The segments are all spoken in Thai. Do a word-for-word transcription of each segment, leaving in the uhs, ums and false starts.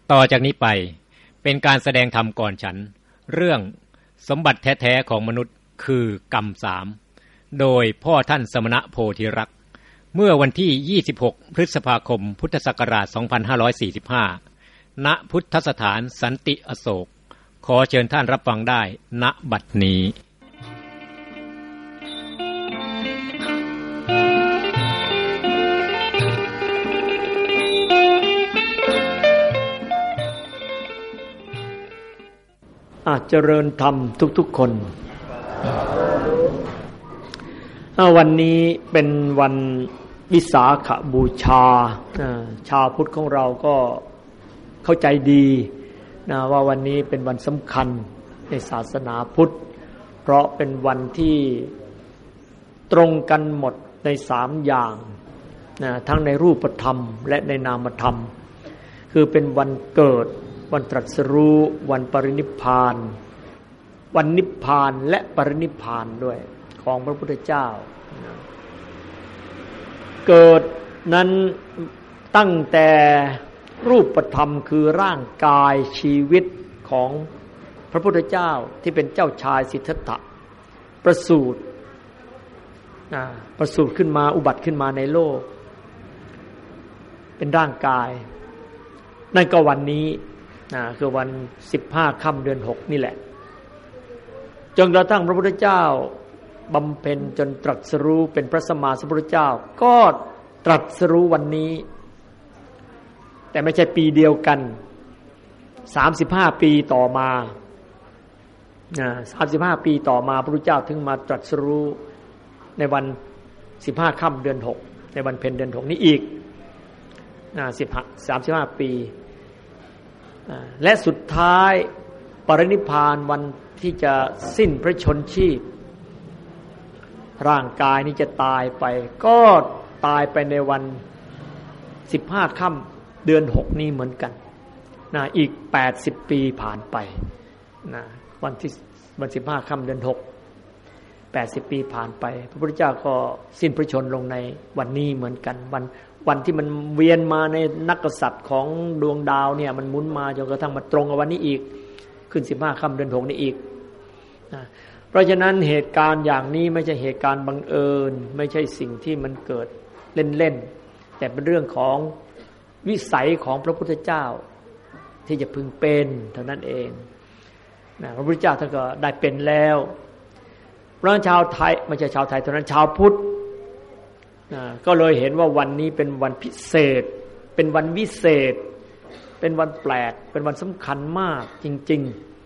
ต่อจากนี้ไปเป็นการแสดงธรรมก่อนฉันเรื่องสมบัติแท้ๆของมนุษย์คือกรรมสามโดยพ่อท่านสมณะโพธิรักษ์เมื่อวันที่ยี่สิบหกพฤษภาคมพุทธศักราชสองพันห้าร้อยสี่สิบห้าณพุทธสถานสันติอโศกขอเชิญท่านรับฟังได้ณบัดนี้อาจเจริญธรรมทุกๆคนวันนี้เป็นวันวิสาขบูชาชาวพุทธของเราก็เข้าใจดีนะว่าวันนี้เป็นวันสำคัญในศาสนาพุทธเพราะเป็นวันที่ตรงกันหมดในสามอย่างนะทั้งในรูปธรรมและในนามธรรมคือเป็นวันเกิดวันตรัสรู้วันปรินิพพานวันนิพพานและปรินิพพานด้วยของพระพุทธเจ้าเกิดนั้นตั้งแต่รูปธรรมคือร่างกายชีวิตของพระพุทธเจ้าที่เป็นเจ้าชายสิทธัตถะประสูติประสูติขึ้นมาอุบัติขึ้นมาในโลกเป็นร่างกายนั่นก็วันนี้นะคือวันสิบห้าค่ำเดือนหกนี่แหละจนกระทั่งพระพุทธเจ้าบำเพ็ญจนตรัสรู้เป็นพระสัมมาสัมพุทธเจ้าก็ตรัสรู้วันนี้แต่ไม่ใช่ปีเดียวกันสามสิบห้าปีต่อมานะสามสิบห้าปีต่อมาพระพุทธเจ้าถึงมาตรัสรู้ในวันสิบห้าค่ำเดือนหกในวันเพ็ญเดือนหกนี้อีกนะสิบห้า สามสิบห้าปีและสุดท้ายปรินิพพานวันที่จะสิ้นพระชนชีพร่างกายนี้จะตายไปก็ตายไปในวันสิบห้าค่ำเดือนหกนี้เหมือนกันนะอีกแปดสิบปีผ่านไปนะวันที่วันสิบห้าค่ำเดือนหก แปดสิบปีผ่านไปพระพุทธเจ้าก็สิ้นพระชนลงในวันนี้เหมือนกันวันวันที่มันเวียนมาในนักกษัตริย์ของดวงดาวเนี่ยมันหมุนมาจนกระทั่งมาตรงกับวันนี้อีกขึ้นสิบห้าค่ำเดือนหกนี้อีกนะเพราะฉะนั้นเหตุการณ์อย่างนี้ไม่ใช่เหตุการณ์บังเอิญไม่ใช่สิ่งที่มันเกิดเล่นๆแต่เป็นเรื่องของวิสัยของพระพุทธเจ้าที่จะพึงเป็นเท่านั้นเองนะพระพุทธเจ้าท่านก็ได้เป็นแล้วเพราะชาวไทยไม่ใช่ชาวไทยเท่านั้นชาวพุทธก็เลยเห็นว่าวันนี้เป็นวันพิเศษเป็นวันวิเศษเป็นวันแปลกเป็นวันสำคัญมากจริง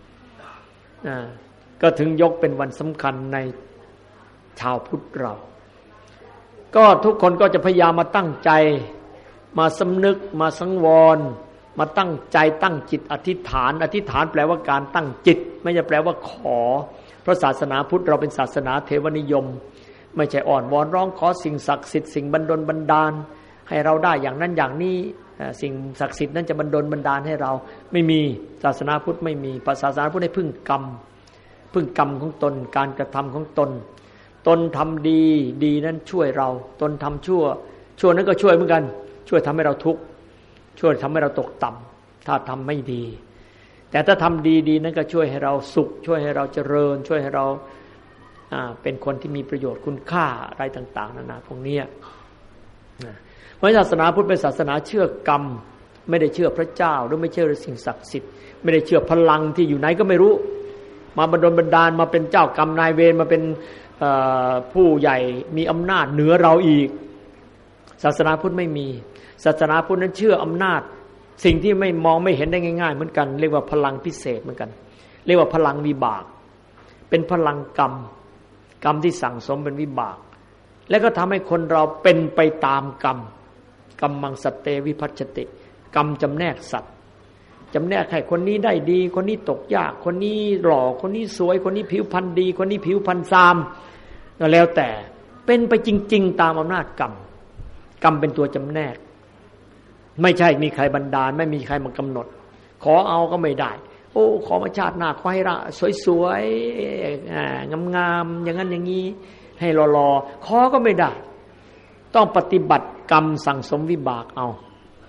ๆก็ถึงยกเป็นวันสำคัญในชาวพุทธเราก็ทุกคนก็จะพยายามมาตั้งใจมาสำนึกมาสังวรมาตั้งใจตั้งจิตอธิษฐานอธิษฐานแปลว่าการตั้งจิตไม่ใช่แปลว่าขอเพราะศาสนาพุทธเราเป็นศาสนาเทวนิยมไม่ใช่อ่อนวอนร้องขอสิ่งศักดิ์สิทธิ์สิ่งบันดลบันดาลให้เราได้อย่างนั้นอย่างนี้สิ่งศักดิ์สิทธิ์นั้นจะบันดลบันดาลให้เราไม่มีศาสนาพุทธไม่มีศาสนาพุทธให้พึ่งกรรมพึ่งกรรมของตนการกระทำของตนตนทำดีดีนั้นช่วยเราตนทำชั่วชั่วนั้นก็ช่วยเหมือนกันช่วยทำให้เราทุกข์ช่วยทำให้เราตกต่ำถ้าทำไม่ดีแต่ถ้าทำดีดีนั้นก็ช่วยให้เราสุขช่วยให้เราเจริญช่วยให้เราเป็นคนที่มีประโยชน์คุณค่าอะไรต่างๆนานาพวกนี้เพราะศาสนาพุทธเป็นศาสนาเชื่อกรรมไม่ได้เชื่อพระเจ้าหรือไม่เชื่อสิ่งศักดิ์สิทธิ์ไม่ได้เชื่อพลังที่อยู่ไหนก็ไม่รู้มาบันดลบันดาลมาเป็นเจ้ากรรมนายเวรมาเป็นผู้ใหญ่มีอำนาจเหนือเราอีกศาสนาพุทธไม่มีศาสนาพุทธนั้นเชื่ออำนาจสิ่งที่ไม่มองไม่เห็นได้ง่ายๆเหมือนกันเรียกว่าพลังพิเศษเหมือนกันเรียกว่าพลังวิบากเป็นพลังกรรมกรรมที่สั่งสมเป็นวิบากแล้วก็ทำให้คนเราเป็นไปตามกรรมกรรมังสัตเตวิภัชชติกรรมจำแนกสัตว์จำแนกให้คนนี้ได้ดีคนนี้ตกยากคนนี้หล่อคนนี้สวยคนนี้ผิวพรรณดีคนนี้ผิวพรรณซามก็แล้วแต่เป็นไปจริงๆตามอำนาจกรรมกรรมเป็นตัวจำแนกไม่ใช่มีใครบันดาลไม่มีใครมากำหนดขอเอาก็ไม่ได้โอ้ขอมาชาติหน้าขอให้ละสวยๆงามๆอย่างนั้นอย่างนี้ให้รอๆขอก็ไม่ได้ต้องปฏิบัติกรรมสั่งสมวิบากเอา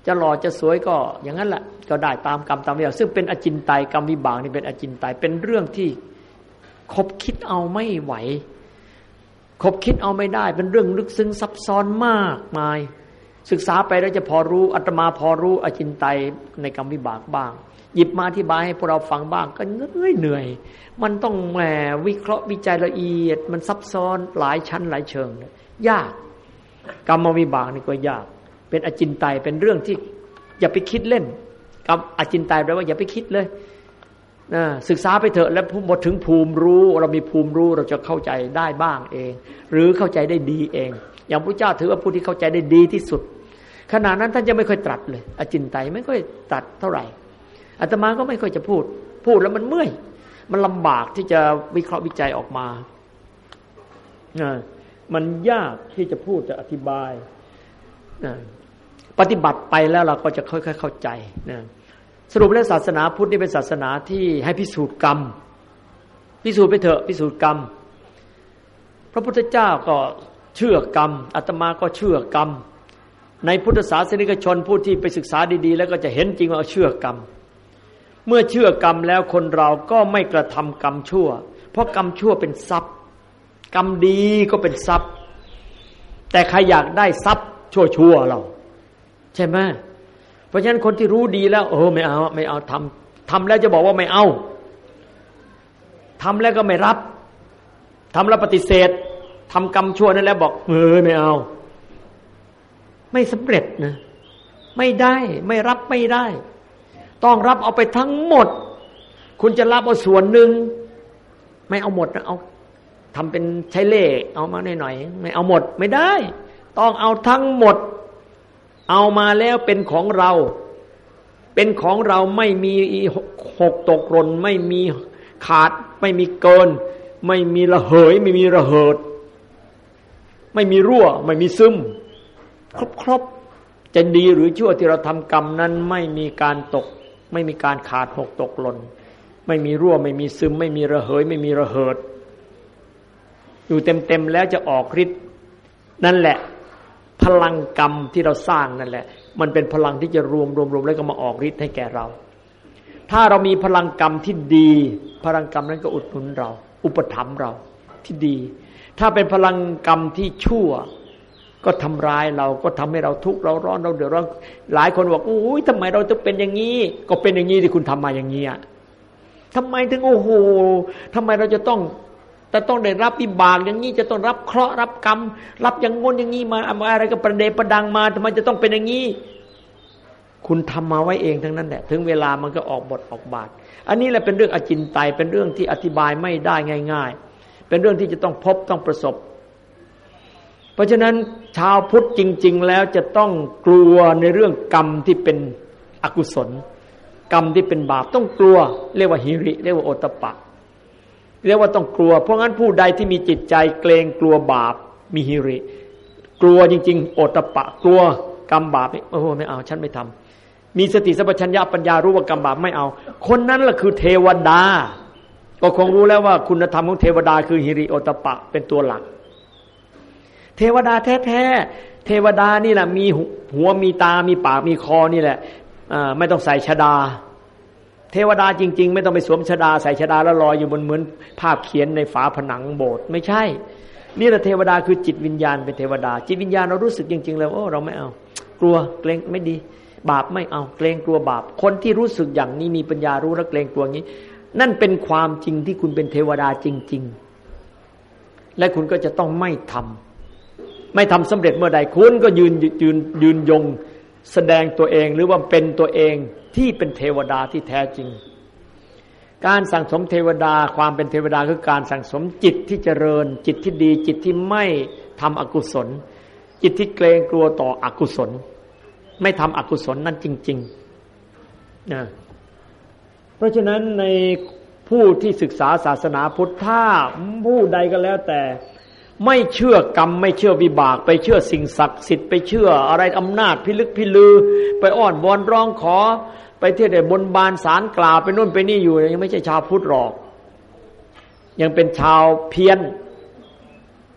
จะหล่อจะสวยก็อย่างนั้นแหละก็ได้ตามกรรมตามวิบากซึ่งเป็นอจินไตยกรรมวิบากนี่เป็นอจินไตยเป็นเรื่องที่คบคิดเอาไม่ไหวคบคิดเอาไม่ได้เป็นเรื่องลึกซึ้งซับซ้อนมากมายศึกษาไปแล้วจะพอรู้อาตมาพอรู้อจินไตยในกรรมวิบากบ้างหยิบมาอธิบายให้พวกเราฟังบ้างก็เหนื่อยเหนื่อยมันต้องแหมวิเคราะห์วิจัยละเอียดมันซับซ้อนหลายชั้นหลายเชิงยากกรรมวิบากนี่ก็ยากเป็นอจินไตยเป็นเรื่องที่อย่าไปคิดเล่นกรรมอจินไตยแปลว่าอย่าไปคิดเลยนะศึกษาไปเถอะแล้วพอถึงภูมิรู้เรามีภูมิรู้เราจะเข้าใจได้บ้างเองหรือเข้าใจได้ดีเองอย่างพระเจ้าถือว่าผู้ที่เข้าใจได้ดีที่สุดขณะนั้นท่านจะไม่ค่อยตรัสเลยอจินไตยไม่ค่อยตรัสเท่าไหร่อาตมาก็ไม่ค่อยจะพูดพูดแล้วมันเมื่อยมันลำบากที่จะวิเคราะห์วิจัยออกมานะมันยากที่จะพูดจะอธิบายนะปฏิบัติไปแล้วเราก็จะค่อยๆเข้าใจนะสรุปแล้วศาสนาพุทธนี่เป็นศาสนาที่ให้พิสูจน์กรรมพิสูจน์ไปเถอะพิสูจน์กรรมพระพุทธเจ้าก็เชื่อกรรมอาตมาก็เชื่อกรรมในพุทธศาสนิกชนผู้ที่ไปศึกษาดีๆแล้วก็จะเห็นจริงว่าเชื่อกรรมเมื่อเชื่อกรรมแล้วคนเราก็ไม่กระทำกรรมชั่วเพราะกรรมชั่วเป็นทรัพย์กรรมดีก็เป็นทรัพย์แต่ใครอยากได้ทรัพย์ชั่วๆเราใช่ไหมเพราะฉะนั้นคนที่รู้ดีแล้วเออไม่เอาไม่เอาทำทำแล้วจะบอกว่าไม่เอาทำแล้วก็ไม่รับทำแล้วปฏิเสธทำกรรมชั่วนั่นแล้วบอกเออไม่เอาไม่สำเร็จนะไม่ได้ไม่รับไม่ได้ต้องรับเอาไปทั้งหมดคุณจะรับเอาส่วนหนึ่งไม่เอาหมดนะเอาทำเป็นใช้เล่เอามาหน่อยๆไม่เอาหมดไม่ได้ต้องเอาทั้งหมดเอามาแล้วเป็นของเราเป็นของเราไม่มีหกตกหล่นไม่มีขาดไม่มีเกินไม่มีระเหยไม่มีระเหิดไม่มีรั่วไม่มีซึมครบๆจะดีหรือชั่วที่เราทำกรรมนั้นไม่มีการตกไม่มีการขาดหกตกหล่นไม่มีรั่วไม่มีซึมไม่มีระเหยไม่มีระเหิดอยู่เต็มๆแล้วจะออกฤทธิ์นั่นแหละพลังกรรมที่เราสร้างนั่นแหละมันเป็นพลังที่จะรวมรวมรวมแล้วก็มาออกฤทธิ์ให้แก่เราถ้าเรามีพลังกรรมที่ดีพลังกรรมนั้นก็อุดหนุนเราอุปถัมภ์เราที่ดีถ้าเป็นพลังกรรมที่ชั่วก็ทำร้ายเราก็ทำให้เราทุกข์เราร้อนเราเดือดร้อนหลายคนบอกโอ้ยทำไมเราต้องเป็นอย่างนี้ก็เป็นอย่างนี้ที่คุณทำมาอย่างนี้ทำไมถึงโอ้โหทำไมเราจะต้องแต่ต้องได้รับวิบากอย่างนี้จะต้องรับเคราะห์รับกรรมรับอย่างงนอย่างนี้มาอะไรก็ประเดประดังมาทำไมจะต้องเป็นอย่างนี้คุณทำมาไว้เองทั้งนั้นแหละถึงเวลามันก็ออกบทออกบาทอันนี้แหละเป็นเรื่องอจินไตยเป็นเรื่องที่อธิบายไม่ได้ง่ายๆเป็นเรื่องที่จะต้องพบต้องประสบเพราะฉะนั้นชาวพุทธจริงๆแล้วจะต้องกลัวในเรื่องกรรมที่เป็นอกุศลกรรมที่เป็นบาปต้องกลัวเรียกว่าหิริเรียกว่าโอตตัปปะเรียกว่าต้องกลัวเพราะงั้นผู้ใดที่มีจิตใจเกรงกลัวบาปมีหิริกลัวจริงๆโอตตัปปะกลัวกรรมบาปโอ้โหไม่เอาฉันไม่ทำมีสติสัมปชัญญะปัญญารู้ว่ากรรมบาปไม่เอาคนนั้นแหละคือเทวดาก็คงรู้แล้วว่าคุณธรรมของเทวดาคือหิริโอตตัปปะเป็นตัวหลักเทวดาแท้ๆเทวดานี่แหละมีหัวมีตามีปากมีคอนี่แหละไม่ต้องใส่ชฎาเทวดาจริงๆไม่ต้องไปสวมชฎาใส่ชฎาแล้วลอยอยู่บนเหมือนภาพเขียนในฝาผนังโบสถ์ไม่ใช่นี่แหละเทวดาคือจิตวิญญาณเป็นเทวดาจิตวิญญาณเรารู้สึกจริงๆแล้วโอ้เราไม่เอากลัวเกรงไม่ดีบาปไม่เอาเกรงกลัวบาปคนที่รู้สึกอย่างนี้มีปัญญารู้และเกรงกลัวนี้นั่นเป็นความจริงที่คุณเป็นเทวดาจริงๆและคุณก็จะต้องไม่ทำไม่ทำสำเร็จเมื่อใดคุณก็ยืนยืนยืนยงแสดงตัวเองหรือว่าเป็นตัวเองที่เป็นเทวดาที่แท้จริงการสั่งสมเทวดาความเป็นเทวดาคือการสั่งสมจิตที่เจริญจิตที่ดีจิตที่ไม่ทำอกุศลจิตที่เกรงกลัวต่ออกุศลไม่ทำอกุศลนั่นจริงๆนะเพราะฉะนั้นในผู้ที่ศึกษาศาสนาพุทธถ้าผู้ใดก็แล้วแต่ไม่เชื่อกรรมไม่เชื่อวิบากไปเชื่อสิ่งศักดิ์สิทธิ์ไปเชื่ออะไรอำนาจพิลึกพิลือไปอ้อนวอนร้องขอไปเที่ยวได้บนบานศาลกล่าวไปนู่นไปนี่อยู่ยังไม่ใช่ชาวพุทธหรอกยังเป็นชาวเพี้ยน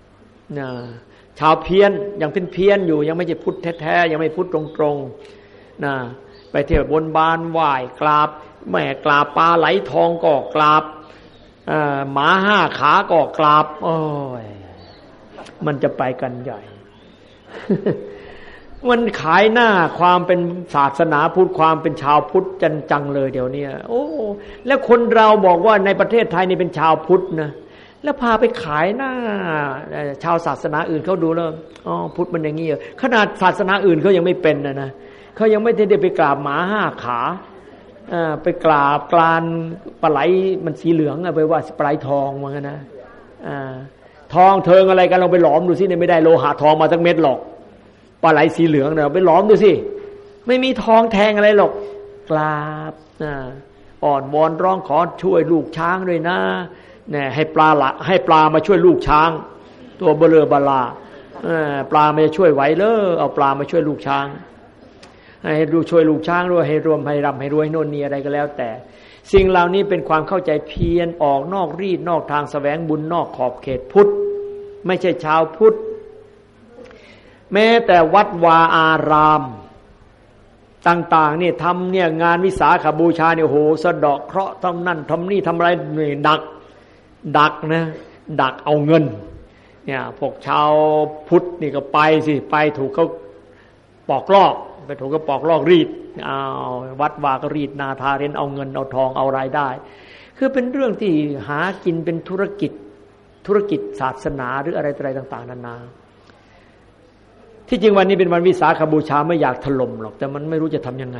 นะชาวเพี้ยนยังเป็นเพี้ยนอยู่ยังไม่ใช่พุทธแท้ๆยังไม่พุทธตรงนะไปเที่ยวบนบานไหว้กราบแม่กราบปลาไหลทองก็กราบหมาห้าขาก็กราบโอ้ยมันจะไปกันใหญ่ มันขายหน้าความเป็นศาสนาพุทธความเป็นชาวพุทธจังจังเลยเดี๋ยวนี้โอ้แล้วคนเราบอกว่าในประเทศไทยนี่เป็นชาวพุทธนะแล้วพาไปขายหน้าชาวศาสนาอื่นเขาดูแล้วอ๋อพุทธมันอย่างงี้ขนาดศาสนาอื่นเขายังไม่เป็นนะนะเขายังไม่ได้ไปกราบหมาห้าขาไปกราบกรานปลาไหลมันสีเหลืองอะไปว่าปลาไหลทองว่างั้นนะทองเทิงอะไรกันลองไปหลอมดูสิเนี่ยไม่ได้โลหะทองมาสักเม็ดหรอกปลาไหลสีเหลืองเนี่ยไปหลอมดูสิไม่มีทองแทงอะไรหรอกกราบอ่อนวอนร้องขอช่วยลูกช้างด้วยนะเนี่ยให้ปลาละให้ปลามาช่วยลูกช้างตัวเบลอบลาปลาไม่ช่วยไหวเลยเอาปลามาช่วยลูกช้างให้ดูช่วยลูกช้างด้วยให้รวมให้ร่ำให้รวยโน่นนี่อะไรก็แล้วแต่สิ่งเหล่านี้เป็นความเข้าใจเพี้ยนออกนอกรีดนอกทางแสวงบุญนอกขอบเขตพุทธไม่ใช่ชาวพุทธแม้แต่วัดวาอารามต่างๆนี่ทำเนี่ยงานวิสาขบูชาเนี่ยโหสะเดาะเคราะห์ทำนั่นทำนี่ทำอะไรนี่ดักดักนะดักเอาเงินเนี่ยพวกชาวพุทธนี่ก็ไปสิไปถูกเขาปอกลอกไปถูกเขาปอกลอกรีดเอาวัดวาก็รีดนาทาเรนเอาเงินเอาทองเอารายได้คือเป็นเรื่องที่หากินเป็นธุรกิจธุรกิจศาสนาหรืออะไรอะไรต่างๆนานาที่จริงวันนี้เป็นวันวิสาขบูชาไม่อยากถล่มหรอกแต่มันไม่รู้จะทำยังไง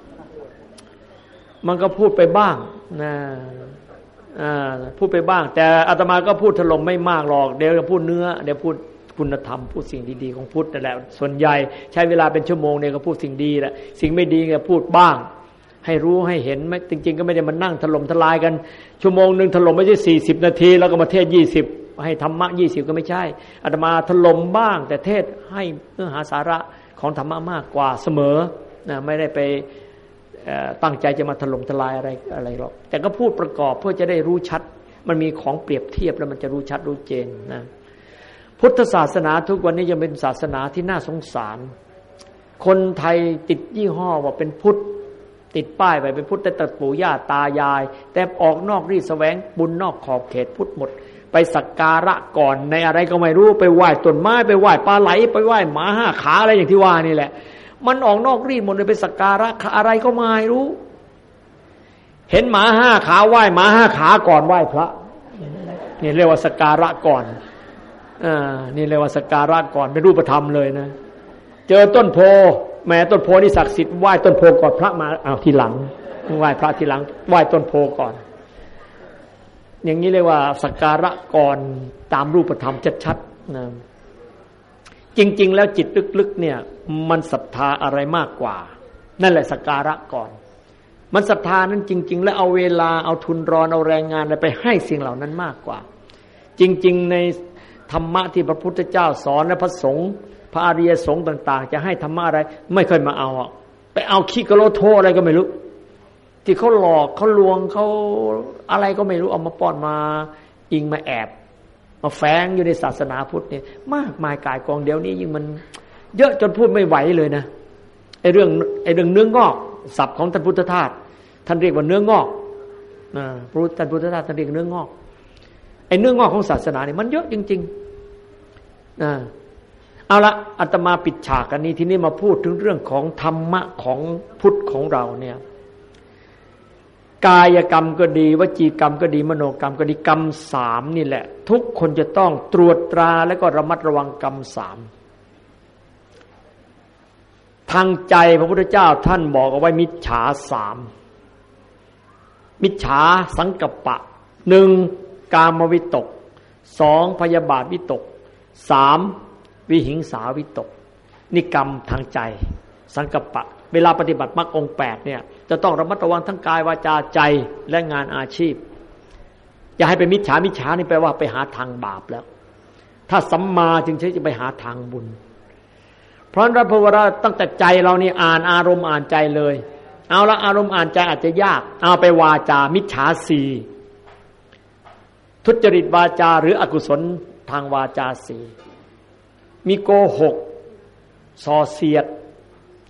มันก็พูดไปบ้างนะพูดไปบ้างแต่อาตมาก็พูดถล่มไม่มากหรอกเดี๋ยวจะพูดเนื้อเดี๋ยวพูดคุณธรรมพูดสิ่งดีๆของพุทธนั่นแหละส่วนใหญ่ใช้เวลาเป็นชั่วโมงเนี่ยก็พูดสิ่งดีแหละสิ่งไม่ดีก็พูดบ้างให้รู้ให้เห็นไม่จริงๆก็ไม่ได้มานั่งถล่มทลายกันชั่วโมงนึงถล่มไม่ใช่สี่สิบนาทีแล้วก็มาเทศยี่สิบให้ธรรมะยี่สิบก็ไม่ใช่อาตมาถล่มบ้างแต่เทศให้เนื้อหาสาระของธรรมะมากกว่าเสมอนะไม่ได้ไปตั้งใจจะมาถล่มทลายอะไรอะไรหรอกแต่ก็พูดประกอบเพื่อจะได้รู้ชัดมันมีของเปรียบเทียบแล้วมันจะรู้ชัดรู้เจนนะพุทธศาสนาทุกวันนี้ยังเป็นศาสนาที่น่าสงสารคนไทยติดยี่ห้อว่าเป็นพุทธติดป้ายไปเป็นพุทธแต่ปู่ย่าตายายแต่ออกนอกรีดแสวงบุญนอกขอบเขตพุทธหมดไปสักการะก่อนในอะไรก็ไม่รู้ไปไหว้ต้นไม้ไปไหว้ปลาไหลไปไหว้หมาห้าขาอะไรอย่างที่ว่านี่แหละมันออกนอกรีดหมดเลยไปสักการะอะไรก็ไม่รู้เห็นหมาห้าขาไหว้หมาห้าขาก่อนไหว้พระนี่เรียกว่าสักการะก่อนอ่านี่เรียกว่าสักการะก่อนเป็นรูปธรรมเลยนะเจอต้นโพแม้ต้นโพนี่ศักดิ์สิทธิ์ไหว้ต้นโพก่อนพระมาเอาทีหลังไหว้พระทีหลังไหว้ต้นโพก่อนอย่างนี้เรียกว่าสักการะก่อนตามรูปธรรมชัดๆนะจริงๆแล้วจิตลึกๆเนี่ยมันศรัทธาอะไรมากกว่านั่นแหละสักการะก่อนมันศรัทธานั้นจริงๆแล้วเอาเวลาเอาทุนรอนเอาแรงงานอะไรไปให้สิ่งเหล่านั้นมากกว่าจริงๆในธรรมะที่พระพุทธเจ้าสอนและพระสงฆ์พระอริยสงฆ์ต่างๆจะให้ธรรมะอะไรไม่เคยมาเอาไปเอาขี้กะโลโทอะไรก็ไม่รู้ที่เขาหลอกเขาลวงเขาอะไรก็ไม่รู้เอามาป้อนมาอิงมาแอบมาแฝงอยู่ในศาสนาพุทธนี่มากมายกายกองเดียวนี้ยิ่งมันเยอะจนพูดไม่ไหวเลยนะไอ้เรื่องไอ้เรื่องเนื้องอกศัพท์ของท่านพุทธทาสท่านเรียกว่าเนื้องอกนะพระท่านพุทธทาสท่านเรียกเนื้องอกไอ้เนื้องอกของศาสนาเนี่ยมันเยอะจริงๆนะเอาละอาตมาปิดฉากกันนี้ทีนี้มาพูดถึงเรื่องของธรรมะของพุทธของเราเนี่ยกายกรรมก็ดีวจีกรรมก็ดีมโนกรรมก็ดีกรรมสามนี่แหละทุกคนจะต้องตรวจตราและก็ระมัดระวังกรรมสามทางใจพระพุทธเจ้าท่านบอกเอาไว้มิจฉาสามมิจฉาสังกัปปะหนึ่งกามวิตกสองพยาบาทวิตกสามวิหิงสาวิตกนี่กรรมทางใจสังกัปปะเวลาปฏิบัติมรรคองค์แปดเนี่ยจะต้องระมัดระวังทั้งกายวาจาใจและงานอาชีพอย่าให้เป็นมิจฉามิจฉานี่แปลว่าไปหาทางบาปแล้วถ้าสัมมาจึงใช้จะไปหาทางบุญเพราะนั้นพระวราตั้งแต่ใจเรานี่อ่านอารมณ์อ่านใจเลยเอาละอารมณ์อ่านใจอาจจะยากเอาไปวาจามิจฉาสี่ทุจริตวาจาหรืออกุศลทางวาจาสี่มีโกหกส่อเสียด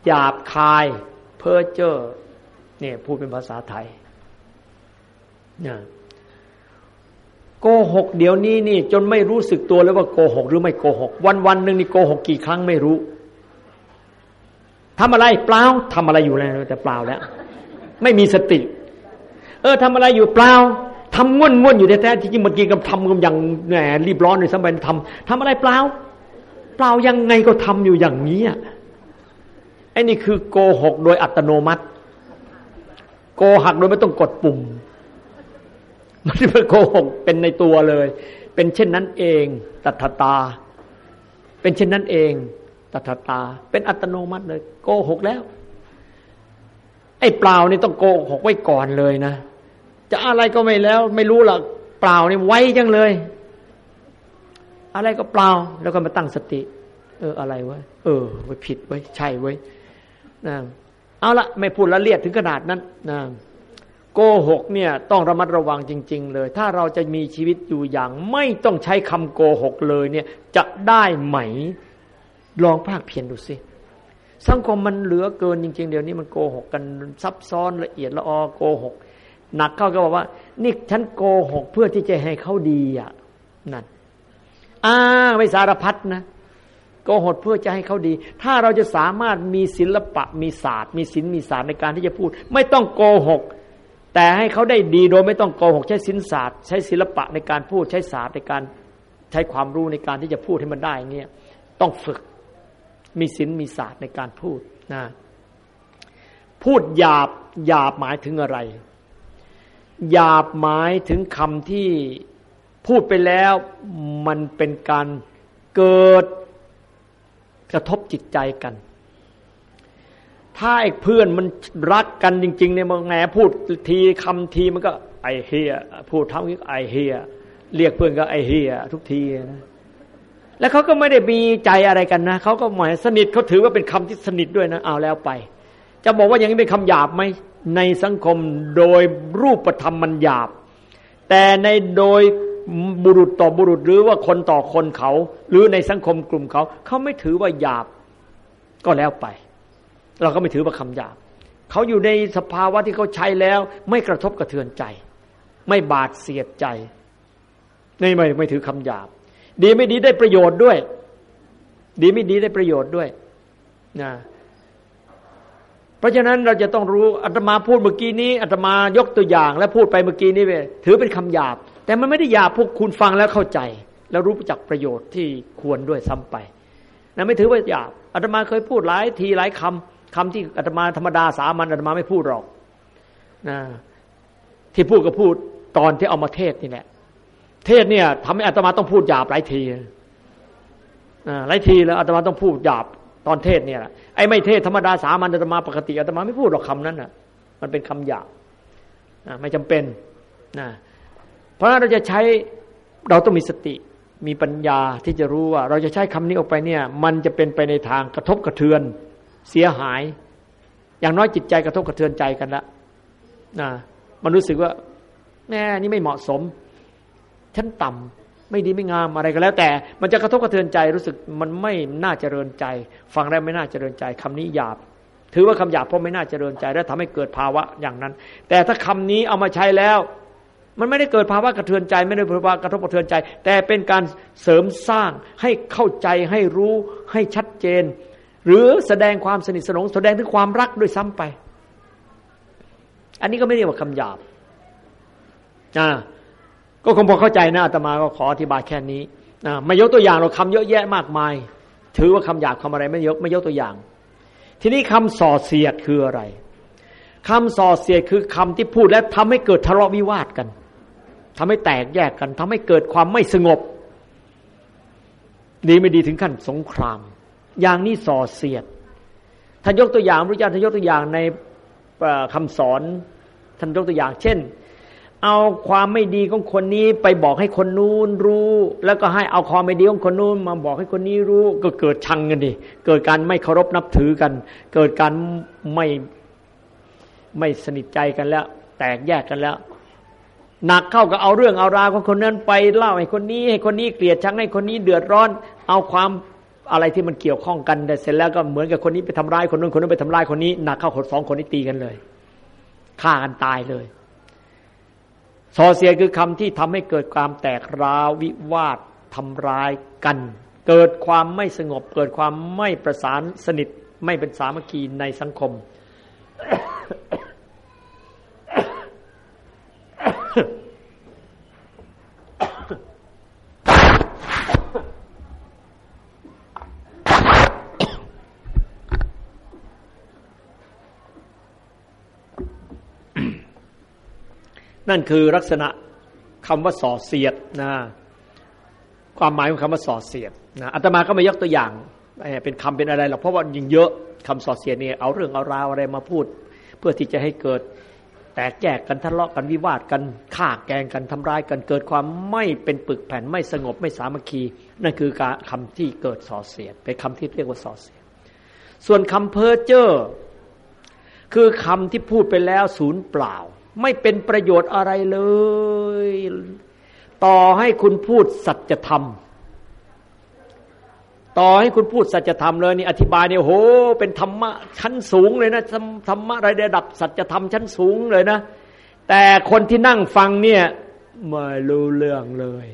หยาบคายเพ้อเจ้อเนี่ยพูดเป็นภาษาไทยเนี่ยโกหกเดี๋ยวนี้นี่จนไม่รู้สึกตัวเลยว่าโกหกหรือไม่โกหกวันวันหนึ่งนี่โกหกกี่ครั้งไม่รู้ทำอะไรเปล่าทำอะไรอยู่แล้วแต่เปล่าแล้วไม่มีสติเออทำอะไรอยู่เปล่าทำง่วนง่วนอยู่แท้ๆที่จริงเมื่อกี้ก็ทำกันอย่างแหมรีบร้อนเลยสมัยทำทำอะไรเปล่าเปล่ายังไงก็ทำอยู่อย่างนี้ไอ้นี่คือโกหกโดยอัตโนมัติโกหักโดยไม่ต้องกดปุ่มมันเป็นโกหกเป็นในตัวเลยเป็นเช่นนั้นเองตัทตาเป็นเช่นนั้นเองตัทตาเป็นอัตโนมัติเลยโกหกแล้วไอ้เปล่านี่ต้องโกหกไว้ก่อนเลยนะจะอะไรก็ไม่แล้วไม่รู้หรอกเปล่านี่ไว้จังเลยอะไรก็เปล่าแล้วก็มาตั้งสติเอออะไรวะเออไว้ผิดไว้ใช่ไว้นะเอาละไม่พูดละเอียดถึงขนาดนั้นนะโกหกเนี่ยต้องระมัดระวังจริงๆเลยถ้าเราจะมีชีวิตอยู่อย่างไม่ต้องใช้คำโกหกเลยเนี่ยจะได้ไหมลองภาคเพียรดูสิสังคมมันเหลือเกินจริงๆเดี๋ยวนี้มันโกหกกันซับซ้อนละเอียดละออโกหกหนักเข้าก็บอกว่านี่ฉันโกหกเพื่อที่จะให้เขาดีอ่ะนั่นอ้างไปสารพัดนะโกหกเพื่อจะให้เขาดีถ้าเราจะสามารถมีศิลปะมีศาสตร์มีศิลป์มีศาสตร์ในการที่จะพูดไม่ต้องโกหกแต่ให้เขาได้ดีโดยไม่ต้องโกหกใช้ศิลปศาสตร์ใช้ศิลปะในการพูดใช้ศาสตร์ในการใช้ความรู้ในการที่จะพูดให้มันได้เงี้ยต้องฝึกมีศิลป์มีศาสตร์ในการพูดนะพูดหยาบหยาบหมายถึงอะไรหยาบหมายถึงคำที่พูดไปแล้วมันเป็นการเกิดกระทบจิตใจกันถ้าไอ้เพื่อนมันรักกันจริงๆเนี่ยมันแหมพูดทีคำทีมันก็ไอเฮียพูดทั้งนี้ไอเฮียเรียกเพื่อนก็ไอเฮียทุกทีนะแล้วเขาก็ไม่ได้มีใจอะไรกันนะเขาก็หมายสนิทเขาถือว่าเป็นคำที่สนิทด้วยนะเอาแล้วไปจะบอกว่าอย่างนี้เป็นคำหยาบไหมในสังคมโดยรูปธรรมมันหยาบแต่ในโดยบุรุษต่อบุรุษหรือว่าคนต่อคนเขาหรือในสังคมกลุ่มเขาเขาไม่ถือว่าหยาบก็แล้วไปเราก็ไม่ถือว่าคำหยาบเขาอยู่ในสภาวะที่เขาใช้แล้วไม่กระทบกระเทือนใจไม่บาดเสียดใจไม่ไม่ไม่ถือคำหยาบดีไม่ดีได้ประโยชน์ด้วยดีไม่ดีได้ประโยชน์ด้วยนะเพราะฉะนั้นเราจะต้องรู้อาตมาพูดเมื่อกี้นี้อาตมายกตัวอย่างและพูดไปเมื่อกี้นี้ถือเป็นคำหยาบแต่มันไม่ได้หยาบพวกคุณฟังแล้วเข้าใจแล้วรู้จักประโยชน์ที่ควรด้วยซ้ำไปนะไม่ถือว่าหยาบอาตมาเคยพูดหลายทีหลายคำคำที่อาตมาธรรมดาสามัญอาตมาไม่พูดหรอกนะที่พูดก็พูดตอนที่เอามาเทศนี่แหละเทศเนี่ยทำให้อาตมาต้องพูดหยาบหลายทีอ่าหลายทีแล้วอาตมาต้องพูดหยาบตอนเทศเนี่ยไอ้ไม่เทศธรรมดาสามัญอาตมาปกติอาตมาไม่พูดหรอกคำนั้นน่ะมันเป็นคำหยาบนะไม่จำเป็นนะเพราะฉะนั้นเราจะใช้เราต้องมีสติมีปัญญาที่จะรู้ว่าเราจะใช้คำนี้ออกไปเนี่ยมันจะเป็นไปในทางกระทบกระเทือนเสียหายอย่างน้อยจิตใจกระทบกระเทือนใจกันละนะมันรู้สึกว่าแม่นี่ไม่เหมาะสมฉันต่ำไม่ดีไม่งามอะไรก็แล้วแต่มันจะกระทบกระเทือนใจรู้สึกมันไม่น่าเจริญใจฟังแล้วไม่น่าเจริญใจคำนี้หยาบถือว่าคำหยาบเพราะไม่น่าเจริญใจและทำให้เกิดภาวะอย่างนั้นแต่ถ้าคำนี้เอามาใช้แล้วมันไม่ได้เกิดภาวะกระเทือนใจไม่ได้ภาวะกระทบกระเทือนใจแต่เป็นการเสริมสร้างให้เข้าใจให้รู้ให้ชัดเจนหรือแสดงความสนิทสนมแสดงถึงความรักด้วยซ้ำไปอันนี้ก็ไม่เรียกว่าคำหยาบอ่าก็คงพอเข้าใจนะอาตมาก็ขออธิบายแค่นี้นะไม่ยกตัวอย่างเราคำเยอะแยะมากมายถือว่าคำหยาบคำอะไรไม่ยกไม่ยกตัวอย่างทีนี้คำส่อเสียดคืออะไรคำส่อเสียดคือคำที่พูดแล้วทำให้เกิดทะเลาะวิวาทกันทำให้แตกแยกกันทำให้เกิดความไม่สงบดีไม่ดีถึงขั้นสงครามอย่างนี้ส่อเสียดท่านยกตัวอย่างพระเจ้าท่านยกตัวอย่างในคำสอนท่านยกตัวอย่างเช่นเอาความไม่ดีของคนนี้ไปบอกให้คนนู้นรู้แล้วก็ให้เอาความไม่ดีของคนนู้นมาบอกให้คนนี้รู้ก็เกิดชังกันดิเกิดการไม่เคารพนับถือกันเกิดการไม่ไม่สนิทใจกันแล้วแตกแยกกันแล้วหนักเข้าก็เอาเรื่องเอาราวของคนนั้นไปเล่าให้คนนี้ให้คนนี้เกลียดชังให้คนนี้เดือดร้อนเอาความอะไรที่มันเกี่ยวข้องกันแต่เสร็จแล้วก็เหมือนกับคนนี้ไปทำร้ายคนนู้นคนนู้นไปทำร้ายคนนี้หนักเข้าคนสองคนนี้ตีกันเลยฆ่ากันตายเลยส่อเสียดคือคำที่ทำให้เกิดความแตกร้าววิวาททำร้ายกันเกิดความไม่สงบเกิดความไม่ประสานสนิทไม่เป็นสามัคคีในสังคม นั่นคือลักษณะคำว่าส่อเสียดนะความหมายของคำว่าส่อเสียดนะอาตมาก็ไม่ยกตัวอย่างเป็นคำเป็นอะไรหรอกเพราะว่ายิ่งเยอะคำส่อเสียดนี่เอาเรื่องเอาราวอะไรมาพูดเพื่อที่จะให้เกิดแตกแยกกันทะเลาะกันวิวาทกันฆ่าแกล้งกันทำร้ายกันเกิดความไม่เป็นปึกแผ่นไม่สงบไม่สามัคคีนั่นคือการคำที่เกิดส่อเสียดเป็นคำที่เรียกว่าส่อเสียดส่วนคำเพ้อเจ้อคือคำที่พูดไปแล้วสูญเปล่าไม่เป็นประโยชน์อะไรเลยต่อให้คุณพูดสัจธรรมต่อให้คุณพูดสัจธรรมเลยนี่อธิบายเนี่ยโหเป็นธรรมะชั้นสูงเลยนะธรรมะระดับสัจธรรมชั้นสูงเลยนะแต่คนที่นั่งฟังเนี่ยไม่รู้เรื่องเลย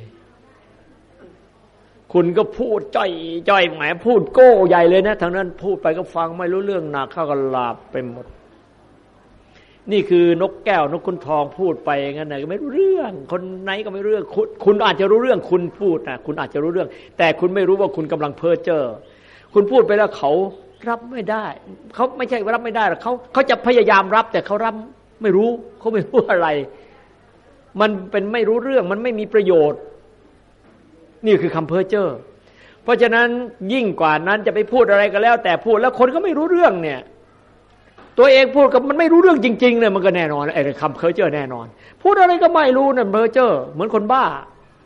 คุณก็พูดจ้อยจ้อยแหมพูดโก้ใหญ่เลยนะทางนั้นพูดไปก็ฟังไม่รู้เรื่องหนักเข้าก็หลับไปหมดนี่คือนกแก้วนกขุนทองพูดไปงั้นนะก็ไม่รู้เรื่องคนไหนก็ไม่รู้เรื่องคุณคุณอาจจะรู้เรื่องคุณพูดนะคุณอาจจะรู้เรื่องแต่คุณไม่รู้ว่าคุณกำลังเพ้อเจ้อคุณพูดไปแล้วเขารับไม่ได้เขาไม่ใช่รับไม่ได้หรอกเขาเขาจะพยายามรับแต่เขารับไม่รู้เขาไม่รู้อะไรมันเป็นไม่รู้เรื่องมันไม่มีประโยชน์นี่คือคำเพ้อเจ้อเพราะฉะนั้นยิ่งกว่านั้นจะไปพูดอะไรก็แล้วแต่พูดแล้วคนก็ไม่รู้เรื่องเนี่ยตัวเองพูดกับมันไม่รู้เรื่องจริงๆเนี่ยมันก็แน่นอนไอ้คำเพ้อเจ้อแน่นอนพูดอะไรก็ไม่รู้เนี่ยเพ้อเจ้อเหมือนคนบ้า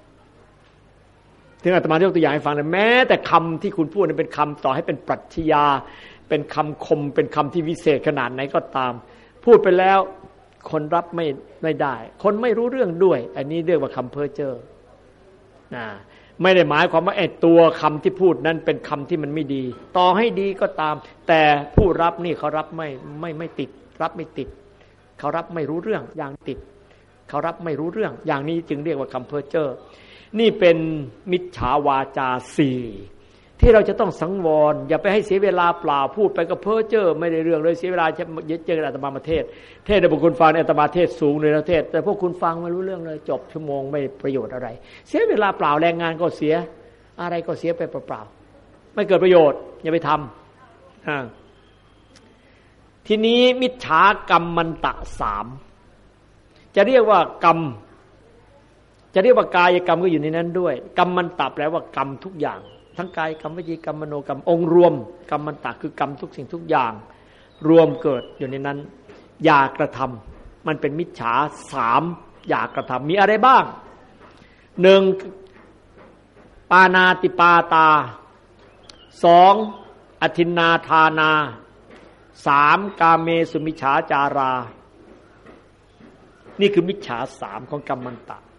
ถึงอาตมายกตัวอย่างให้ฟังเลยแม้แต่คำที่คุณพูดเนี่ยเป็นคำต่อให้เป็นปรัชญาเป็นคำคมเป็นคำที่วิเศษขนาดไหนก็ตามพูดไปแล้วคนรับไม่ไม่ได้คนไม่รู้เรื่องด้วยอันนี้เรียกว่าคำเพ้อเจ้อนะไม่ได้หมายความว่าไอ้ตัวคำที่พูดนั้นเป็นคำที่มันไม่ดีต่อให้ดีก็ตามแต่ผู้รับนี่เขารับไม่ไม่ไม่ติดรับไม่ติดเขารับไม่รู้เรื่องอย่างติดเขารับไม่รู้เรื่องอย่างนี้จึงเรียกว่าคำเพ้อเจ้อนี่เป็นมิจฉาวาจาสี่ที่เราจะต้องสังวรอย่าไปให้เสียเวลาเปล่าพูดไปก็เพ้อเจ้อไม่ได้เรื่องเลยเสียเวลาเจออาตมามาเทศเทศในบุคคลฟังอาตมาเทศสูงเลยนะเทศแต่พวกคุณฟังไม่รู้เรื่องเลยจบชั่วโมงไม่ประโยชน์อะไรเสียเวลาเปล่าแรงงานก็เสียอะไรก็เสียไปเปล่าๆไม่เกิดประโยชน์อย่าไปทำอ่าทีนี้มิจฉากรรมมันตะสามจะเรียกว่ากรรมจะเรียกว่ากายกรรมก็อยู่ในนั้นด้วยกรรมมันตะแปลว่ากรรมทุกอย่างทั้งกายกรรมวจีกรรมมโนกรรมองค์รวมกรรมมันตะคือกรรมทุกสิ่งทุกอย่างรวมเกิดอยู่ในนั้นอย่ากระทำมันเป็นมิจฉาสามอย่ากระทำมีอะไรบ้างหนึ่งปานาติปาตาสองอทินนาทานาสามกาเมสุมิจฉาจารานี่คือมิจฉาสามของกรรมมันตะ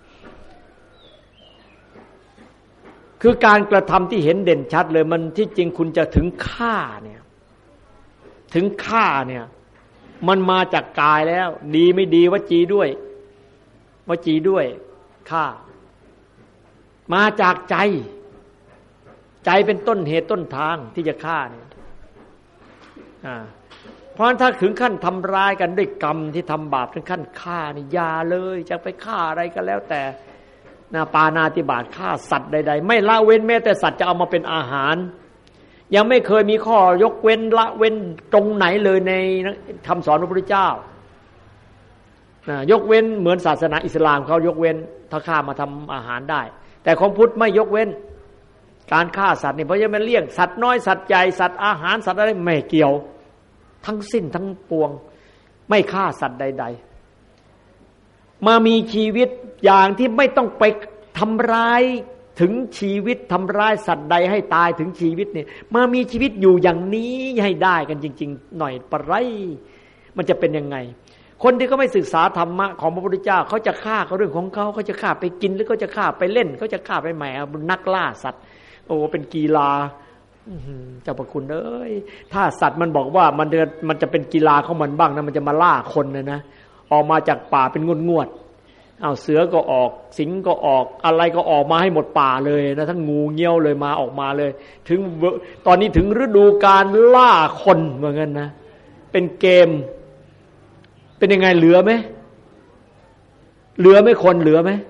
คือการกระทำที่เห็นเด่นชัดเลยมันที่จริงคุณจะถึงฆ่าเนี่ยถึงฆ่าเนี่ยมันมาจากกายแล้วดีไม่ดีวจีด้วยวจีด้วยฆ่ามาจากใจใจเป็นต้นเหตุต้นทางที่จะฆ่าเนี่ยอ่าเพราะฉะนั้นถ้าถึงขั้นทำร้ายกันด้วยกรรมที่ทำบาปถึงขั้นฆ่านี่อย่าเลยจะไปฆ่าอะไรก็แล้วแต่นาปานาติบาตฆ่าสัตว์ใดๆไม่ละเว้นแม้แต่สัตว์จะเอามาเป็นอาหารยังไม่เคยมีข้อยกเว้นละเว้นตรงไหนเลยในคำสอนพระพุทธเจ้ายกเว้นเหมือนศาสนาอิสลามเขายกเว้นถ้าฆ่ามาทำอาหารได้แต่ของพุทธไม่ยกเว้นการฆ่าสัตว์นี่เพราะจะมันเลี้ยงสัตว์น้อยสัตว์ใหญ่สัตว์อาหารสัตว์อะไรไม่เกี่ยวทั้งสิ้นทั้งปวงไม่ฆ่าสัตว์ใดๆมามีชีวิตอย่างที่ไม่ต้องไปทำร้ายถึงชีวิตทำร้ายสัตว์ใดให้ตายถึงชีวิตเนี่ยมามีชีวิตอยู่อย่างนี้ให้ได้กันจริงๆหน่อยปะไรมันจะเป็นยังไงคนที่เขาไม่ศึกษาธรรมะของพระพุทธเจ้าเขาจะฆ่าเขาเรื่องของเขาเขาจะฆ่าไปกินหรือเขาจะฆ่าไปเล่นเขาจะฆ่าไปแหมนักล่าสัตว์โอ้เป็นกีฬาเจ้าประคุณเอ้ยถ้าสัตว์มันบอกว่ามันเดินมันจะเป็นกีฬาของมันบ้างนะมันจะมาล่าคนนะนะออกมาจากป่าเป็นงวดงวดเอาเสือก็ออกสิงก็ออกอะไรก็ออกมาให้หมดป่าเลยนะทั้งงูเงี้ยวเลยมาออกมาเลยถึงตอนนี้ถึงฤดูการล่าคนเหมือนกันนะเป็นเกมเป็นยังไงเหลือไหมเหลือไหมคนเหลือไหม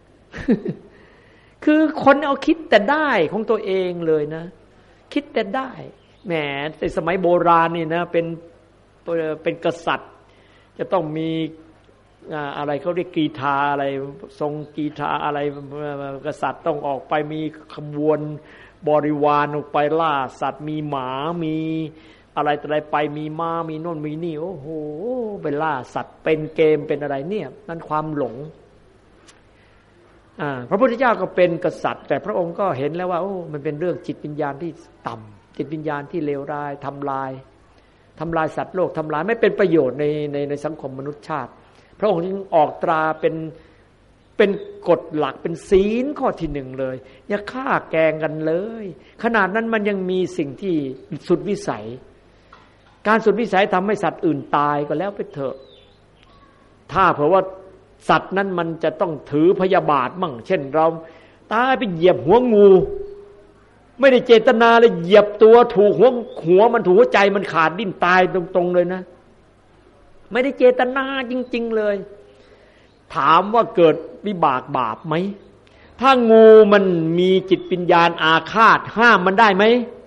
คือคนเอาคิดแต่ได้ของตัวเองเลยนะคิดแต่ได้แหมในสมัยโบราณนี่นะเป็นเป็นกษัตริย์จะต้องมีอะไรเขาเรียกกีฬาอะไรทรงกีฬาอะไรกษัตริย์ต้องออกไปมีขบวนบริวารออกไปล่าสัตว์มีหมามีอะไรต่ออะไรไปมีม้ามีโน่นมีนี่โอ้โหไปล่าสัตว์เป็นเกมเป็นอะไรเนี่ยนั่นความหลงอ่าพระพุทธเจ้าก็เป็นกษัตริย์แต่พระองค์ก็เห็นแล้วว่าโอ้มันเป็นเรื่องจิตวิญญาณที่ต่ำจิตวิญญาณที่เลวร้ายทำลายทำลายสัตว์โลกทำลายไม่เป็นประโยชน์ในในในสังคมมนุษยชาติพระองค์จึงออกตราเป็นเป็นกฎหลักเป็นศีลข้อที่หนึ่งเลยอย่าฆ่าแกล้งกันเลยขนาดนั้นมันยังมีสิ่งที่สุดวิสัยการสุดวิสัยทำให้สัตว์อื่นตายก็แล้วไปเถอะถ้าเผื่อว่าสัตว์นั้นมันจะต้องถือพยาบาทมั่งเช่นเราตายไปเหยียบหัวงูไม่ได้เจตนาเลยเหยียบตัวถูกหัวหัวมันถูกหัวใจมันขาดดิ้นตายตรงๆเลยนะไม่ได้เจตนาจริงๆเลยถามว่าเกิดวิบากบาปไหมถ้างูมันมีจิตวิญญาณอาฆาตห้ามมันได้ไหม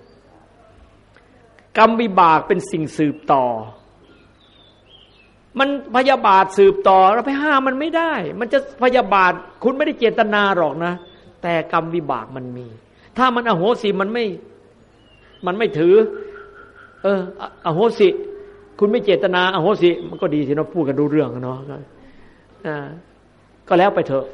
กรรมวิบากเป็นสิ่งสืบต่อมันพยาบาทสืบต่อเราไปห้ามมันไม่ได้มันจะพยาบาทคุณไม่ได้เจตนาหรอกนะแต่กรรมวิบากมันมีถ้ามันอโหสิมันไม่มันไม่ถือเอออโหสิคุณไม่เจตนาอโหสิมันก็ดีสิเนาะพูดกันรู้เรื่องเนาะอ่าก็แล้วไปเถอะ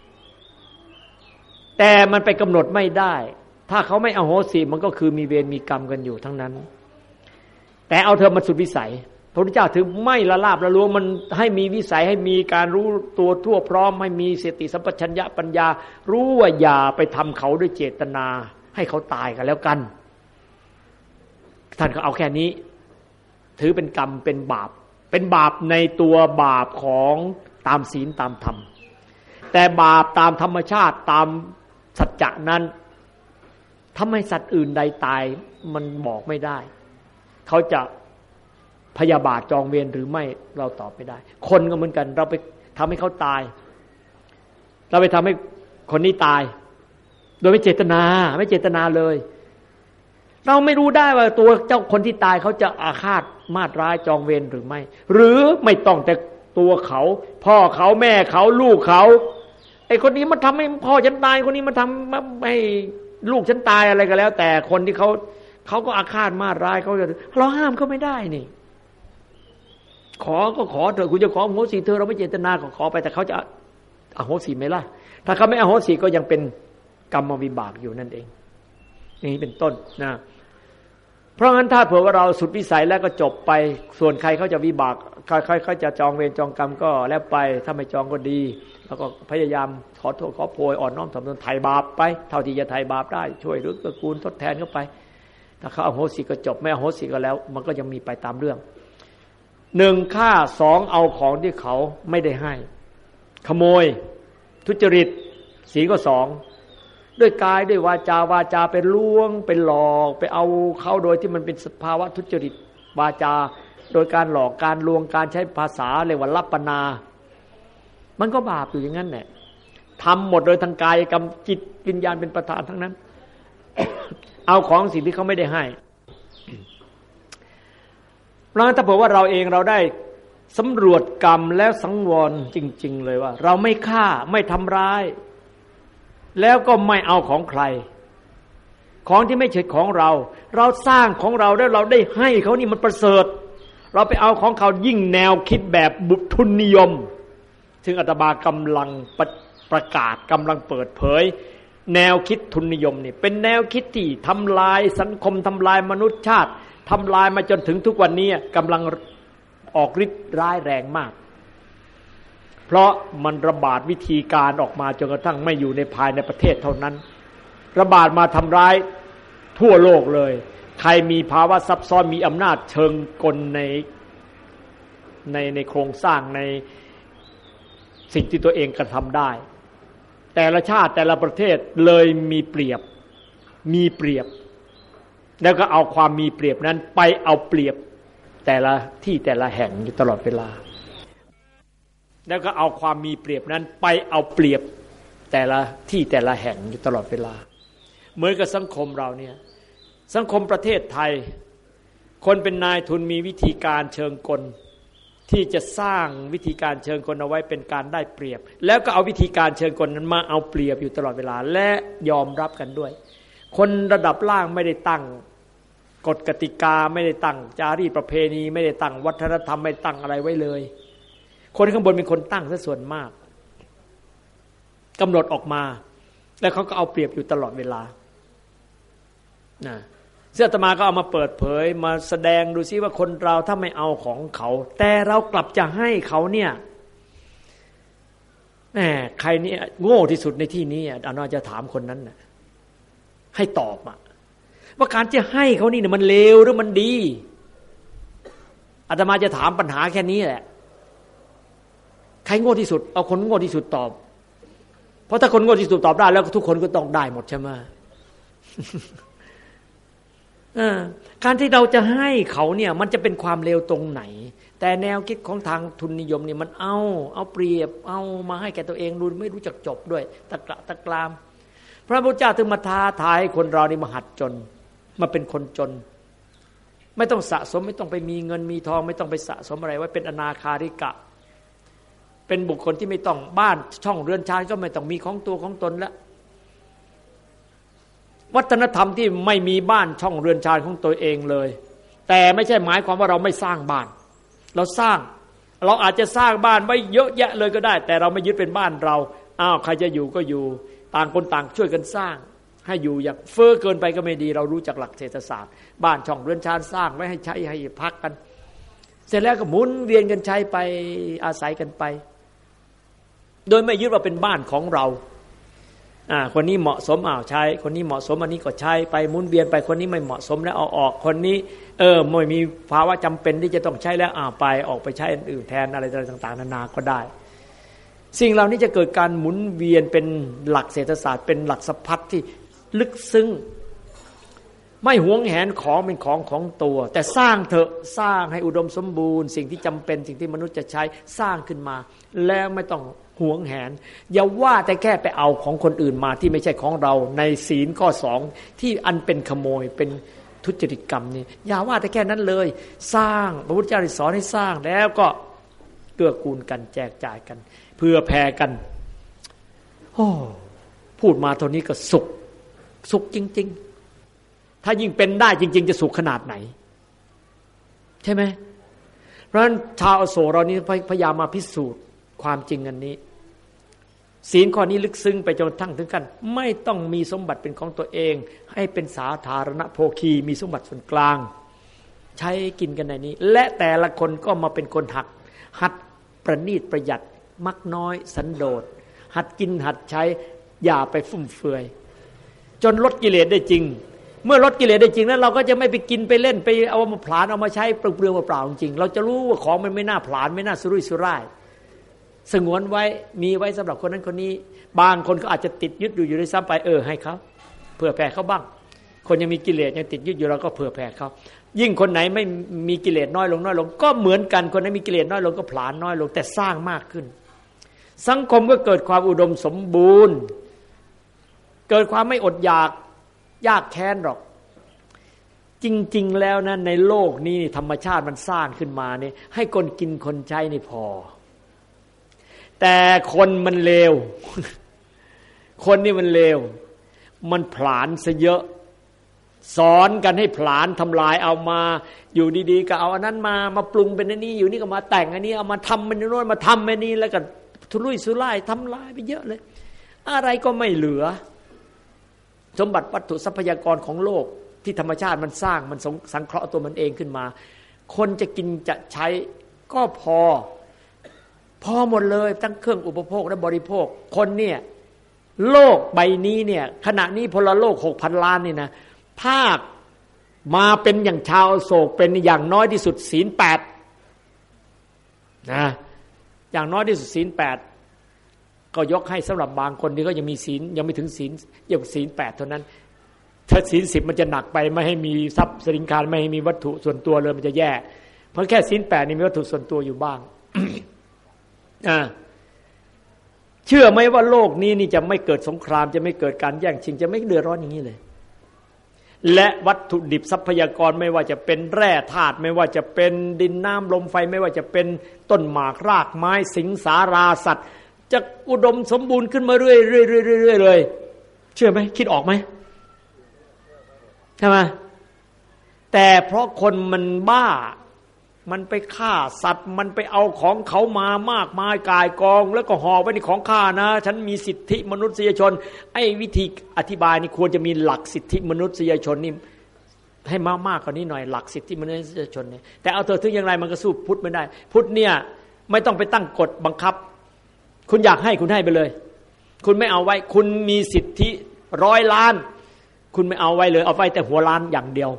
แต่มันไปกำหนดไม่ได้ถ้าเขาไม่อโหสิมันก็คือมีเวรมีกรรมกันอยู่ทั้งนั้นแต่เอาเธอมันสุดวิสัยพระพุทธเจ้าถึงไม่ละลาบละล้วงมันให้มีวิสัยให้มีการรู้ตัวทั่วพร้อมให้มีสติสัมปชัญญะปัญญารู้ว่าอย่าไปทำเขาด้วยเจตนาให้เขาตายกันแล้วกันท่านก็เอาแค่นี้ถือเป็นกรรมเป็นบาปเป็นบาปในตัวบาปของตามศีลตามธรรมแต่บาปตามธรรมชาติตามสัจจะนั้นทำให้สัตว์อื่นใดตายมันบอกไม่ได้เขาจะพยาบาทจองเวรหรือไม่เราตอบไม่ได้คนก็เหมือนกันเราไปทำให้เขาตายเราไปทำให้คนนี้ตายโดยไม่เจตนาไม่เจตนาเลยเราไม่รู้ได้ว่าตัวเจ้าคนที่ตายเขาจะอาฆาตมาตร้ายจองเวรหรือไม่หรือไม่ต้องแต่ตัวเขาพ่อเขาแม่เขาลูกเขาไอ้คนนี้มันทำให้พ่อฉันตายคนนี้มันทำให้ลูกฉันตายอะไรก็แล้วแต่คนที่เขาเขาก็อาฆาตมาตร้ายเขาจะเราห้ามเขาไม่ได้นี่ขอก็ขอเถอะคุณจะขออโหสิเธอเราไม่เจตนาก็ขอไปแต่เขาจะอโหสิไหมล่ะถ้าเขาไม่อโหสิก็ยังเป็นกรรมวิบากอยู่นั่นเองนี่เป็นต้นนะเพราะงั้นถ้าเผื่อว่าเราสุดวิสัยแล้วก็จบไปส่วนใครเขาจะวิบากใครใครเขาจะจองเวรจองกรรมก็แล้วไปถ้าไม่จองก็ดีแล้วก็พยายามขอโทษขอโพยอ่อนน้อมถ่อมตนไถ่บาปไปเท่าที่จะไถ่บาปได้ช่วยหรือตระกูลทดแทนเข้าไปถ้าเขาอโหสิก็จบไม่อโหสิก็แล้วมันก็ยังมีไปตามเรื่องหนึ่งฆ่าสองเอาของที่เขาไม่ได้ให้ขโมยทุจริตศีลก็สองด้วยกายด้วยวาจาวาจาเป็นลวงเป็นหลอกไปเอาเขาโดยที่มันเป็นสภาวะทุจริตวาจาโดยการหลอกการลวงการใช้ภาษาเรียกว่าลัปปนามันก็บาปอยู่อย่างนั้นแหละทำหมดโดยทางกายกรรมจิตวิญญาณเป็นประธานทั้งนั้น เอาของสิ่งที่เขาไม่ได้ให้เพราะฉะนั้นถ้าเผื่อว่าเราเองเราได้สำรวจกรรมแล้วสังวรจริงๆเลยว่าเราไม่ฆ่าไม่ทำร้ายแล้วก็ไม่เอาของใครของที่ไม่ใช่ของเราเราสร้างของเราแล้วเราได้ให้เขานี่มันประเสริฐเราไปเอาของเขายิ่งแนวคิดแบบบุตรทุนนิยมซึ่งอาตมากำลังประประกาศกำลังเปิดเผยแนวคิดทุนนิยมนี่เป็นแนวคิดที่ทำลายสังคมทำลายมนุษยชาติทำลายมาจนถึงทุกวันนี้กำลังออกฤทธิ์ร้ายแรงมากเพราะมันระบาดวิธีการออกมาจนกระทั่งไม่อยู่ในภายในประเทศเท่านั้นระบาดมาทำร้ายทั่วโลกเลยใครมีภาวะซับซ้อนมีอำนาจเชิงกลในในในโครงสร้างในสิ่งที่ตัวเองกระทำได้แต่ละชาติแต่ละประเทศเลยมีเปรียบมีเปรียบแล้วก็เอาความมีเปรียบนั้นไปเอาเปรียบแต่ละที่แต่ละแห่งอยู่ตลอดเวลาแล้วก็เอาความมีเปรียบนั้นไปเอาเปรียบแต่ละที่แต่ละแห่งอยู่ตลอดเวลาเหมือนกับสังคมเราเนี่ยสังคมประเทศไทยคนเป็นนายทุนมีวิธีการเชิงกลที่จะสร้างวิธีการเชิงกลเอาไว้เป็นการได้เปรียบแล้วก็เอาวิธีการเชิงกลนั้นมาเอาเปรียบอยู่ตลอดเวลาและยอมรับกันด้วยคนระดับล่างไม่ได้ตั้งกฎกติกาไม่ได้ตั้งจารีตประเพณีไม่ได้ตั้งวัฒนธรรมไม่ตั้งอะไรไว้เลยคนข้างบนเป็นคนตั้งซะส่วนมากกำหนดออกมาแล้วเขาก็เอาเปรียบอยู่ตลอดเวลานะเสื้ออาตมาก็เอามาเปิดเผยมาแสดงดูซิว่าคนเราถ้าไม่เอาของเขาแต่เรากลับจะให้เขาเนี่ยแหมใครเนี่ยโง่ที่สุดในที่นี้อาจารย์จะถามคนนั้นนะให้ตอบอะว่าการจะให้เขานี่เนี่ยมันเลวหรือมันดีอาตมาจะถามปัญหาแค่นี้แหละใครโง่ที่สุดเอาคนโง่ที่สุดตอบเพราะถ้าคนโง่ที่สุดตอบได้แล้วทุกคนก็ต้องได้หมดใช่ไหม การที่เราจะให้เขาเนี่ยมันจะเป็นความเลวตรงไหนแต่แนวคิดของทางทุนนิยมนี่มันเอาเอาเปรียบเอามาให้แก่ตัวเองดูไม่รู้จักจบด้วยตะกระตะกรามพระพุทธเจ้าถึงมาท้าทายคนเรานี่มาหัดจนมาเป็นคนจนไม่ต้องสะสมไม่ต้องไปมีเงินมีทองไม่ต้องไปสะสมอะไรไว้เป็นอนาคาริกะเป็นบุคคลที่ไม่ต้องบ้านช่องเรือนชานก็ไม่ต้องมีของตัวของตนแล้ววัฒนธรรมที่ไม่มีบ้านช่องเรือนชานของตัวเองเลยแต่ไม่ใช่หมายความว่าเราไม่สร้างบ้านเราสร้างเราอาจจะสร้างบ้านไว้เยอะแยะเลยก็ได้แต่เราไม่ยึดเป็นบ้านเราอ้าวใครจะอยู่ก็อยู่ต่างคนต่างช่วยกันสร้างให้อยู่อย่างเฟ้อเกินไปก็ไม่ดีเรารู้จักหลักเศรษฐศาสตร์บ้านช่องเรือนชานสร้างไว้ให้ใช้ให้พักกันเสร็จแล้วก็หมุนเวียนกันใช้ไปอาศัยกันไปโดยไม่ยึดว่าเป็นบ้านของเราอ่าคนนี้เหมาะสมอ้าวใช้คนนี้เหมาะสมอันนี้ก็ใช้ไปหมุนเวียนไปคนนี้ไม่เหมาะสมแล้วเอาออกคนนี้เออไม่มีภาวะจำเป็นที่จะต้องใช้แล้วอ้าวไปออกไปใช้อันอื่นแทนอะไรต่างๆนานาก็ได้สิ่งเหล่านี้จะเกิดการหมุนเวียนเป็นหลักเศรษฐศาสตร์เป็นหลักสะพัดที่ลึกซึ้งไม่หวงแหนของเป็นของของตัวแต่สร้างเถอะสร้างให้อุดมสมบูรณ์สิ่งที่จำเป็นสิ่งที่มนุษย์จะใช้สร้างขึ้นมาแล้วไม่ต้องหวงแหนอย่าว่าแต่แค่ไปเอาของคนอื่นมาที่ไม่ใช่ของเราในศีลข้อสองที่อันเป็นขโมยเป็นทุจริตกรรมนี่อย่าว่าแต่แค่นั้นเลยสร้างพระพุทธเจ้าสอนให้สร้างแล้วก็เกื้อกูลกันแจกจ่ายกันเพื่อแผ่กันโอ้พูดมาเท่านี้ก็สุขสุขจริงๆถ้ายิ่งเป็นได้จริงๆจะสุขขนาดไหนใช่ไหมเพราะฉะนั้นชาวอโศกเรานี่พยายามมาพิสูจน์ความจริงอันนี้ศีลข้อนี้ลึกซึ้งไปจนทั้งถึงกันไม่ต้องมีสมบัติเป็นของตัวเองให้เป็นสาธารณโภคีมีสมบัติส่วนกลางใช้กินกันในนี้และแต่ละคนก็มาเป็นคนหักหัดประณีตประหยัดมักน้อยสันโดษหัดกินหัดใช้อย่าไปฟุ่มเฟือยจนลดกิเลสได้จริงเมื่อลดกิเลสได้จริงแล้วเราก็จะไม่ไปกินไปเล่นไปเอามาผลาญเอามาใช้เปลืองๆเปล่าๆจริงเราจะรู้ว่าของมันไม่น่าผลาญไม่น่าสุรุ่ยสุร่ายสงวนไว้มีไว้สำหรับคนนั้นคนนี้บางคนก็อาจจะติดยึดอยู่อยู่ในซ้ำไปเออให้เขาเผื่อแผ่เขาบ้างคนยังมีกิเลสยังติดยึดอยู่เราก็เผื่อแผ่เขายิ่งคนไหนไม่มีกิเลสน้อยลงน้อยลงก็เหมือนกันคนไหนมีกิเลสน้อยลงก็ผลาญน้อยลงแต่สร้างมากขึ้นสังคมก็เกิดความอุดมสมบูรณ์เกิดความไม่อดอยากยากแค้นหรอกจริงๆแล้วนะในโลกนี้ธรรมชาติมันสร้างขึ้นมานี่ให้คนกินคนใช้นี่พอแต่คนมันเลวคนนี่มันเลวมันผลาญซะเยอะสอนกันให้ผลาญทำลายเอามาอยู่ดีๆก็เอาอันนั้นมามาปรุงเป็นอันนี้อยู่นี่ก็มาแต่งอันนี้เอามาทำเป็นโน่นมาทำเป็นนี้แล้วก็ทุรุ่ยสุร่ายทำลายไปเยอะเลยอะไรก็ไม่เหลือสมบัติวัตถุทรัพยากรของโลกที่ธรรมชาติมันสร้างมันสังเคราะห์ตัวมันเองขึ้นมาคนจะกินจะใช้ก็พอพอหมดเลยทั้งเครื่องอุปโภคและบริโภคคนเนี่ยโลกใบนี้เนี่ยขณะนี้พลโลก หกพัน ล้านนี่นะถ้ามาเป็นอย่างชาวโศกเป็นอย่างน้อยที่สุดศีลแปดนะอย่างน้อยที่สุดศีลแปดก็ยกให้สำหรับบางคนที่ก็ยังมีศีลยังไม่ถึงศีลยังศีลแปดเท่านั้นถ้าศีลสิบมันจะหนักไปไม่ให้มีทรัพย์สินคารไม่ให้มีวัตถุส่วนตัวเลยมันจะแย่เพราะแค่ศีลแปดนี่มีวัตถุส่วนตัวอยู่บ้าง อ่าเชื่อไหมว่าโลกนี้นี่จะไม่เกิดสงครามจะไม่เกิดการแย่งชิงจะไม่เดือดร้อนอย่างนี้เลยและวัตถุดิบทรัพยากรไม่ว่าจะเป็นแร่ธาตุไม่ว่าจะเป็นดินน้ำลมไฟไม่ว่าจะเป็นต้นหมากรากไม้สิงสาราสัตว์จะอุดมสมบูรณ์ขึ้นมาเรื่อยๆๆๆเลยเชื่อไหมคิดออกไหมใช่ไหมแต่เพราะคนมันบ้ามันไปฆ่าสัตว์มันไปเอาของเขามามากมายกายกองแล้วก็ห่อไว้ในของข้านะฉันมีสิทธิมนุษยชนไอ้วิธีอธิบายนี่ควรจะมีหลักสิทธิมนุษยชนนี่ให้มากมากกว่านี้หน่อยหลักสิทธิมนุษยชนเนี่ยแต่เอาเถอะถึงอย่างไรมันก็สู้พุทธไม่ได้พุทธเนี่ยไม่ต้องไปตั้งกฎบังคับคุณอยากให้คุณให้ไปเลยคุณไม่เอาไว้คุณมีสิทธิร้อยล้านคุณไม่เอาไว้เลยเอาไว้แต่หัวล้านอย่างเดีย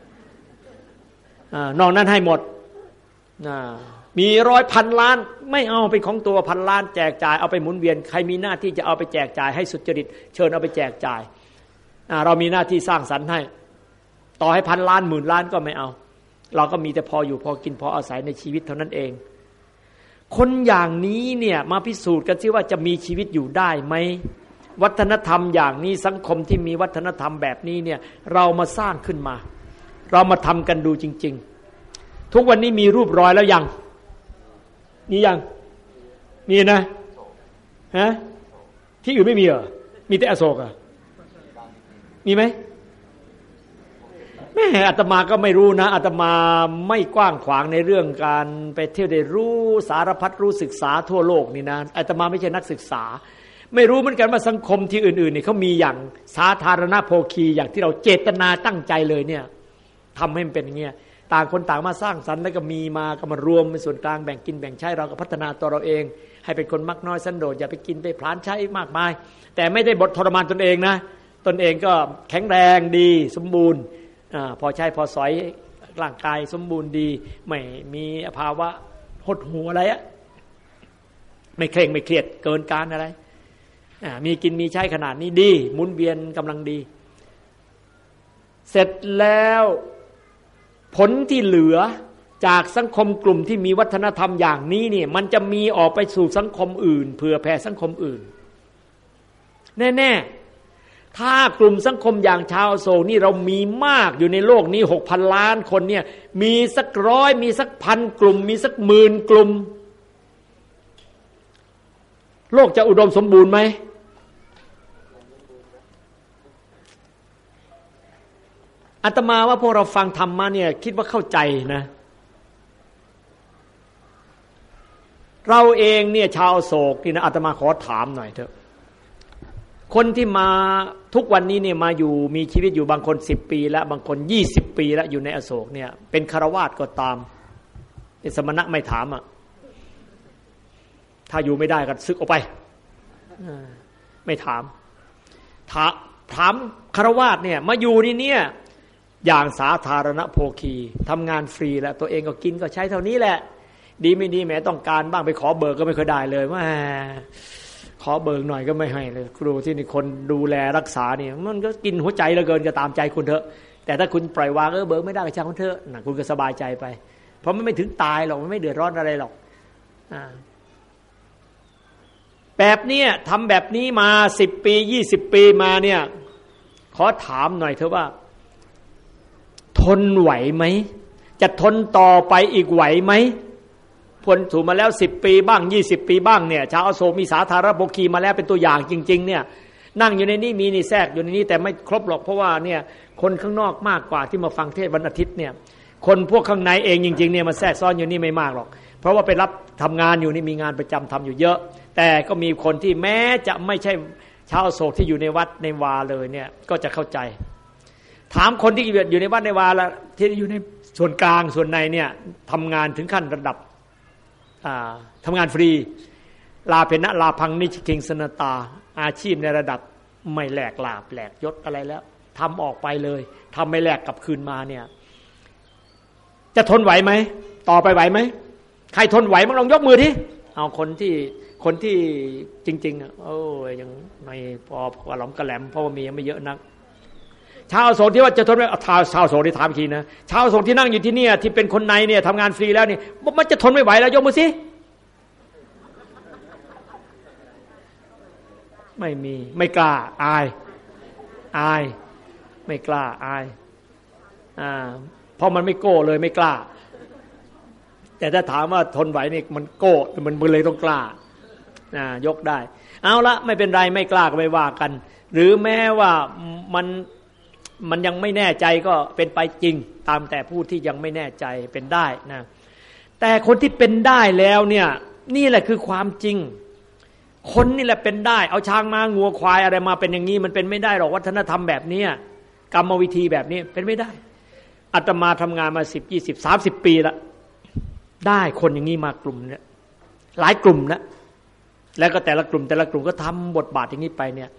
วนอกนั้นให้หมดมีร้อยพันล้านไม่เอาเป็นของตัวพันล้านแจกจ่ายเอาไปหมุนเวียนใครมีหน้าที่จะเอาไปแจกจ่ายให้สุจริตเชิญเอาไปแจกจ่ายเรามีหน้าที่สร้างสรรค์ให้ต่อให้พันล้านหมื่นล้านก็ไม่เอาเราก็มีแต่พออยู่พอกินพออาศัยในชีวิตเท่านั้นเองคนอย่างนี้เนี่ยมาพิสูจน์กันซิว่าจะมีชีวิตอยู่ได้ไหมวัฒนธรรมอย่างนี้สังคมที่มีวัฒนธรรมแบบนี้เนี่ยเรามาสร้างขึ้นมาเรามาทำกันดูจริงๆทุกวันนี้มีรูปรอยแล้วยังมียังมีนะฮะที่อื่นไม่มีเหรอมีแต่อโศกอ่ะมีไหมแม่อาตมาก็ไม่รู้นะอาตมาไม่กว้างขวางในเรื่องการไปเที่ยวได้รู้สารพัดรู้ศึกษาทั่วโลกนี่นะอาตมาไม่ใช่นักศึกษาไม่รู้เหมือนกันว่าสังคมที่อื่นๆนี่เขามีอย่างสาธารณโภคีอย่างที่เราเจตนาตั้งใจเลยเนี่ยทำให้มันเป็นอย่างเงี้ยต่างคนต่างมาสร้างสรรค์แล้วก็มีมาก็มารวมเป็นส่วนกลางแบ่งกินแบ่งใช้เราก็พัฒนาตัวเราเองให้เป็นคนมักน้อยสันโดษอย่าไปกินไปพลานใช้มากมายแต่ไม่ได้บททรมานตนเองนะตนเองก็แข็งแรงดีสมบูรณ์อ่าพอใช้พอสอยร่างกายสมบูรณ์ดีไม่มีภาวะหดหู่อะไรอะไม่เคร่งไม่เครียดเกินการอะไรอ่ามีกินมีใช้ขนาดนี้ดีหมุนเวียนกำลังดีเสร็จแล้วผลที่เหลือจากสังคมกลุ่มที่มีวัฒนธรรมอย่างนี้เนี่ยมันจะมีออกไปสู่สังคมอื่นเผื่อแผ่สังคมอื่นแน่ๆถ้ากลุ่มสังคมอย่างชาวอโศกนี่เรามีมากอยู่ในโลกนี้ หกพัน ล้านคนเนี่ยมีสักร้อยมีสักพันกลุ่มมีสักหมื่นกลุ่มโลกจะอุดมสมบูรณ์ไหมอาตมาว่าพวกเราฟังธรรมะเนี่ยคิดว่าเข้าใจนะเราเองเนี่ยชาวอโศกนี่นะอาตมาขอถามหน่อยเถอะคนที่มาทุกวันนี้เนี่ยมาอยู่มีชีวิตอยู่บางคนสิบปีแล้วบางคนยี่สิบปีแล้วอยู่ในอโศกเนี่ยเป็นฆราวาสก็ตามเป็นสมณะไม่ถามอ่ะถ้าอยู่ไม่ได้ก็สึกออกไปไม่ถามถามฆราวาสเนี่ยมาอยู่นี่เนี่ยอย่างสาธารณโภคีทำงานฟรีแล้วตัวเองก็กินก็ใช้เท่านี้แหละดีไม่ดีแม้ต้องการบ้างไปขอเบิกก็ไม่เคยได้เลยว่าขอเบิกหน่อยก็ไม่ให้เลยครูที่นี่คนดูแลรักษาเนี่ยมันก็กินหัวใจเหลือเกินก็ตามใจคุณเถอะแต่ถ้าคุณปล่อยวางเออเบิกไม่ได้ก็ช่างมันเถอะนะคุณก็สบายใจไปเพราะมันไม่ถึงตายหรอกมันไม่เดือดร้อนอะไรหรอกแบบนี้ทำแบบนี้มาสิบปียี่สิบปีมาเนี่ยขอถามหน่อยเถอะว่าทนไหวไหมจะทนต่อไปอีกไหวไหมพ้นถูกมาแล้วสิบปีบ้างยี่สิบปีบ้างเนี่ยชาวอโศกมีสาธารณโภคีมาแล้วเป็นตัวอย่างจริงๆเนี่ยนั่งอยู่ในนี้มีนี่แทรกอยู่ในนี้แต่ไม่ครบหรอกเพราะว่าเนี่ยคนข้างนอกมากกว่าที่มาฟังเทศน์วันอาทิตย์เนี่ยคนพวกข้างในเองจริงๆเนี่ยมาแทรกซ้อนอยู่นี่ไม่มากหรอกเพราะว่าไปรับทำงานอยู่นี่มีงานประจำทำอยู่เยอะแต่ก็มีคนที่แม้จะไม่ใช่ชาวอโศกที่อยู่ในวัดในวาเลยเนี่ยก็จะเข้าใจถามคนที่อยู่ในวัดในวาละที่อยู่ในส่วนกลางส่วนในเนี่ยทำงานถึงขั้นระดับทำงานฟรีลาเพนะลาพังนิชคิงสนตาอาชีพในระดับไม่แหลกลาบแหลกยศอะไรแล้วทำออกไปเลยทำไม่แลกกลับคืนมาเนี่ยจะทนไหวไหมต่อไปไหวไหมใครทนไหวมั้งลองยกมือที่เอาคนที่คนที่จริงๆอ่ะโอ้ยยังไม่พอพอหลอมกระแหลมเพราะว่ามียังไม่เยอะนักชาวโสดที่ว่าจะทนไหวชาวชาวโสดที่ถามอีกทีนะชาวโสดที่นั่งอยู่ที่เนี่ยที่เป็นคนในเนี่ยทำงานฟรีแล้วนี่มันจะทนไม่ไหวแล้วยกมือสิไม่มีไม่กล้าอายอายไม่กล้าอายอ่าเพราะมันไม่โก้เลยไม่กล้าแต่ถ้าถามว่าทนไหวนี่มันโก้มันมือเลยต้องกล้าอ่ายกได้เอาละไม่เป็นไรไม่กล้าก็ไม่ว่ากันหรือแม้ว่ามันมันยังไม่แน่ใจก็เป็นไปจริงตามแต่ผู้ที่ยังไม่แน่ใจเป็นได้นะแต่คนที่เป็นได้แล้วเนี่ยนี่แหละคือความจริงคนนี่แหละเป็นได้เอาช้างม้างัวควายอะไรมาเป็นอย่างนี้มันเป็นไม่ได้หรอกวัฒนธรรมแบบนี้กรรมวิธีแบบนี้เป็นไม่ได้อาตมาทำงานมาสิบยี่สิบสามสิบปีละได้คนอย่างนี้มากลุ่มเนี่ยหลายกลุ่มนะแล้วก็แต่ละกลุ่มแต่ละกลุ่มก็ทำบทบาทอย่างนี้ไปเนี่ย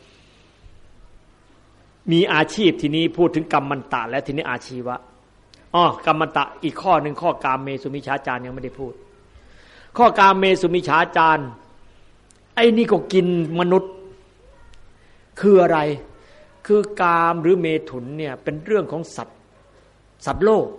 มีอาชีพทีนี้พูดถึงกรรมันตะและทีนี้อาชีวะอ๋อกรรมันตะอีกข้อหนึ่งข้อกามเมสุมิชฌาจารยังไม่ได้พูดข้อกามเมสุมิชฌาจารไอ้นี่ก็กินมนุษย์คืออะไรคือกามหรือเมถุนเนี่ยเป็นเรื่องของสัตว์สัตว์โลก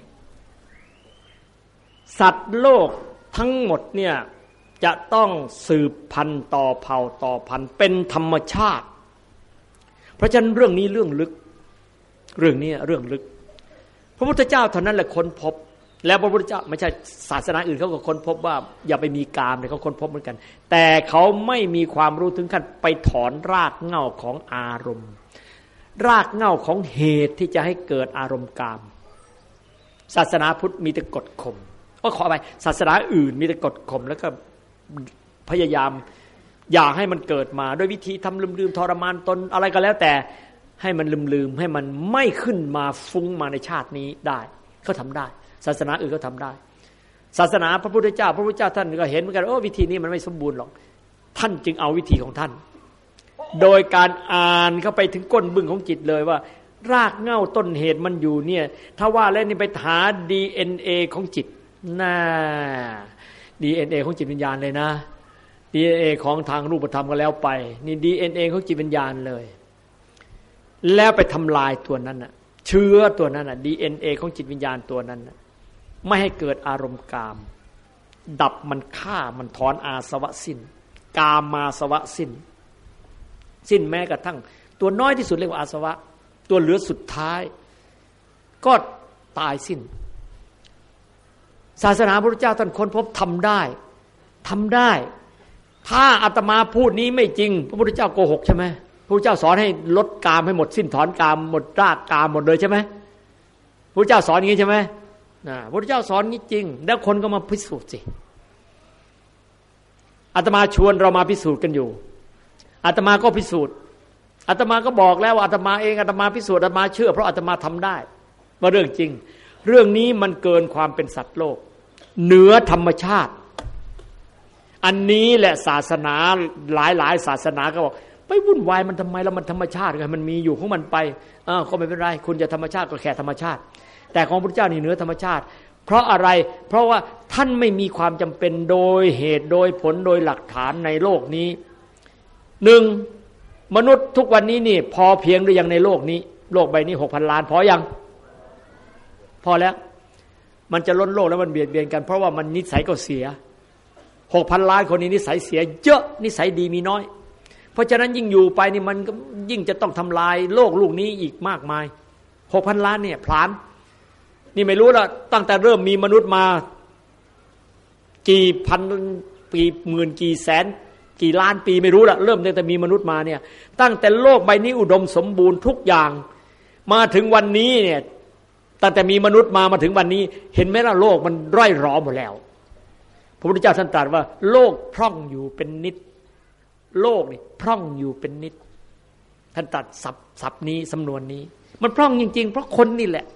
สัตว์โลกทั้งหมดเนี่ยจะต้องสืบพันธุ์ต่อเผ่าต่อพันธุ์เป็นธรรมชาติเพราะฉะนั้นเรื่องนี้เรื่องลึกเรื่องนี้เรื่องลึกพระพุทธเจ้าเท่านั้นแหละค้นพบแล้วพระพุทธเจ้าไม่ใช่ศาสนาอื่นเขาก็ค้นพบว่าอย่าไปมีกามเนี่ยเขาค้นพบเหมือนกันแต่เขาไม่มีความรู้ถึงขั้นไปถอนรากเหง้าของอารมณ์รากเหง้าของเหตุที่จะให้เกิดอารมณ์กามศาสนาพุทธมีแต่กดข่มก็ขอไปศาสนาอื่นมีแต่กดข่มแล้วก็พยายามอย่าให้มันเกิดมาด้วยวิธีทำลืมๆทรมานตนอะไรก็แล้วแต่ให้มันลืมๆให้มันไม่ขึ้นมาฟุ้งมาในชาตินี้ได้เขาทำได้ศาสนาอื่นก็ทำได้ศาสนาพระพุทธเจ้าพระพุทธเจ้าท่านก็เห็นเหมือนกันโอ้วิธีนี้มันไม่สมบูรณ์หรอกท่านจึงเอาวิธีของท่านโดยการอ่านเข้าไปถึงก้นบึ้งของจิตเลยว่ารากเหง้าต้นเหตุมันอยู่เนี่ยถ้าว่าแล้วนี่ไปหา ดี เอ็น เอ ของจิตน่า ดี เอ็น เอ ของจิตวิญญาณเลยนะ ดี เอ็น เอ ของทางรูปธรรมก็แล้วไปนี่ ดี เอ็น เอ ของจิตวิญญาณเลยแล้วไปทำลายตัวนั้นน่ะเชื้อตัวนั้นน่ะ ดี เอ็น เอ ของจิตวิญญาณตัวนั้นน่ะไม่ให้เกิดอารมณ์กามดับมันฆ่ามันถอนอาสวะสิ้นกามาสวะสิ้นสิ้นแม้กระทั่งตัวน้อยที่สุดเรียกว่าอาสวะตัวเหลือสุดท้ายก็ตายสิ้นศาสนาพระพุทธเจ้าท่านค้นพบทำได้ทำได้ถ้าอาตมาพูดนี้ไม่จริงพระพุทธเจ้าโกหกใช่ไหมพระพุทธเจ้าสอนให้ลดกามให้หมดสิ้นถอนกามหมดรากกามหมดเลยใช่ไหมพระพุทธเจ้าสอนอย่างนี้ใช่ไหมนะพระพุทธเจ้าสอนนี้จริงแล้วคนก็มาพิสูจน์สิอาตมาชวนเรามาพิสูจน์กันอยู่อาตมาก็พิสูจน์อาตมาก็บอกแล้วว่าอาตมาเองอาตมาพิสูจน์อาตมาเชื่อเพราะอาตมาทำได้ว่าเรื่องจริงเรื่องนี้มันเกินความเป็นสัตว์โลกเหนือธรรมชาติอันนี้แหละศาสนาหลายๆศาสนาก็บอกไปวุ่นวายมันทำไมแล้วมันธรรมชาติไงมันมีอยู่ของมันไปเออก็ไม่เป็นไรคุณจะธรรมชาติก็แค่ธรรมชาติแต่ของพระพุทธเจ้านี่เหนือธรรมชาติเพราะอะไรเพราะว่าท่านไม่มีความจำเป็นโดยเหตุโดยผลโดยหลักฐานในโลกนี้หนึ่งมนุษย์ทุกวันนี้นี่พอเพียงหรือยังในโลกนี้โลกใบนี้หกพันล้านพอยังพอแล้วมันจะล้นโลกแล้วมันเบียดเบียนกันเพราะว่ามันนิสัยก็เสียหกพันล้านคนนี้นิสัยเสียเยอะนิสัยดีมีน้อยเพราะฉะนั้นยิ่งอยู่ไปนี่มันก็ยิ่งจะต้องทำลายโลกลูกนี้อีกมากมายหกพันล้านเนี่ยพลานนี่ไม่รู้ละตั้งแต่เริ่มมีมนุษย์มากี่พันปีหมื่นกี่แสนกี่ล้านปีไม่รู้ละเริ่มตั้งแต่มีมนุษย์มาเนี่ยตั้งแต่โลกใบนี้อุดมสมบูรณ์ทุกอย่างมาถึงวันนี้เนี่ยตั้งแต่มีมนุษย์มามาถึงวันนี้เห็นไหมล่ะโลกมันร่อยหรอหมดแล้วพระพุทธเจ้าท่านตรัสว่าโลกพร่องอยู่เป็นนิดโลกนี่พร่องอยู่เป็นนิดท่านตรัสศัพท์ศัพท์นี้สำนวนนี้มันพร่องจริงๆเพราะคนนี่แหละ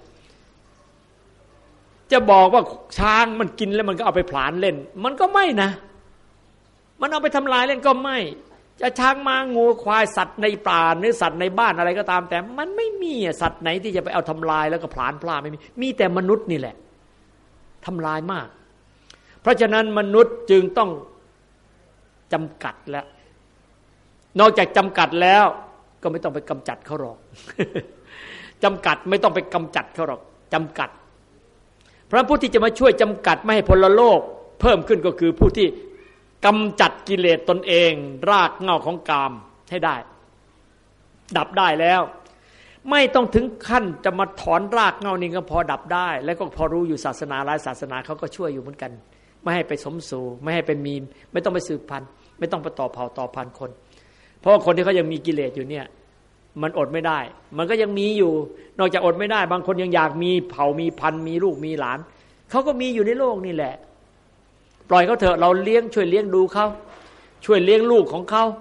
จะบอกว่าช้างมันกินแล้วมันก็เอาไปผลาญเล่นมันก็ไม่นะมันเอาไปทำลายเล่นก็ไม่จะช้างม้างูควายสัตว์ในป่าหรือสัตว์ในบ้านอะไรก็ตามแต่มันไม่มีสัตว์ไหนที่จะไปเอาทำลายแล้วก็ผลาญพลาดไม่มีมีแต่มนุษย์นี่แหละทำลายมากเพราะฉะนั้นมนุษย์จึงต้องจำกัดแล้วนอกจากจำกัดแล้วก็ไม่ต้องไปกำจัดเขาหรอก จำกัดไม่ต้องไปกำจัดเขาหรอกจำกัดเพราะผู้ที่จะมาช่วยจำกัดไม่ให้พลโลกเพิ่มขึ้นก็คือผู้ที่กำจัดกิเลสตนเองรากเหง้าของกามให้ได้ดับได้แล้วไม่ต้องถึงขั้นจะมาถอนรากเหง้านี่ก็พอดับได้แล้วก็พอรู้อยู่ศาสนาหลายศาสนาเขาก็ช่วยอยู่เหมือนกันไม่ให้ไปสมสู่ไม่ให้ไปมีไม่ต้องไปสืบพันธุ์ไม่ต้องไปต่อเผ่าต่อพันธุ์คนเพราะคนที่เขายังมีกิเลสอยู่เนี่ยมันอดไม่ได้มันก็ยังมีอยู่นอกจากอดไม่ได้บางคนยังอยากมีเผ่ามีพันธุ์มีลูกมีหลานเขาก็มีอยู่ในโลกนี่แหละปล่อยเขาเถอะเราเลี้ยงช่วยเลี้ยงดูเขาช่วยเลี้ยงลูกของเขา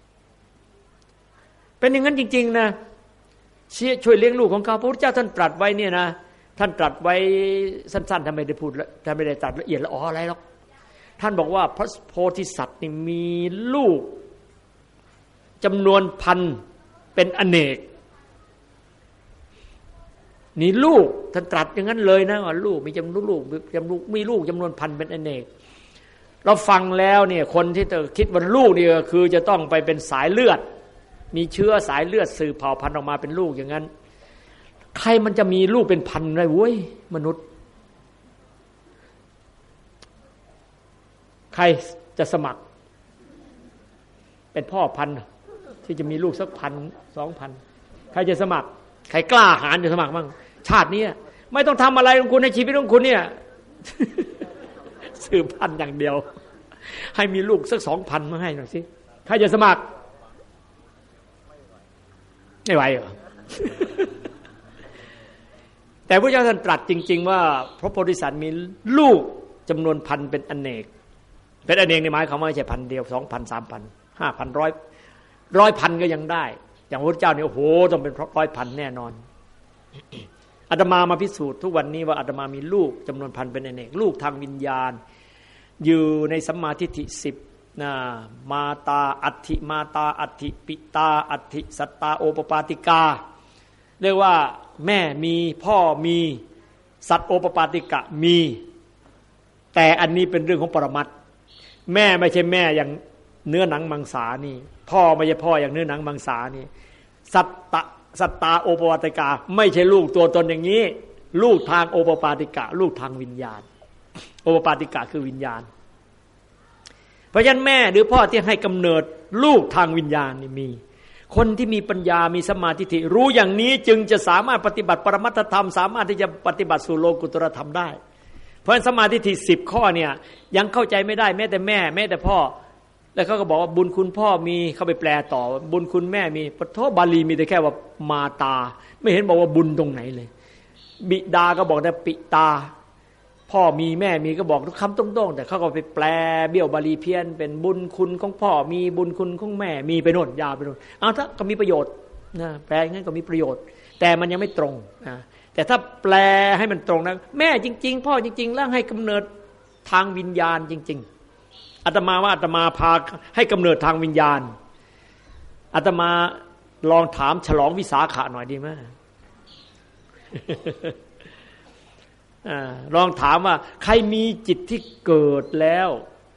เป็นอย่างนั้นจริงๆนะช่วยเลี้ยงลูกของเขาพระพุทธเจ้าท่านตรัสไว้เนี่ยนะท่านตรัสไว้สั้นๆทำไมได้พูดทำไมได้ตรัสละเอียดละอออะไรหรอกท่านบอกว่าพระโพธิสัตว์นี่มีลูกจำนวนพันเป็นอเนกนี่ลูกท่านตรัสอย่างนั้นเลยนะว่าลูกมีจำนวนลูกจำนวนมีลูกจำนวนพันเป็นอเนกเราฟังแล้วเนี่ยคนที่จะคิดว่าลูกนี่ก็คือจะต้องไปเป็นสายเลือดมีเชื้อสายเลือดสืบเผ่าพันธุ์ออกมาเป็นลูกอย่างนั้นใครมันจะมีลูกเป็นพันเลยเว้ยมนุษย์ใครจะสมัครเป็นพ่อพันธุ์ที่จะมีลูกสักพันสองพันใครจะสมัครใครกล้าหาญจะสมัครบ้างชาตินี้ไม่ต้องทำอะไรของคุณในชีวิตของคุณเนี่ย สืบพันธุ์อย่างเดียวให้มีลูกสักสองพันมาให้หน่อยสิใครจะสมัครไม่ไหวเหรอ แต่พระเจ้าท่านตรัสจริงๆว่าพระโพธิสัตว์มีลูกจำนวนพันเป็นอเนกเป็นอเนกในหมายความว่าไม่ใช่พันเดียวสองพันสามพันห้าพันร้อยร้อยพันก็ยังได้อย่างพระพุทธเจ้าเนี่ยโอ้โหต้องเป็นร้อยพันแน่นอน อาตมามาพิสูจน์ทุกวันนี้ว่าอาตมามีลูกจำนวนพันเป็นอเนกลูกทางวิญญาณอยู่ในสัมมาทิฏฐิสิบนะมาตาอัตถิมาตาอัตถิปิตาอัตถิสัตตาโอปปาติกาเรียกว่าแม่มีพ่อมีสัตว์โอปปาติกะมีแต่อันนี้เป็นเรื่องของปรมัตถ์แม่ไม่ใช่แม่อย่างเนื้อหนังมังสานี่พ่อไม่ใช่พ่ออย่างเนื้อหนังมังสานี่สัตตะสัตตาโอปปาติกาไม่ใช่ลูกตัวตนอย่างนี้ลูกทางโอปปาติกะลูกทางวิญญาณโอปปาติกะคือวิญญาณเพราะฉะนั้นแม่หรือพ่อที่ให้กำเนิดลูกทางวิญญาณนี่มีคนที่มีปัญญามีสมาธิรู้อย่างนี้จึงจะสามารถปฏิบัติปรมัตถธรรมสามารถที่จะปฏิบัติสู่โลกุตตรธรรมได้เพราะฉะนั้นสมาธิสิบข้อเนี่ยยังเข้าใจไม่ได้แม้แต่แม่แม้แต่พ่อแล้วเขาก็บอกว่าบุญคุณพ่อมีเข้าไปแปลต่อบุญคุณแม่มีปฐบาลีมีแต่แค่ว่ามาตาไม่เห็นบอกว่าบุญตรงไหนเลยบิดาก็บอกแต่ปิตาพ่อมีแม่มีก็บอกทุกคำตรงๆแต่เขาก็ไปแปลเบี้ยวบาลีเพี้ยนเป็นบุญคุณของพ่อมีบุญคุณของแม่มีไปโน่นยาวไปโน่นเอาถ้าก็มีประโยชน์นะแปลงั้นก็มีประโยชน์แต่มันยังไม่ตรงนะแต่ถ้าแปลให้มันตรงนะแม่จริงๆพ่อจริงๆแล้วให้กำเนิดทางวิญญาณจริงๆอาตมาว่าอาตมาพาให้กำเนิดทางวิญญาณอาตมาลองถามฉลองวิสาขะหน่อยดีไหม ลองถามว่าใครมีจิตที่เกิดแล้ว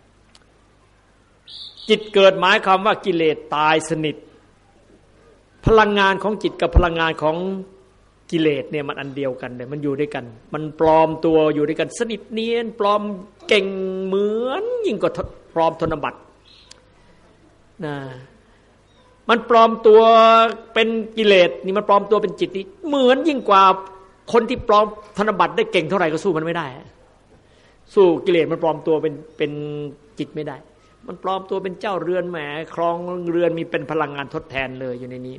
จิตเกิดหมายความว่ากิเลสตายสนิทพลังงานของจิตกับพลังงานของกิเลสเนี่ยมันอันเดียวกันเลยมันอยู่ด้วยกันมันปลอมตัวอยู่ด้วยกันสนิทเนียนปลอมเก่งเหมือนยิ่งกว่าปลอมธนบัตรนะมันปลอมตัวเป็นกิเลสนี่มันปลอมตัวเป็นจิตนี่เหมือนยิ่งกว่าคนที่ปลอมธนบัตรได้เก่งเท่าไหร่ก็สู้มันไม่ได้สู้กิเลสมันปลอมตัวเป็นเป็นจิตไม่ได้มันปลอมตัวเป็นเจ้าเรือนแหมครองเรือนมีเป็นพลังงานทดแทนเลยอยู่ในนี้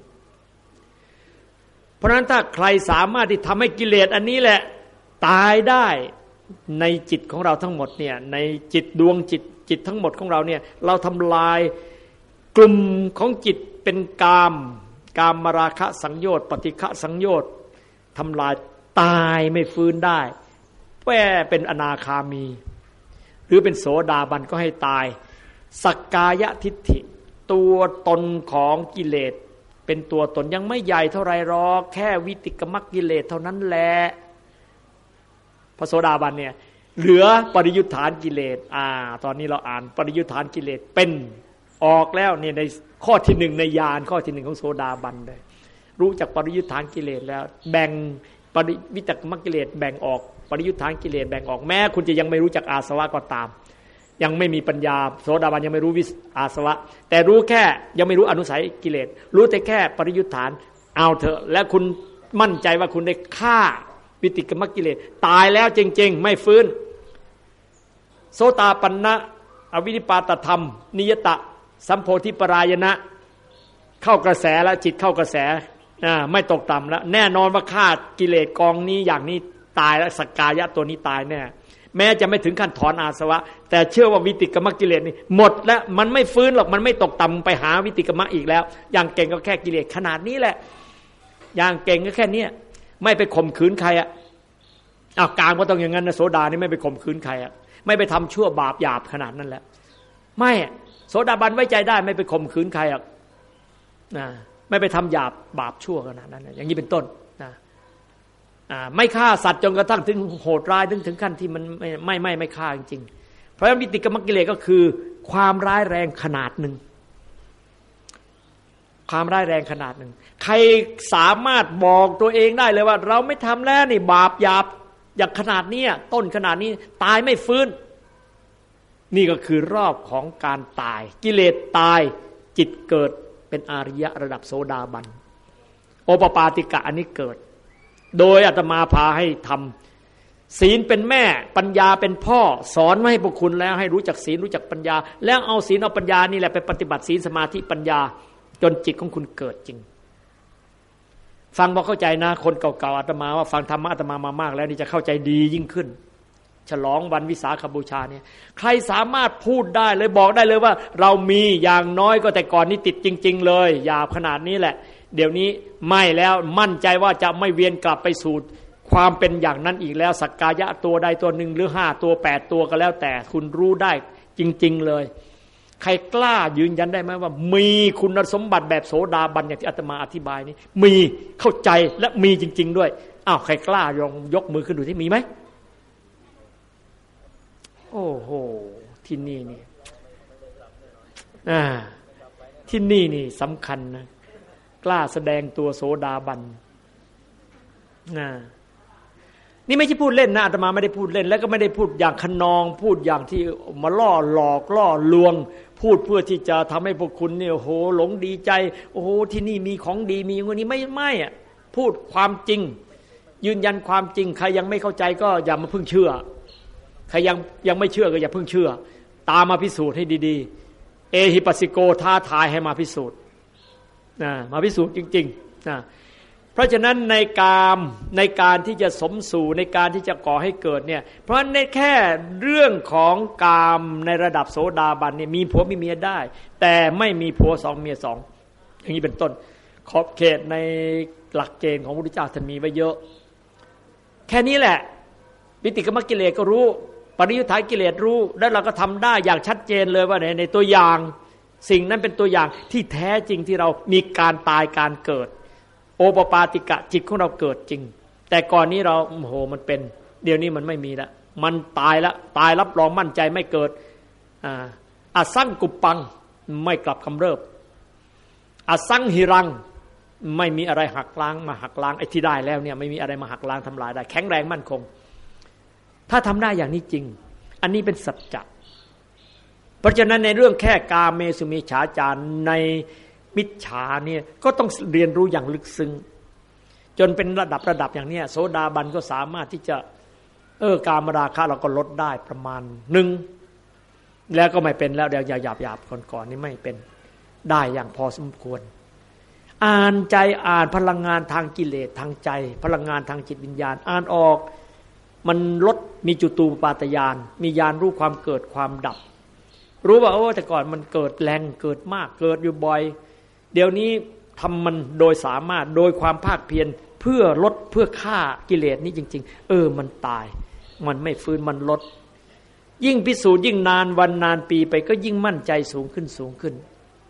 เพราะฉะนั้นถ้าใครสามารถที่ทำให้กิเลสอันนี้แหละตายได้ในจิตของเราทั้งหมดเนี่ยในจิตดวงจิตจิตทั้งหมดของเราเนี่ยเราทำลายกลุ่มของจิตเป็นกามกามราคะสังโยชน์ปฏิฆะสังโยชน์ทำลายตายไม่ฟื้นได้แว่เป็นอนาคามีหรือเป็นโสดาบันก็ให้ตายสักกายทิฏฐิตัวตนของกิเลสเป็นตัวตนยังไม่ใหญ่เท่าไรหรอกแค่วิติกมรรคกิเลสเท่านั้นแหละพระโสดาบันเนี่ยเหลือปริยุทธานกิเลสอ่าตอนนี้เราอ่านปริยุทธานกิเลสเป็นออกแล้วเนี่ยในข้อที่หนึ่งในญาณข้อที่หนึ่งของโสดาบันเลยรู้จักปริยุทธานกิเลสแล้วแบ่งปริวิตกมรรคกิเลสแบ่งออกปริยุทธานกิเลสแบ่งออกแม้คุณจะยังไม่รู้จักอาสวะก็ตามยังไม่มีปัญญาโสดาบันยังไม่รู้วิอาสวะแต่รู้แค่ยังไม่รู้อนุสัยกิเลสรู้แต่แค่ปริยุทธานเอาเถอะและคุณมั่นใจว่าคุณได้ฆ่าวิติกมรรคกิเลสตายแล้วจริงๆไม่ฟื้นโสตาปันนะอวินิปาตธรรมนิยตะสัมโพธิปรายณะเข้ากระแสแล้วจิตเข้ากระแสไม่ตกต่ำแล้วแน่นอนว่าฆ่ากิเลสกองนี้อย่างนี้ตายแล้วสักกายะตัวนี้ตายแน่แม้จะไม่ถึงขั้นถอนอาสวะแต่เชื่อว่าวิติกมรรคกิเลสนี่หมดแล้วมันไม่ฟื้นหรอกมันไม่ตกต่ำไปหาวิติกมรรคอีกแล้วอย่างเก่งก็แค่กิเลสขนาดนี้แหละอย่างเก่งก็แค่นี้ไม่ไปข่มขืนใครอ่ะอ้าวกลางก็ต้องอย่างนั้นนะโสดานี่ไม่ไปข่มขืนใครอ่ะไม่ไปทำชั่วบาปหยาบขนาดนั้นแหละไม่โสดาบันไว้ใจได้ไม่ไปข่มขืนใครอ่ะนะไม่ไปทำหยาบบาปชั่วขนาดนั้นอย่างนี้เป็นต้นนะไม่ฆ่าสัตว์จนกระทั่งถึงโหดร้ายถึงถึงขั้นที่มันไม่ไม่ไม่ไม่ฆ่าจริงๆเพราะฉะนั้นวิติกมรรคกิเลสก็คือความร้ายแรงขนาดหนึ่งความร้ายแรงขนาดหนึ่งใครสามารถบอกตัวเองได้เลยว่าเราไม่ทำแล้วนี่บาปหยาบอย่างขนาดนี้ต้นขนาดนี้ตายไม่ฟื้นนี่ก็คือรอบของการตายกิเลสตายจิตเกิดเป็นอริยะระดับโสดาบันโอปปาติกะอันนี้เกิดโดยอาตมาพาให้ทำศีลเป็นแม่ปัญญาเป็นพ่อสอนไว้ให้พวกคุณแล้วให้รู้จักศีลรู้จักปัญญาแล้วเอาศีลเอาปัญญานี่แหละไปปฏิบัติศีลสมาธิปัญญาจนจิตของคุณเกิดจริงฟังพอเข้าใจนะคนเก่าๆอาตมาว่าฟังธรรมะอาตมามามากแล้วนี่จะเข้าใจดียิ่งขึ้นฉลองวันวิสาขบูชาเนี่ยใครสามารถพูดได้เลยบอกได้เลยว่าเรามีอย่างน้อยก็แต่ก่อนนี้ติดจริงๆเลยหยาบขนาดนี้แหละเดี๋ยวนี้ไม่แล้วมั่นใจว่าจะไม่เวียนกลับไปสู่ความเป็นอย่างนั้นอีกแล้วสักกายะตัวใดตัวหนึ่งหรือห้าตัวแปดตัวก็แล้วแต่คุณรู้ได้จริงๆเลยใครกล้ายืนยันได้ไหมว่ามีคุณสมบัติแบบโสดาบันอย่างที่อาตมาอธิบายนี้มีเข้าใจและมีจริงๆด้วยอ้าวใครกล้ายองยกมือขึ้นดูที่มีไหมโอ้โหที่นี่นี่อ่าที่นี่นี่สำคัญนะกล้าแสดงตัวโสดาบันนะนี่ไม่ใช่พูดเล่นนะอาตมาไม่ได้พูดเล่นแล้วก็ไม่ได้พูดอย่างขนองพูดอย่างที่มาล่อหลอกล่อลวงพูดเพื่อที่จะทำให้พวกคุณเนี่ยโอ้โหหลงดีใจโอ้โหที่นี่มีของดีมีอย่างนี้ไม่ไม่อ่ะพูดความจริงยืนยันความจริงใครยังไม่เข้าใจก็อย่ามาเพิ่งเชื่อใครยังยังไม่เชื่อก็อย่าเพิ่งเชื่อตามมาพิสูจน์ให้ดีๆเอหิปัสสิโกท้าทายให้มาพิสูจน์นะมาพิสูจน์จริงๆนะเพราะฉะนั้นในกามในการที่จะสมสู่ในการที่จะก่อให้เกิดเนี่ยเพราะในแค่เรื่องของกามในระดับโสดาบันเนี่ยมีผัวมีเมียได้แต่ไม่มีผัวสองเมียสองอย่างนี้เป็นต้นขอบเขตในหลักเกณฑ์ของพระพุทธเจ้าท่านมีไว้เยอะแค่นี้แหละวิติกมรรคกิเลสก็รู้ปริยุทธานกิเลสรู้แล้วเราก็ทำได้อย่างชัดเจนเลยว่าในในตัวอย่างสิ่งนั้นเป็นตัวอย่างที่แท้จริงที่เรามีการตายการเกิดโอปปาติกะจิตของเราเกิดจริงแต่ก่อนนี้เราโอ้โหมันเป็นเดี๋ยวนี้มันไม่มีแล้วมันตายแล้วตายรับรองมั่นใจไม่เกิดอ่าอสังกุปปังไม่กลับกำเริบอสังหิรังไม่มีอะไรหักล้างมาหักล้างไอ้ที่ได้แล้วเนี่ยไม่มีอะไรมาหักล้างทำลายได้แข็งแรงมั่นคงถ้าทำได้อย่างนี้จริงอันนี้เป็นสัจจะเพราะฉะนั้นในเรื่องแค่กาเมสุมิจฉาจารในมิจฉาเนี่ยก็ต้องเรียนรู้อย่างลึกซึ้งจนเป็นระดับระดับอย่างเนี้ยโสดาบันก็สามารถที่จะเออกามราคะเราก็ลดได้ประมาณหนึ่งแล้วก็ไม่เป็นแล้วเดี๋ยวหยาบหยาบก่อนๆนี่ไม่เป็นได้อย่างพอสมควรอ่านใจอ่านพลังงานทางกิเลสทางใจพลังงานทางจิตวิญญาณอ่านออกมันลดมีจุตูปปาตญาณมีญาณรู้ความเกิดความดับรู้ว่าโอ้แต่ก่อนมันเกิดแรงเกิดมากเกิดอยู่บ่อยเดี๋ยวนี้ทำมันโดยสามารถโดยความภาคเพียรเพื่อลดเพื่อฆ่ากิเลสนี้จริงๆเออมันตายมันไม่ฟื้นมันลดยิ่งพิสูจน์ยิ่งนานวันนานปีไปก็ยิ่งมั่นใจสูงขึ้นสูงขึ้น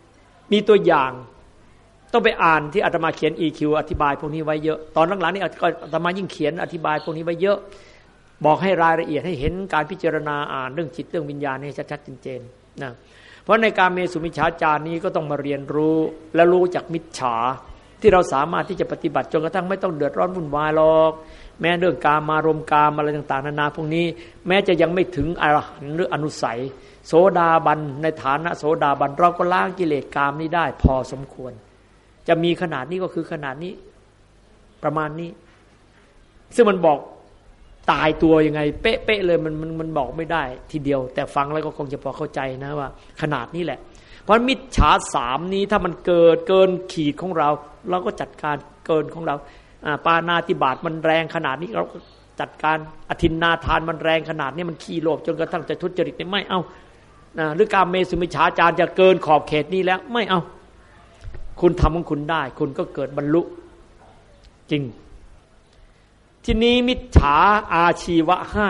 มีตัวอย่างต้องไปอ่านที่อาตมาเขียน อี คิว อธิบายพวกนี้ไว้เยอะตอนหลังๆนี่อาตมายิ่งเขียนอธิบายพวกนี้ไว้เยอะบอกให้รายละเอียดให้เห็นการพิจารณาอ่านเรื่องจิตเรื่องวิญญาณให้ชัดๆเจนๆนะเพราะในการเมสุมิจฉาจารนี้ก็ต้องมาเรียนรู้และรู้จักมิจฉาที่เราสามารถที่จะปฏิบัติจนกระทั่งไม่ต้องเดือดร้อนวุ่นวายหรอกแม้เรื่องกามารมณ์กามอะไรต่างๆนานาพวกนี้แม้จะยังไม่ถึงอรหันต์หรืออนุสัยโสดาบันในฐานะโสดาบันเราก็ล้างกิเลสกามนี้ได้พอสมควรจะมีขนาดนี้ก็คือขนาดนี้ประมาณนี้ซึ่งมันบอกตายตัวยังไงเป๊ะๆเลยมันมันมันบอกไม่ได้ทีเดียวแต่ฟังแล้วก็คงจะพอเข้าใจนะว่าขนาดนี้แหละเพราะมิจฉาสามนี้ถ้ามันเกิดเกินขีดของเราเราก็จัดการเกินของเราปาณาติบาตมันแรงขนาดนี้เราก็จัดการอทินนาทานมันแรงขนาดนี้มันขี้โลภจนกระทั่งจะทุจริตไม่เอานะหรือการเมสุมิจฉาจารจะเกินขอบเขตนี้แล้วไม่เอาคุณทำของคุณได้คุณก็เกิดบรรลุจริงทีนี้มิจฉาอาชีวะห้า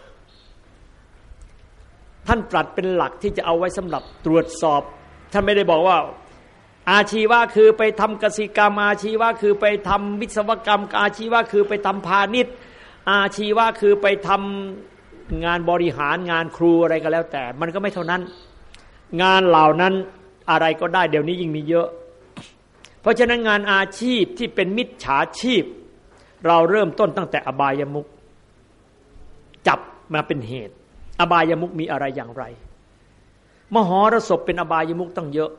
ท่านตรัสเป็นหลักที่จะเอาไว้สำหรับตรวจสอบท่านไม่ได้บอกว่าอาชีวะคือไปทำกสิกรรมอาชีวะคือไปทำวิศวกรรมอาชีวะคือไปทำพาณิชย์อาชีวะคือไปทำงานบริหารงานครูอะไรก็แล้วแต่มันก็ไม่เท่านั้นงานเหล่านั้นอะไรก็ได้เดี๋ยวนี้ยิ่งมีเยอะเพราะฉะนั้นงานอาชีพที่เป็นมิจฉาชีพเราเริ่มต้นตั้งแต่อบายมุขจับมาเป็นเหตุอบายมุขมีอะไรอย่างไรมหรสพเป็นอบายมุขตั้งเยอะ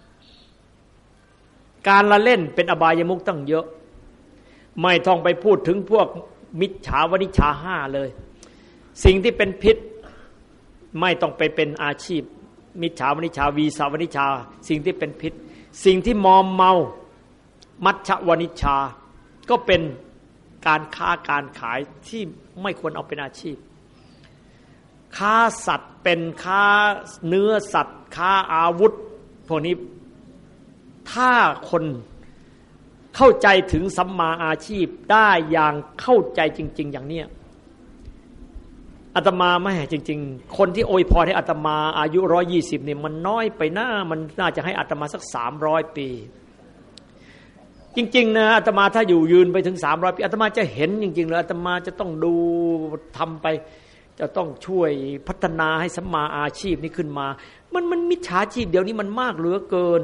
การละเล่นเป็นอบายมุขตั้งเยอะไม่ต้องไปพูดถึงพวกมิจฉาวณิชชาห้าเลยสิ่งที่เป็นพิษไม่ต้องไปเป็นอาชีพมิจฉาวณิชชาวีสาวณิชชาสิ่งที่เป็นพิษสิ่งที่มอมเมามัชฌวณิชชาก็เป็นการค้าการขายที่ไม่ควรเอาเป็นอาชีพค้าสัตว์เป็นค้าเนื้อสัตว์ค้าอาวุธพวกนี้ถ้าคนเข้าใจถึงสัมมาอาชีพได้อย่างเข้าใจจริงๆอย่างเนี้ยอาตมาไม่จริงๆคนที่อวยพรให้อาตมาอายุหนึ่งร้อยยี่สิบเนี่ยมันน้อยไปหน้ามันน่าจะให้อาตมาสักสามร้อยปีจริงๆนะอาตมาถ้าอยู่ยืนไปถึงสามร้อยปีอาตมาจะเห็นจริงๆเลยอาตมาจะต้องดูทำไปจะต้องช่วยพัฒนาให้สัมมาอาชีพนี้ขึ้นมามันมันมิจฉาชีพเดี๋ยวนี้มันมากเหลือเกิน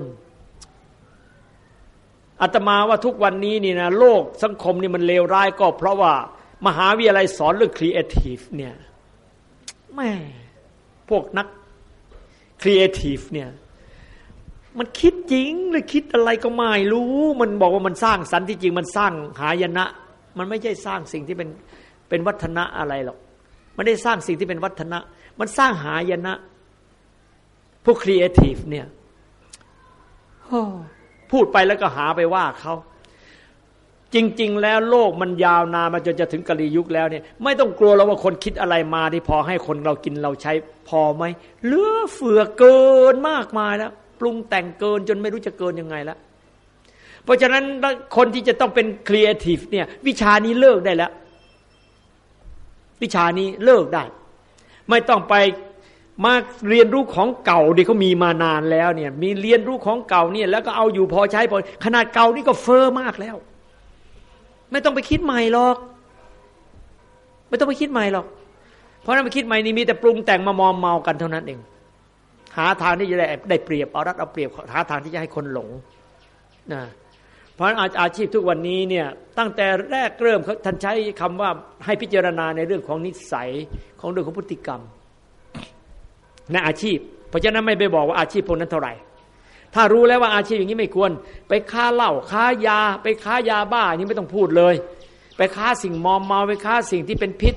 อาตมาว่าทุกวันนี้นี่นะโลกสังคมนี่มันเลวร้ายก็เพราะว่ามหาวิทยาลัยสอนเรื่องครีเอทีฟเนี่ยแม่พวกนักครีเอทีฟเนี่ยมันคิดจริงหรือคิดอะไรก็ไม่รู้มันบอกว่ามันสร้างสรรค์ที่จริงมันสร้างหายนะมันไม่ใช่สร้างสิ่งที่เป็นเป็นวัฒนะอะไรหรอกมันได้สร้างสิ่งที่เป็นวัฒนะมันสร้างหายนะพวกครีเอทีฟเนี่ยพูดไปแล้วก็หาไปว่าเขาจริงๆแล้วโลกมันยาวนานมาจนจะถึงกาลียุคแล้วเนี่ยไม่ต้องกลัวแล้วว่าคนคิดอะไรมาที่พอให้คนเรากินเราใช้พอไหมเหลือเฟือเกินมากมายแล้วปรุงแต่งเกินจนไม่รู้จะเกินยังไงแล้วเพราะฉะนั้นคนที่จะต้องเป็นครีเอทีฟเนี่ยวิชานี้เลิกได้แล้ววิชานี้เลิกได้ไม่ต้องไปมาเรียนรู้ของเก่าที่เขามีมานานแล้วเนี่ยมีเรียนรู้ของเก่าเนี่ยแล้วก็เอาอยู่พอใช้พอขนาดเก่านี่ก็เฟ้อมากแล้วไม่ต้องไปคิดใหม่หรอกไม่ต้องไปคิดใหม่หรอกเพราะนั้นไปคิดใหม่นี่มีแต่ปรุงแต่งมามอมเมากันเท่านั้นเองหาทางที่จะได้ได้เปรียบเอารัดเอาเปรียบหาทางที่จะให้คนหลงนะเพราะอาชีพทุกวันนี้เนี่ยตั้งแต่แรกเริ่มเขาท่านใช้คำว่าให้พิจารณาในเรื่องของนิสัยของเรื่องของพฤติกรรมในอาชีพเพราะฉะนั้นไม่ไปบอกว่าอาชีพพวกนั้นเท่าไหร่ถ้ารู้แล้วว่าอาชีพอย่างนี้ไม่ควรไปค้าเหล้าค้ายาไปค้ายาบ้านี่ไม่ต้องพูดเลยไปค้าสิ่งมอมเมาไปค้าสิ่งที่เป็นพิษ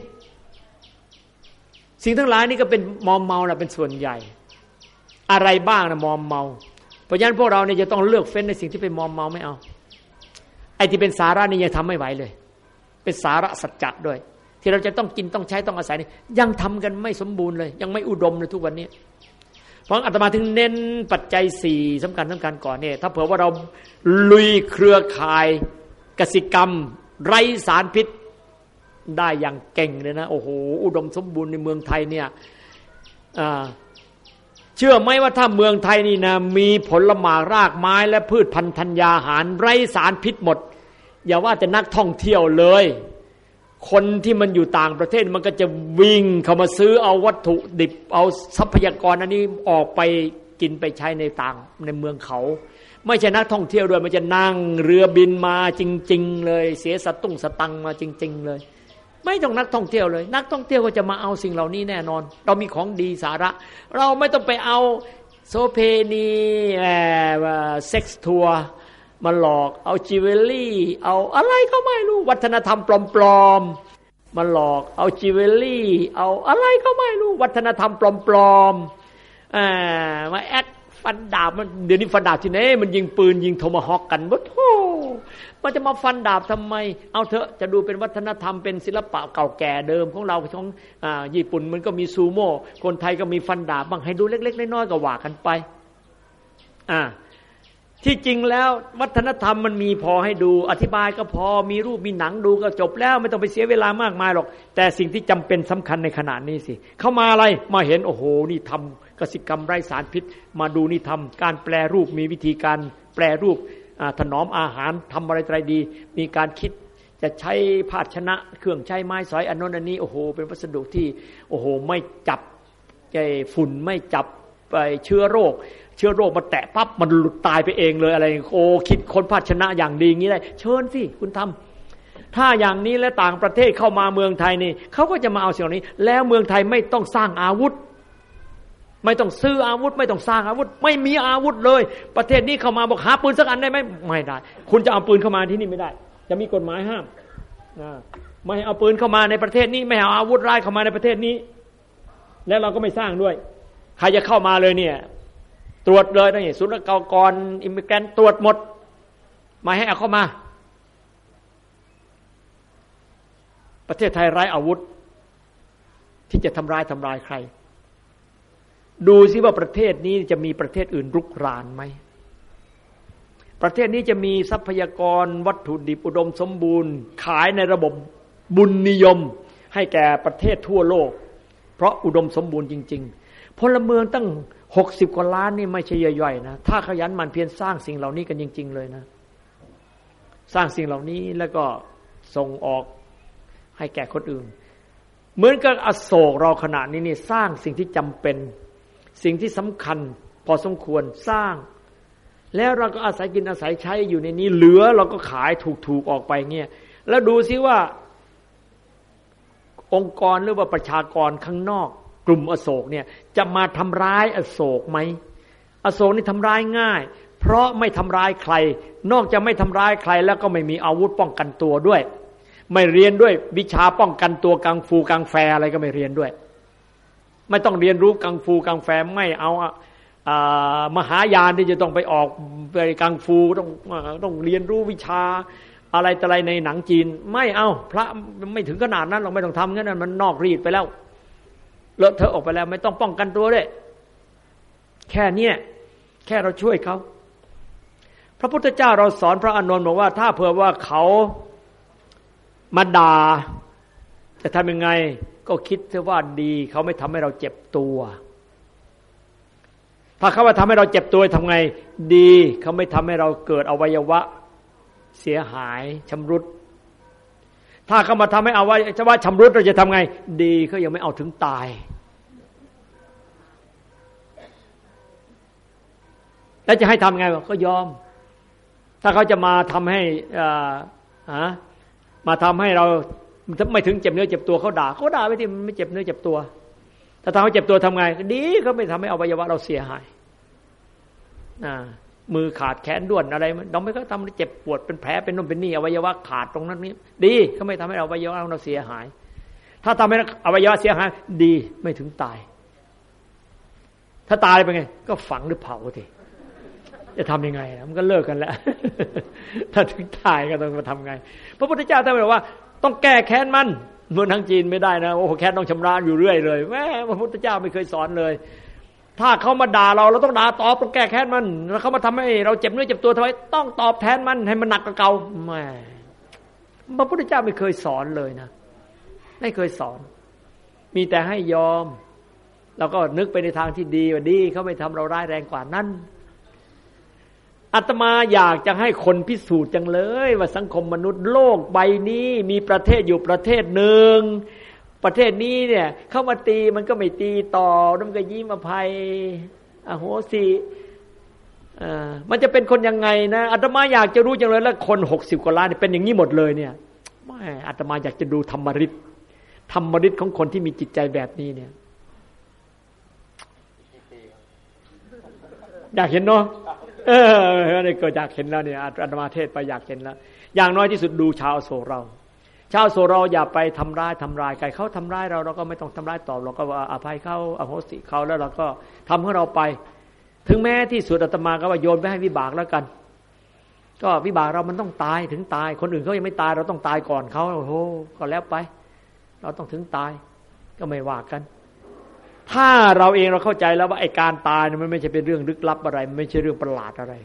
สิ่งทั้งหลายนี่ก็เป็นมอมเมานะเป็นส่วนใหญ่อะไรบ้างนะมอมเมาเพราะฉะนั้นพวกเราเนี่ยจะต้องเลือกเฟ้นในสิ่งที่เป็นมอมเมาไม่เอาไอ้ที่เป็นสาระนี่ยังทำไม่ไหวเลยเป็นสาระสัจจะด้วยที่เราจะต้องกินต้องใช้ต้องอาศัยนี่ยังทำกันไม่สมบูรณ์เลยยังไม่อุดมเลยทุกวันนี้เพราะอาตมาถึงเน้นปัจจัยสี่สำคัญสำคัญก่อนเนี่ยถ้าเผื่อว่าเราลุยเครือข่ายกสิกรรมไร้สารพิษได้อย่างเก่งเลยนะโอ้โหอุดมสมบูรณ์ในเมืองไทยเนี่ยเชื่อไหมว่าถ้าเมืองไทยนี่นะมีผลหมากรากไม้และพืชพันธุ์ธัญญาหารไร้สารพิษหมดอย่าว่าแต่นักท่องเที่ยวเลยคนที่มันอยู่ต่างประเทศมันก็จะวิ่งเข้ามาซื้อเอาวัตถุดิบเอาทรัพยากรอันนี้ออกไปกินไปใช้ในต่างในเมืองเขาไม่ใช่นักท่องเที่ยวด้วยมันจะนั่งเรือบินมาจริงๆเลยเสียสตุ้งสตังมาจริงๆเลยไม่ต้องนักท่องเที่ยวเลยนักท่องเที่ยวก็จะมาเอาสิ่งเหล่านี้แน่นอนเรามีของดีสาระเราไม่ต้องไปเอาโสเพณีเซ็กซ์ทัวร์มาหลอกเอาจิวเวลรี่เอาอะไรก็ไม่รู้วัฒนธรรมปลอมๆมาหลอกเอาจิวเวลรี่เอาอะไรก็ไม่รู้วัฒนธรรมปลอมๆอ่ามาแอดฟันดาบมันเดี๋ยวนี้ฟันดาบที่ไหนมันยิงปืนยิงโทมาฮอคกันบ่โธ่มันจะมาฟันดาบทำไมเอาเถอะจะดูเป็นวัฒนธรรมเป็นศิลปะเก่าแก่เดิมของเราของอ่าญี่ปุ่นมันก็มีซูโม่คนไทยก็มีฟันดาบบ้างให้ดูเล็กๆน้อยๆก็ว่ากันไปอ่าที่จริงแล้ววัฒนธรรมมันมีพอให้ดูอธิบายก็พอมีรูปมีหนังดูก็จบแล้วไม่ต้องไปเสียเวลามากมายหรอกแต่สิ่งที่จำเป็นสำคัญในขณะนี้สิเข้ามาอะไรมาเห็นโอ้โหนี่ทำกสิกรรมไร้สารพิษมาดูนี่ทำการแปรรูปมีวิธีการแปรรูปถนอมอาหารทำอะไรอะไรดีมีการคิดจะใช้ภาชนะเครื่องใช้ไม้สอยอันโน้นอันนี้โอ้โหเป็นวัสดุที่โอ้โหไม่จับไอ้ฝุ่นไม่จับไปเชื้อโรคเชื้อโรคมาแตะปั๊บมันหลุดตายไปเองเลยอะไรโอ้คิดคนภาชนะอย่างดีอย่างนี้ได้เชิญสิคุณทำถ้าอย่างนี้และต่างประเทศเข้ามาเมืองไทยนี่เขาก็จะมาเอาสิ่งนี้แล้วเมืองไทยไม่ต้องสร้างอาวุธไม่ต้องซื้ออาวุธไม่ต้องสร้างอาวุธไม่มีอาวุธเลยประเทศนี้เข้ามาบอกหาปืนสักอันได้ไหมไม่ได้คุณจะเอาปืนเข้ามาที่นี่ไม่ได้จะมีกฎหมายห้ามไม่ให้เอาปืนเข้ามาในประเทศนี้ไม่ให้เอาอาวุธร้ายเข้ามาในประเทศนี้แล้วเราก็ไม่สร้างด้วยใครจะเข้ามาเลยเนี่ยตรวจเลยนี่ศุลกากรอิมิเกรนต์ตรวจหมดมาให้เอาเข้ามาประเทศไทยไร้อาวุธที่จะทำร้ายทำลายใครดูซิว่าประเทศนี้จะมีประเทศอื่นรุกรานไหมประเทศนี้จะมีทรัพยากรวัตถุดิบอุดมสมบูรณ์ขายในระบบบุญนิยมให้แก่ประเทศทั่วโลกเพราะอุดมสมบูรณ์จริงๆพลเมืองตั้งหกสิบกว่าล้านนี่ไม่ใช่ย่อยๆนะถ้าขยันหมั่นเพียรสร้างสิ่งเหล่านี้กันจริงๆเลยนะสร้างสิ่งเหล่านี้แล้วก็ส่งออกให้แก่คนอื่นเหมือนกับอโศกเราขณะนี้นี่สร้างสิ่งที่จำเป็นสิ่งที่สำคัญพอสมควรสร้างแล้วเราก็อาศัยกินอาศัยใช้อยู่ในนี้เหลือเราก็ขายถูกๆออกไปเงี้ยแล้วดูซิว่าองค์กรหรือว่าประชากรข้างนอกกลุ่มอโศกเนี่ยจะมาทำร้ายอโศกไหมอโศกนี่ทำร้ายง่ายเพราะไม่ทำร้ายใครนอกจากไม่ทำร้ายใครแล้วก็ไม่มีอาวุธป้องกันตัวด้วยไม่เรียนด้วยวิชาป้องกันตัวกังฟูกังแฟอะไรก็ไม่เรียนด้วยไม่ต้องเรียนรู้กังฟูกังแฟไม่เอาอ่ามหายานที่จะต้องไปออกไปกังฟูต้องต้องเรียนรู้วิชาอะไรต่ออะไรในหนังจีนไม่เอาพระไม่ถึงขนาดนั้นเราไม่ต้องทำงั้นมันนอกรีดไปแล้วเลอะเทอะออกไปแล้วไม่ต้องป้องกันตัวด้วยแค่นี้แค่เราช่วยเขาพระพุทธเจ้าเราสอนพระอานนท์บอกว่าถ้าเผื่อว่าเขามาด่าจะทำยังไงก็คิดเถอะว่าดีเขาไม่ทำให้เราเจ็บตัวถ้าเขาว่าทำให้เราเจ็บตัวทำไงดีเขาไม่ทำให้เราเกิดอวัยวะเสียหายชำรุดถ้าเขามาทำให้อวัยวะชำรุดเราจะทำไงดีเขายังไม่เอาถึงตายแล้วจะให้ทำไงก็ยอมถ้าเขาจะมาทำให้อ่าฮะมาทำให้เราไม่ถึงเจ็บเนื้อเจ็บตัวเขาด่าเขาด่าไปที่มันไม่เจ็บเนื้อเจ็บตัวถ้าทำให้เจ็บตัวทำไงดีเขาไม่ทำให้อวัยวะเราเสียหายอ่ามือขาดแขนด้วนอะไรเราไม่ก็ทำให้เจ็บปวดเป็นแผลเป็นนู่นเป็นนี่อวัยวะขาดตรงนั้นนี้ดีเขาไม่ทำให้อวัยวะเราเสียหายถ้าทำให้อวัยวะเสียหายดีไม่ถึงตายถ้าตายไปไงก็ฝังหรือเผาทีจะทำยังไงมันก็เลิกกันแล้วถ้าถึงตายก็ต้องมาทำไงพระพุทธเจ้าท่านบอกว่าต้องแก้แค้นมันเมืองทางจีนไม่ได้นะโอ้แค้นต้องชำระอยู่เรื่อยเลยแม่พระพุทธเจ้าไม่เคยสอนเลยถ้าเขามาด่าเราเราต้องด่าตอบต้องแก้แค้นมันแล้วเขามาทำให้เราเจ็บเนื้อเจ็บตัวทำไมต้องตอบแทนมันให้มันหนักกว่าเก่าแม่พระพุทธเจ้าไม่เคยสอนเลยนะไม่เคยสอนมีแต่ให้ยอมเราก็นึกไปในทางที่ดีว่าดีเขาไม่ทำเราร้ายแรงกว่านั้นอาตมาอยากจะให้คนพิสูจน์จังเลยว่าสังคมมนุษย์โลกใบนี้มีประเทศอยู่ประเทศหนึ่งประเทศนี้เนี่ยเข้ามาตีมันก็ไม่ตีต่อมันก็ยิ้มอภัยอโหสิอ่ามันจะเป็นคนยังไงนะอาตมาอยากจะรู้จังเลยแล้วคนหกสิบกว่าล้านเป็นอย่างนี้หมดเลยเนี่ยไม่อาตมาอยากจะดูธรรมฤทธิ์ธรรมฤทธิ์ของคนที่มีจิตใจแบบนี้เนี่ยอยากเห็นเนาะเออนี่ก็อยากเห็นแล้วเนี่ยอาตมาเทศไปอยากเห็นแล้วอย่างน้อยที่สุดดูชาวโศกเราชาวโศกเราอย่าไปทำร้ายทำร้ายใครเขาทำร้ายเราเราก็ไม่ต้องทำร้ายตอบเราก็อภัยเขาอโหสิเขาแล้วเราก็ทำของเราไปถึงแม้ที่สุดอาตมาก็ว่าโยนไปให้วิบากแล้วกันก็วิบากเรามันต้องตายถึงตายคนอื่นเขายังไม่ตายเราต้องตายก่อนเขาโอ้โหก็แล้วไปเราต้องถึงตายก็ไม่ว่ากันถ้าเราเองเราเข้าใจแล้วว่าไอ้การตายมันไม่ใช่เป็นเรื่องลึกลับอะไรมันไม่ใช่เรื่องประหลาดอะไร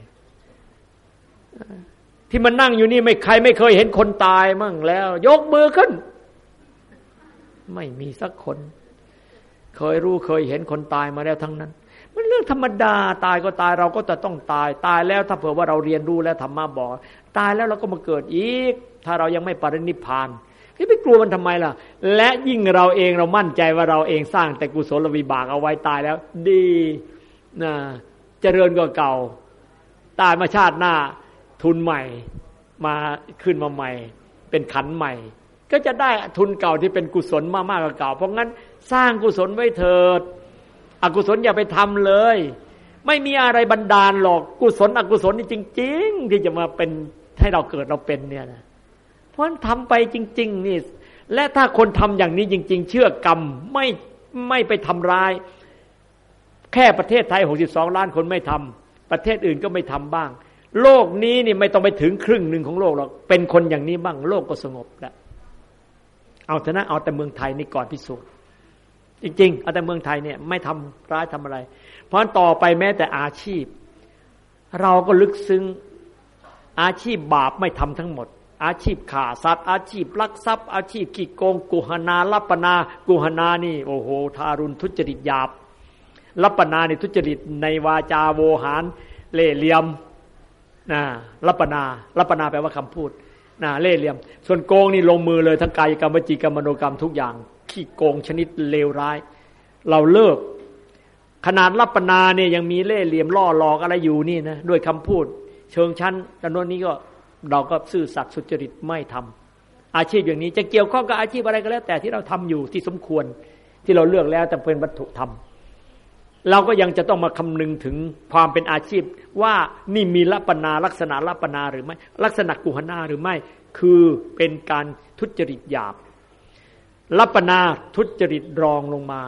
ที่มันนั่งอยู่นี่ไม่ใครไม่เคยเห็นคนตายมั่งแล้วยกมือขึ้นไม่มีสักคนเคยรู้เคยเห็นคนตายมาแล้วทั้งนั้นมันเรื่องธรรมดาตายก็ตายเราก็จะต้องตายตายแล้วถ้าเผื่อว่าเราเรียนรู้แล้วธรรมะบอกตายแล้วเราก็มาเกิดอีกถ้าเรายังไม่ปรินิพพานที่ไปกลัวมันทำไมล่ะและยิ่งเราเองเรามั่นใจว่าเราเองสร้างแต่กุศลวิบากเอาไว้ตายแล้วดีนะเจริญกว่าเก่าตายมาชาติหน้าทุนใหม่มาขึ้นมาใหม่เป็นขันใหม่ก็จะได้ทุนเก่าที่เป็นกุศลมากๆกว่าเก่าเพราะงั้นสร้างกุศลไว้เถิดอกุศลอย่าไปทำเลยไม่มีอะไรบันดาลหรอกกุศลอกุศลนี่จริงๆที่จะมาเป็นให้เราเกิดเราเป็นเนี่ยนะเพราะฉะนั้นทำไปจริงๆนี่และถ้าคนทำอย่างนี้จริงๆเชื่อกรรมไม่ไม่ไปทำร้ายแค่ประเทศไทยหกสิบสองล้านคนไม่ทำประเทศอื่นก็ไม่ทำบ้างโลกนี้นี่ไม่ต้องไปถึงครึ่งหนึ่งของโลกหรอกเป็นคนอย่างนี้บ้างโลกก็สงบแล้วเอาเถอะนะเอาแต่เมืองไทยนี่ก่อนพิสูจน์จริงๆเอาแต่เมืองไทยเนี่ยไม่ทำร้ายทำอะไรเพราะฉะนั้นต่อไปแม้แต่อาชีพเราก็ลึกซึ้งอาชีพบาปไม่ทำทั้งหมดอาชีพฆ่าสัตว์อาชีพลักทรัพย์อาชีพขี้โกงกุหนาลัปปนากุหนานี่โอ้โหทารุณทุจริตหยาบลัปปนานี่ทุจริตในวาจาโวหารเล่ห์เหลี่ยมนะลัปปนาลัปปนาแปลว่าคำพูดนะเล่ห์เหลี่ยมส่วนโกงนี่ลงมือเลยทั้งกายกรรมวจีกรรมมโนกรรมทุกอย่างขี้โกงชนิดเลวร้ายเราเลิกขนาดลัปปนาเนี่ยยังมีเล่ห์เหลี่ยมล่อหลอกอะไรอยู่นี่นะด้วยคำพูดเชิงชั้นจำนวนนี้ก็เราก็ซื่อสัตย์สุจริตไม่ทำอาชีพอย่างนี้จะเกี่ยวข้องกับอาชีพอะไรก็แล้วแต่ที่เราทำอยู่ที่สมควรที่เราเลือกแล้วแต่เป็นวัตถุธรรมเราก็ยังจะต้องมาคำนึงถึงความเป็นอาชีพว่านี่มีลัปปนาลักษณะลัปปนาหรือไม่ลักษณะกุหนาหรือไม่คือเป็นการทุจริตหยาบลัปปนาทุจริตรองลงมา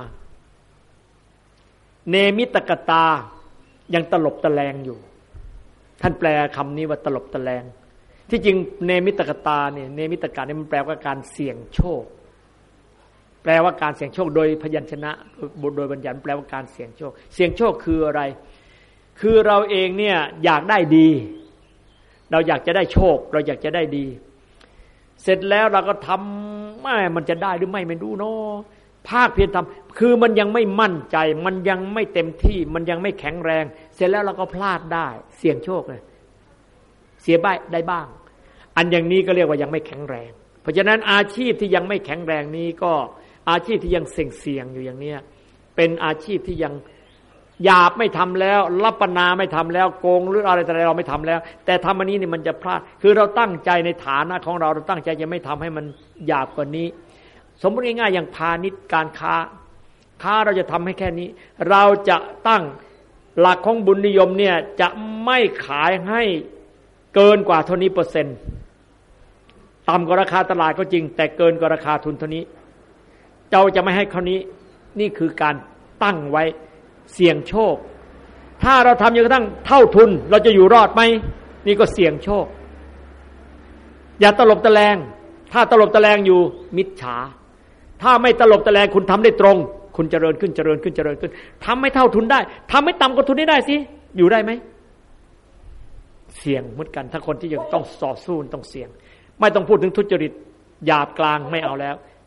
เนมิตกตายังตลบตะแลงอยู่ท่านแปลคำนี้ว่าตลบตะแลงที่จริงเนมิตกตาเนี่ยเนมิตกะนี่มันแปลว่าการเสี่ยงโชคแปลว่าการเสี่ยงโชคโดยพยัญชนะโดยบัญญัติแปลว่าการเสี่ยงโชคเสี่ยงโชคคืออะไรคือเราเองเนี่ยอยากได้ดีเราอยากจะได้โชคเราอยากจะได้ดีเสร็จแล้วเราก็ทำไม่มันจะได้หรือไม่ไม่รู้เนาะภาคเพียรทำคือมันยังไม่มั่นใจมันยังไม่เต็มที่มันยังไม่แข็งแรงเสร็จแล้วเราก็พลาดได้เสี่ยงโชคเลยเสียบ้างได้บ้างอันอย่างนี้ก็เรียกว่ายังไม่แข็งแรงเพราะฉะนั้นอาชีพที่ยังไม่แข็งแรงนี้ก็อาชีพที่ยังเสี่ยงๆอยู่อย่างเนี้ยเป็นอาชีพที่ยังหยาบไม่ทำแล้วลัปปนาไม่ทำแล้วโกงหรืออะไรแต่เราไม่ทำแล้วแต่ทำอันนี้นี่มันจะพลาดคือเราตั้งใจในฐานะของเราเราตั้งใจจะไม่ทำให้มันหยาบกว่านี้สมมติง่ายๆอย่างพาณิชย์การค้าค้าเราจะทำให้แค่นี้เราจะตั้งหลักของบุญนิยมเนี่ยจะไม่ขายให้เกินกว่าเท่านี้เปอร์เซ็นต์ต่ำกว่าราคาตลาดก็จริงแต่เกินกว่าราคาทุนเท่านี้เจ้าจะไม่ให้เท่านี้นี่คือการตั้งไว้เสี่ยงโชคถ้าเราทำจนกระทั่งเท่าทุนเราจะอยู่รอดไหมนี่ก็เสี่ยงโชคอย่าตลบตะแลงถ้าตลบตะแลงอยู่มิจฉาถ้าไม่ตลบตะแลงคุณทำได้ตรงคุณเจริญขึ้นเจริญขึ้นเจริญขึ้นทำไม่เท่าทุนได้ทำไม่ต่ำกว่าทุนนี้ได้สิอยู่ได้ไหมเสี่ยงเหมือนกันถ้าคนที่ยังต้องต่อสู้ต้องเสี่ยงไม่ต้องพูดถึงทุจริตหยาบกลางไม่เอาแล้ว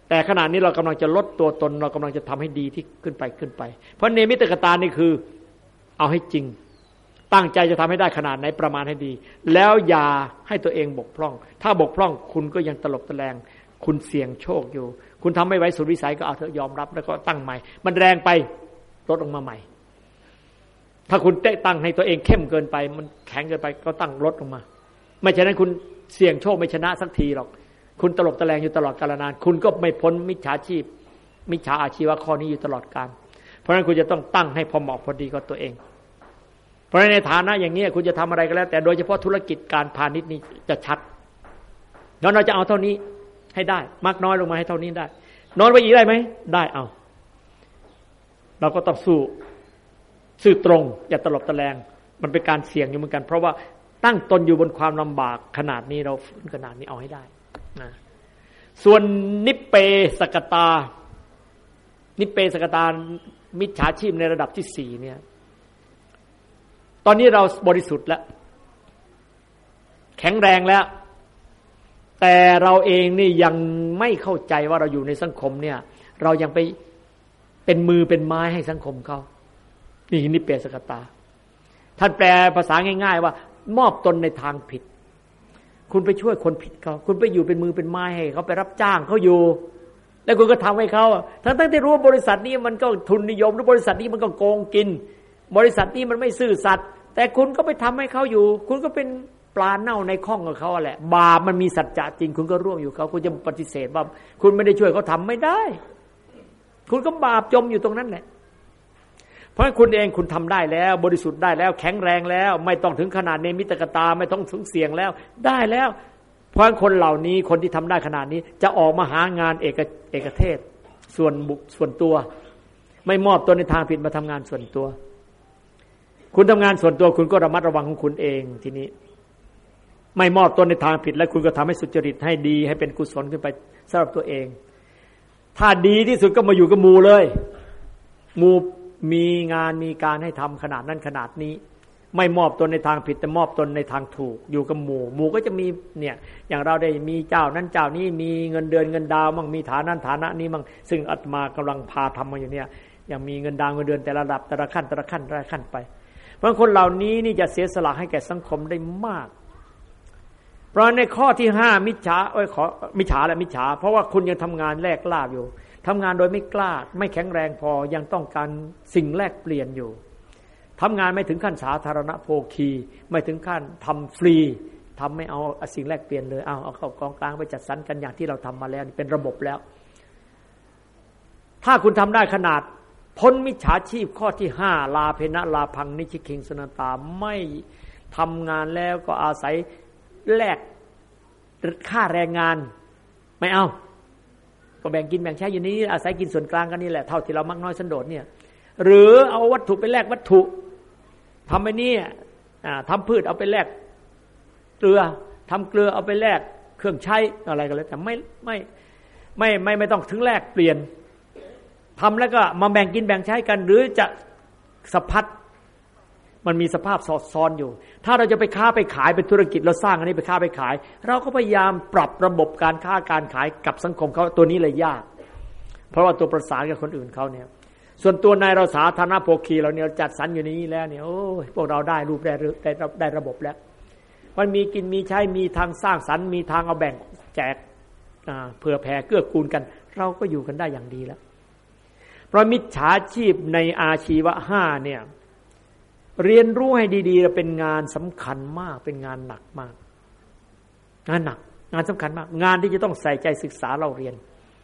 แต่ขณะนี้เรากำลังจะลดตัวตนเรากำลังจะทำให้ดีที่ขึ้นไปขึ้นไปเพราะเนมิตกตานี่คือเอาให้จริงตั้งใจจะทำให้ได้ขนาดไหนประมาณให้ดีแล้วอย่าให้ตัวเองบกพร่องถ้าบกพร่องคุณก็ยังตลบตะแลงคุณเสี่ยงโชคอยู่คุณทำไม่ไหวสุดวิสัยก็เอาเถอะยอมรับแล้วก็ตั้งใหม่มันแรงไปลดลงมาใหม่ถ้าคุณเตะตั้งให้ตัวเองเข้มเกินไปมันแข็งเกินไปก็ตั้งลดลงมาไม่ฉะนั้นคุณเสี่ยงโชคไม่ชนะสักทีหรอกคุณตลบตะแลงอยู่ตลอดกาลนานคุณก็ไม่พ้นมิจฉาชีพมิจฉาอาชีวะข้อนี้อยู่ตลอดกาลเพราะฉะนั้นคุณจะต้องตั้งให้พอเหมาะพอดีกับตัวเองเพราะในฐานะอย่างนี้คุณจะทำอะไรก็แล้วแต่โดยเฉพาะธุรกิจการพาณิชย์นี้จะชัดงั้นเราจะเอาเท่านี้ให้ได้มากน้อยลงมาให้เท่านี้ได้น้อยไปอีกได้ไหมได้เอาเราก็ต้องสู้ซื่อตรงอย่าตลบตะแลงมันเป็นการเสี่ยงอยู่เหมือนกันเพราะว่าตั้งตนอยู่บนความลำบากขนาดนี้เราฝืนขนาดนี้เอาให้ได้นะส่วนนิปเปสกตานิปเปสกตามิจฉาชีพในระดับที่สี่เนี่ยตอนนี้เราบริสุทธิ์แล้วแข็งแรงแล้วแต่เราเองนี่ยังไม่เข้าใจว่าเราอยู่ในสังคมเนี่ยเรายังไปเป็นมือเป็นไม้ให้สังคมเขานี่นิเปสกตาท่านแปลภาษาง่ายๆว่ามอบตนในทางผิดคุณไปช่วยคนผิดเขาคุณไปอยู่เป็นมือเป็นไม้ให้เขาไปรับจ้างเขาอยู่แล้วคุณก็ทำให้เขาทั้งๆที่รู้ว่าบริษัทนี้มันก็ทุนนิยมหรือบริษัทนี้มันก็โกงกินบริษัทนี้มันไม่ซื่อสัตย์แต่คุณก็ไปทำให้เขาอยู่คุณก็เป็นปลาเน่าในข้องกับเขาแหละบาปมันมีสัจจะจริงคุณก็ร่วมอยู่เขาคุณจะปฏิเสธว่าคุณไม่ได้ช่วยเขาทำไม่ได้คุณก็บาปจมอยู่ตรงนั้นแหละเพราะคุณเองคุณทำได้แล้วบริสุทธิ์ได้แล้วแข็งแรงแล้วไม่ต้องถึงขนาดเนมิตกตาไม่ต้องถึงเสี่ยงแล้วได้แล้วเพราะคนเหล่านี้คนที่ทำได้ขนาดนี้จะออกมาหางานเอกเอกเทศส่วนบุคส่วนตัวไม่มอบตัวในทางผิดมาทำงานส่วนตัวคุณทำงานส่วนตัวคุณก็ระมัดระวังของคุณเองทีนี้ไม่มอบตัวในทางผิดแล้วคุณก็ทำให้สุจริตให้ดีให้เป็นกุศลขึ้นไปสำหรับตัวเองถ้าดีที่สุดก็มาอยู่กับหมู่เลยหมู่มีงานมีการให้ทำขนาดนั้นขนาดนี้ไม่มอบตนในทางผิดแต่มอบตนในทางถูกอยู่กับหมู่หมู่ก็จะมีเนี่ยอย่างเราได้มีเจ้านั้นเจ้านี้มีเงินเดือนเงินดาวมั่งมีฐานะฐานะนี้มั่งซึ่งอาตมากำลังพาทำมาอยู่เนี่ยอย่างมีเงินดาวเงินเดือนแต่ละระดับแต่ละขั้นแต่ละขั้นแต่ละขั้นไปเพราะคนเหล่านี้นี่จะเสียสละให้แก่สังคมได้มากเพราะในข้อที่ห้ามิจฉาเอ้ยขอมิจฉาและมิจฉาเพราะว่าคุณยังทำงานแลกลาบอยู่ทำงานโดยไม่กล้าไม่แข็งแรงพอยังต้องการสิ่งแลกเปลี่ยนอยู่ทำงานไม่ถึงขั้นสาธารณโภคีไม่ถึงขั้นทำฟรีทำไม่เอาสิ่งแลกเปลี่ยนเลยเอาเอาเข้ากองกลางไปจัดสรรกันอย่างที่เราทำมาแล้วเป็นระบบแล้วถ้าคุณทำได้ขนาดพ้นมิจฉาชีพข้อที่ห้าลาเพนะลาพังนิชิคิงสนตาไม่ทำงานแล้วก็อาศัยแลกค่าแรงงานไม่เอาก็แบ่งกินแบ่งใช้อยู่นี้อาศัยกินส่วนกลางกันนี่แหละเท่าที่เรามักน้อยสันโดษเนี่ยหรือเอาวัตถุไปแลกวัตถุทำไปนี่ทำพืชเอาไปแลกเกลือทำเกลือเอาไปแลกเครื่องใช้อะไรกันเลยแต่ไม่ไม่ไม่ไม่ไม่ต้องถึงแลกเปลี่ยนทำแล้วก็มาแบ่งกินแบ่งใช้กันหรือจะสะพัดมันมีสภาพสอดซ้อนอยู่ถ้าเราจะไปค้าไปขายเป็นธุรกิจเราสร้างอันนี้ไปค้าไปขายเราก็พยายามปรับระบบการค้าการขายกับสังคมเขาตัวนี้เลยยากเพราะว่าตัวประสานกับคนอื่นเขาเนี่ยส่วนตัวนายเราสาธารณโภคีเราเนี่ยจัดสรรอยู่ในนี้แล้วเนี่ยโอ้ยพวกเราได้รูปได้ได้ได้ระบบแล้วมันมีกินมีใช้มีทางสร้างสรรค์มีทางเอาแบ่งแจกเผื่อแผ่เกื้อกูลกันเราก็อยู่กันได้อย่างดีแล้วเพราะมิจฉาชีพในอาชีวะห้าเนี่ยเรียนรู้ให้ดีๆเป็นงานสำคัญมากเป็นงานหนักมากงานหนักงานสำคัญมากงานที่จะต้องใส่ใจศึกษาเราเรียน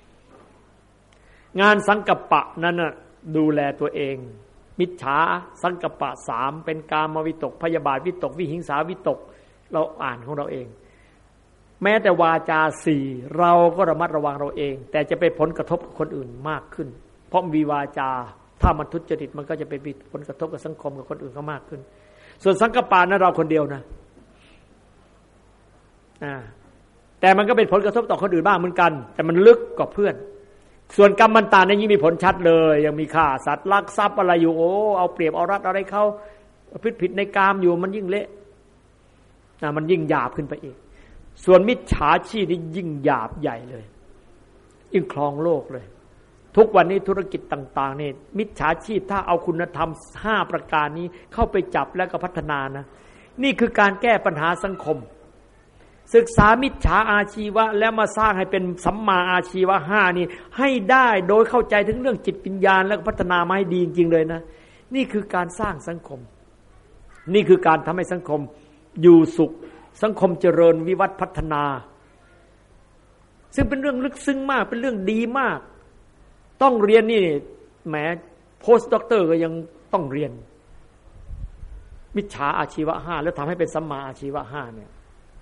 งานสังกัปปะนั้นน่ะดูแลตัวเองมิจฉาสังกัปปะสามเป็นกามวิตกพยาบาทวิตกวิหิงสาวิตกเราอ่านของเราเองแม้แต่วาจาสี่เราก็ระมัดระวังเราเองแต่จะไปผลกระทบกับคนอื่นมากขึ้นเพราะมีวาจาถ้ามันทุจริตมันก็จะไปมีผลกระทบกับสังคมกับคนอื่นเขามากขึ้นส่วนสังกัปปะนั้นเราคนเดียวนะอ่าแต่มันก็เป็นผลกระทบต่อคนอื่นบ้างเหมือนกันแต่มันลึกกว่าเพื่อนส่วนกรรมมันตาเนี่ยยิ่งมีผลชัดเลยยังมีฆ่าสัตว์ลักทรัพย์อะไรอยู่โอ้เอาเปรียบเอารัดอะไรเขาผิดผิดในกามอยู่มันยิ่งเละนะมันยิ่งหยาบขึ้นไปอีกส่วนมิจฉาชีพนี่ยิ่งหยาบใหญ่เลยยิ่งครองโลกเลยทุกวันนี้ธุรกิจต่างๆนี่มิจฉาชีพถ้าเอาคุณธรรมห้าประการนี้เข้าไปจับแล้วก็พัฒนานะนี่คือการแก้ปัญหาสังคมศึกษามิจฉาอาชีวะแล้วมาสร้างให้เป็นสัมมาอาชีวะห้านี่ให้ได้โดยเข้าใจถึงเรื่องจิตวิญญาณแล้วก็พัฒนามาให้ดีจริงๆเลยนะนี่คือการสร้างสังคมนี่คือการทำให้สังคมอยู่สุขสังคมเจริญวิวัฒน์พัฒนาซึ่งเป็นเรื่องลึกซึ้งมากเป็นเรื่องดีมากต้องเรียนนี่แหมโพสต์ด็อกเตอร์ก็ยังต้องเรียนมิจฉาอาชีวะห้าแล้วทำให้เป็นสัมมาอาชีวะห้าเนี่ย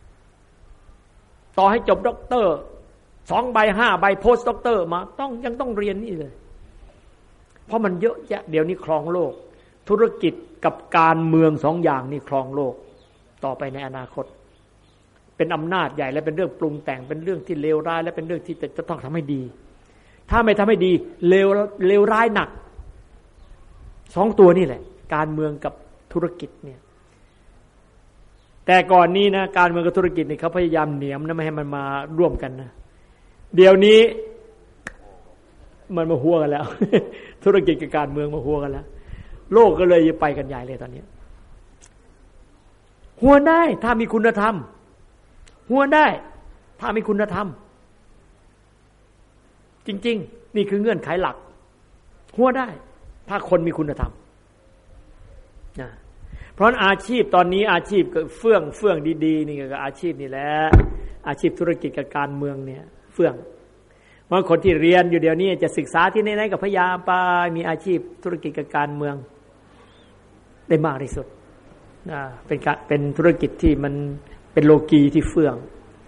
ต่อให้จบด็อกเตอร์สองใบห้าใบโพสต์ด็อกเตอร์มาต้องยังต้องเรียนนี่เลยเพราะมันเยอะแยะเดี๋ยวนี้ครองโลกธุรกิจกับการเมืองสองอย่างนี่ครองโลกต่อไปในอนาคตเป็นอำนาจใหญ่และเป็นเรื่องปรุงแต่งเป็นเรื่องที่เลวร้ายและเป็นเรื่องที่จะต้องทำให้ดีถ้าไม่ทำให้ดีเลวเลวร้ายหนักสองตัวนี่แหละการเมืองกับธุรกิจเนี่ยแต่ก่อนนี้นะการเมืองกับธุรกิจนี่เขาพยายามเหนี่ยมนะไม่ให้มันมาร่วมกันนะเดี๋ยวนี้มันมาหัวกันแล้ว ธุรกิจกับการเมืองมาหัวกันแล้วโลกก็เลยไปกันใหญ่เลยตอนนี้หัวได้ถ้ามีคุณธรรมหัวได้ถ้ามีคุณธรรมจริงๆนี่คือเงื่อนไขหลักหัวได้ถ้าคนมีคุณธรรมนะเพราะอาชีพตอนนี้อาชีพก็เฟื่องเฟื่องดีๆนี่ก็อาชีพนี่แหละอาชีพธุรกิจกับการเมืองเนี่ยเฟื่องบางคนที่เรียนอยู่เดี๋ยวนี้จะศึกษาที่ไหนๆก็พยายามไปมีอาชีพธุรกิจกับการเมืองได้มากที่สุดนะเป็นเป็นธุรกิจที่มันเป็นโลกีที่เฟื่อง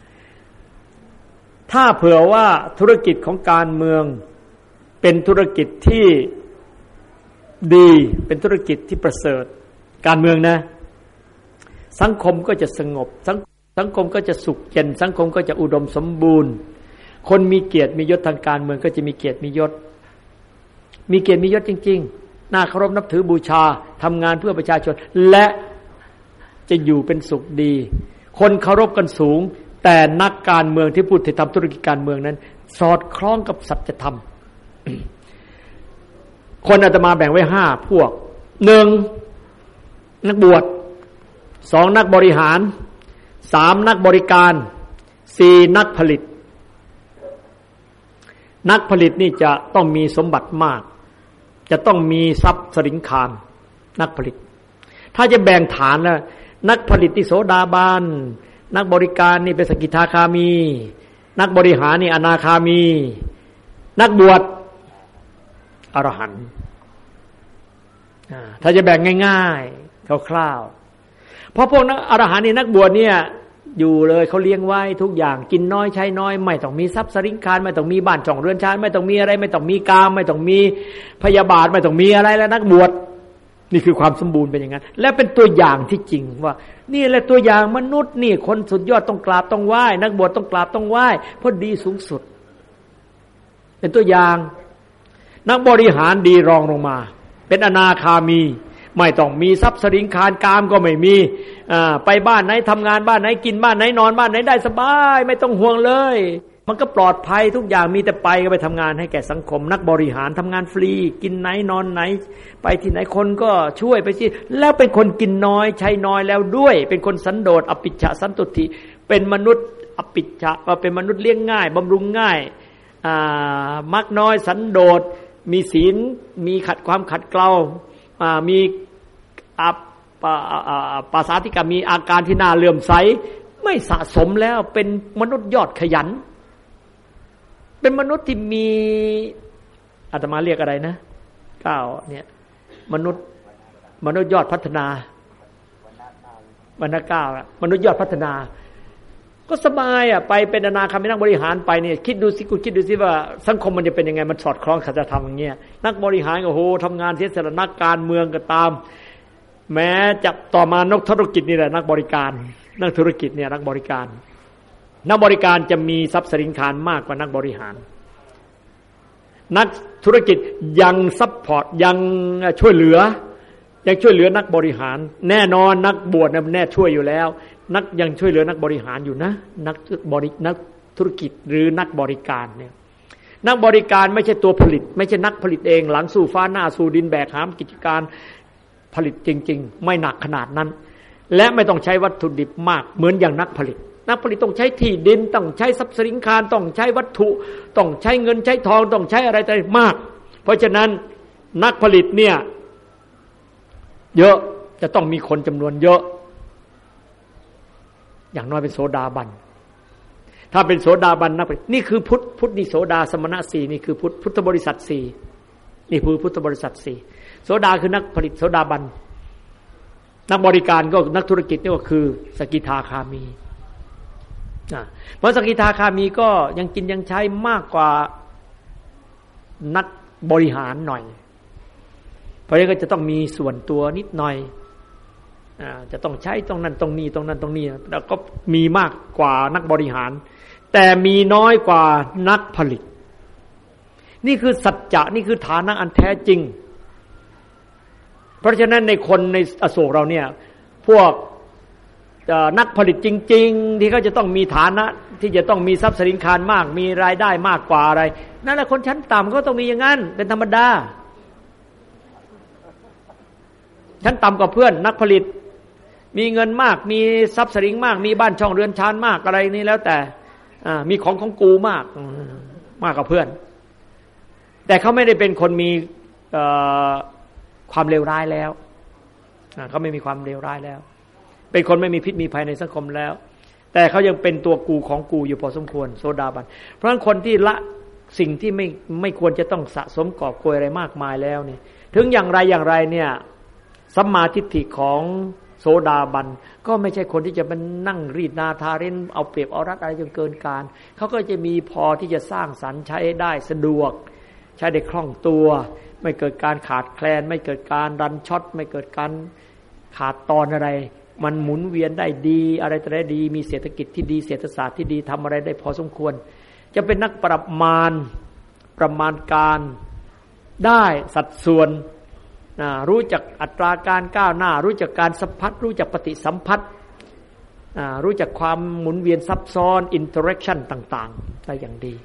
ถ้าเผื่อว่าธุรกิจของการเมืองเป็นธุรกิจที่ดีเป็นธุรกิจที่ประเสริฐการเมืองนะสังคมก็จะสงบสังสังคมก็จะสุขเย็นสังคมก็จะอุดมสมบูรณ์คนมีเกียรติมียศทางการเมืองก็จะมีเกียรติมียศมีเกียรติมียศจริงๆน่าเคารพนับถือบูชาทำงานเพื่อประชาชนและจะอยู่เป็นสุขดีคนเคารพกันสูงแต่นักการเมืองที่พูดถึงทำธุรกิจการเมืองนั้นสอดคล้องกับสัจธรรม คนอาตมาแบ่งไว้ห้าพวกหนึ่งนักบวชสองนักบริหารสามนักบริการสี่นักผลิตนักผลิตนี่จะต้องมีสมบัติมากจะต้องมีทรัพย์สริงคารนักผลิตถ้าจะแบ่งฐานแล้วนักผลิตที่โสดาบันนักบริการนี่เป็นสกิทาคามีนักบริหารนี่อนาคามีนักบวชอรหันต์ถ้าจะแบ่งง่ายๆคร่าวๆเพราะพวกนักอรหันต์นี่นักบวชเนี่ยอยู่เลยเขาเลี้ยงไว้ทุกอย่างกินน้อยใช้น้อยไม่ต้องมีทรัพย์สริงคารไม่ต้องมีบ้านช่องเรือนชานไม่ต้องมีอะไรไม่ต้องมีกามไม่ต้องมีพยาบาทไม่ต้องมีอะไรแล้วนักบวชนี่คือความสมบูรณ์เป็นอย่างนั้นและเป็นตัวอย่างที่จริงว่านี่แหละตัวอย่างมนุษย์นี่คนสุดยอดต้องกราบต้องไหว้นักบวชต้องกราบต้องไหว้เพราะดีสูงสุดเป็นตัวอย่างนักบริหารดีรองลงมาเป็นอนาคามีไม่ต้องมีทรัพย์สริงคารกามก็ไม่มีไปบ้านไหนทำงานบ้านไหนกินบ้านไหนนอนบ้านไหนได้สบายไม่ต้องห่วงเลยมันก็ปลอดภัยทุกอย่างมีแต่ไปก็ไปทำงานให้แก่สังคมนักบริหารทำงานฟรีกินไหนนอนไหนไปที่ไหนคนก็ช่วยไปสิแล้วเป็นคนกินน้อยใช้น้อยแล้วด้วยเป็นคนสันโดษอปิชฌสันตุติเป็นมนุษย์อปิชฌะเป็นมนุษย์เลี้ยงง่ายบำรุงง่ายมักน้อยสันโดษมีศีลมีขัดความขัดเกลามีปาสาธิกามีอาการที่น่าเลื่อมใสไม่สะสมแล้วเป็นมนุษย์ยอดขยันเป็นมนุษย์ที่มีอาตมาเรียกอะไรนะเก้าเนี่ยมนุษย์มนุษย์ยอดพัฒนาวรรณะเก้ามนุษย์ยอดพัฒนาก็สบายอ่ะไปเป็นอนาคามีนักบริหารไปเนี่ยคิดดูสิคุณคิดดูสิว่าสังคมมันจะเป็นยังไงมันสอดคล้องสัจธรรมอย่างเงี้ยนักบริหารก็โหทำงานเสียสละนักการเมืองก็ตามแม้จะต่อมานักธุรกิจนี่แหละนักบริการนักธุรกิจเนี่ยนักบริการนักบริการจะมีทรัพย์สินคารมากกว่านักบริหารนักธุรกิจยังซัพพอร์ตยังช่วยเหลือยังช่วยเหลือนักบริหารแน่นอนนักบวชแน่ช่วยอยู่แล้วนักยังช่วยเหลือนักบริหารอยู่นะนักบรินักธุรกิจหรือนักบริการเนี่ยนักบริการไม่ใช่ตัวผลิตไม่ใช่นักผลิตเองหลังสู่ฟ้าหน้าสู่ดินแบกหามกิจการผลิตจริงๆไม่หนักขนาดนั้นและไม่ต้องใช้วัตถุดิบมากเหมือนอย่างนักผลิตนักผลิตต้องใช้ที่ดินต้องใช้ทรัพย์สินคารต้องใช้วัตถุต้องใช้เงินใช้ทองต้องใช้อะไรต่างมากเพราะฉะนั้นนักผลิตเนี่ยเยอะจะต้องมีคนจำนวนเยอะอย่างน้อยเป็นโสดาบันถ้าเป็นโสดาบันนักผลิตนี่คือพุทธพุทธนิโสดาสมณะสี่นี่คือพุทธพุทธบริษัทสี่นี่คือพุทธบริษัทสี่โสดาคือนักผลิตโสดาบันนักบริการก็นักธุรกิจนี่ก็คือสกิทาคามีเพราะสกิทาคามีก็ยังกินยังใช้มากกว่านักบริหารหน่อยเพราะฉะนั้นก็จะต้องมีส่วนตัวนิดหน่อยจะต้องใช้ตรงนั้นตรงนี้ตรงนั้นตรงนี้แล้วก็มีมากกว่านักบริหารแต่มีน้อยกว่านักผลิตนี่คือสัจจะนี่คือฐานะอันแท้จริงเพราะฉะนั้นในคนในอโศกเราเนี่ยพวกนักผลิตจริงๆที่เขาจะต้องมีฐานะที่จะต้องมีทรัพย์สินคารมากมีรายได้มากกว่าอะไรนั่นแหละคนชั้นต่ำก็ต้องมีอย่างนั้นเป็นธรรมดาชั้นต่ำกว่าเพื่อนนักผลิตมีเงินมากมีทรัพย์สินมากมีบ้านช่องเรือนชานมากอะไรนี่แล้วแต่มีของของกูมากมากกว่าเพื่อนแต่เขาไม่ได้เป็นคนมีความเลวร้ายแล้วเขาไม่มีความเลวร้ายแล้วเป็นคนไม่มีพิษมีภัยในสังคมแล้วแต่เขายังเป็นตัวกูของกูอยู่พอสมควรโสดาบันเพราะฉะนั้นคนที่ละสิ่งที่ไม่ไม่ควรจะต้องสะสมกอบโกยอะไรมากมายแล้วเนี่ยถึงอย่างไรอย่างไรเนี่ยสัมมาทิฏฐิของโสดาบันก็ไม่ใช่คนที่จะมานั่งรีดนาทาเรนเอาเปรียบเอารัดอะไรจนเกินการเขาก็จะมีพอที่จะสร้างสรรค์ใช้ได้สะดวกใช้ได้คล่องตัวไม่เกิดการขาดแคลนไม่เกิดการรันช็อตไม่เกิดการขาดตอนอะไรมันหมุนเวียนได้ดีอะไรต่อได้ดีมีเศรษฐกิจที่ดีเศรษฐศาสตร์ที่ดีทำอะไรได้พอสมควรจะเป็นนักประมาณประมาณการได้สัดส่วนรู้จักอัตราการก้าวหน้ารู้จักการสัมพัทธ์รู้จักปฏิสัมพัทธ์รู้จักความหมุนเวียนซับซ้อนอินเทอร์แอคชั่นต่างๆได้อย่างดี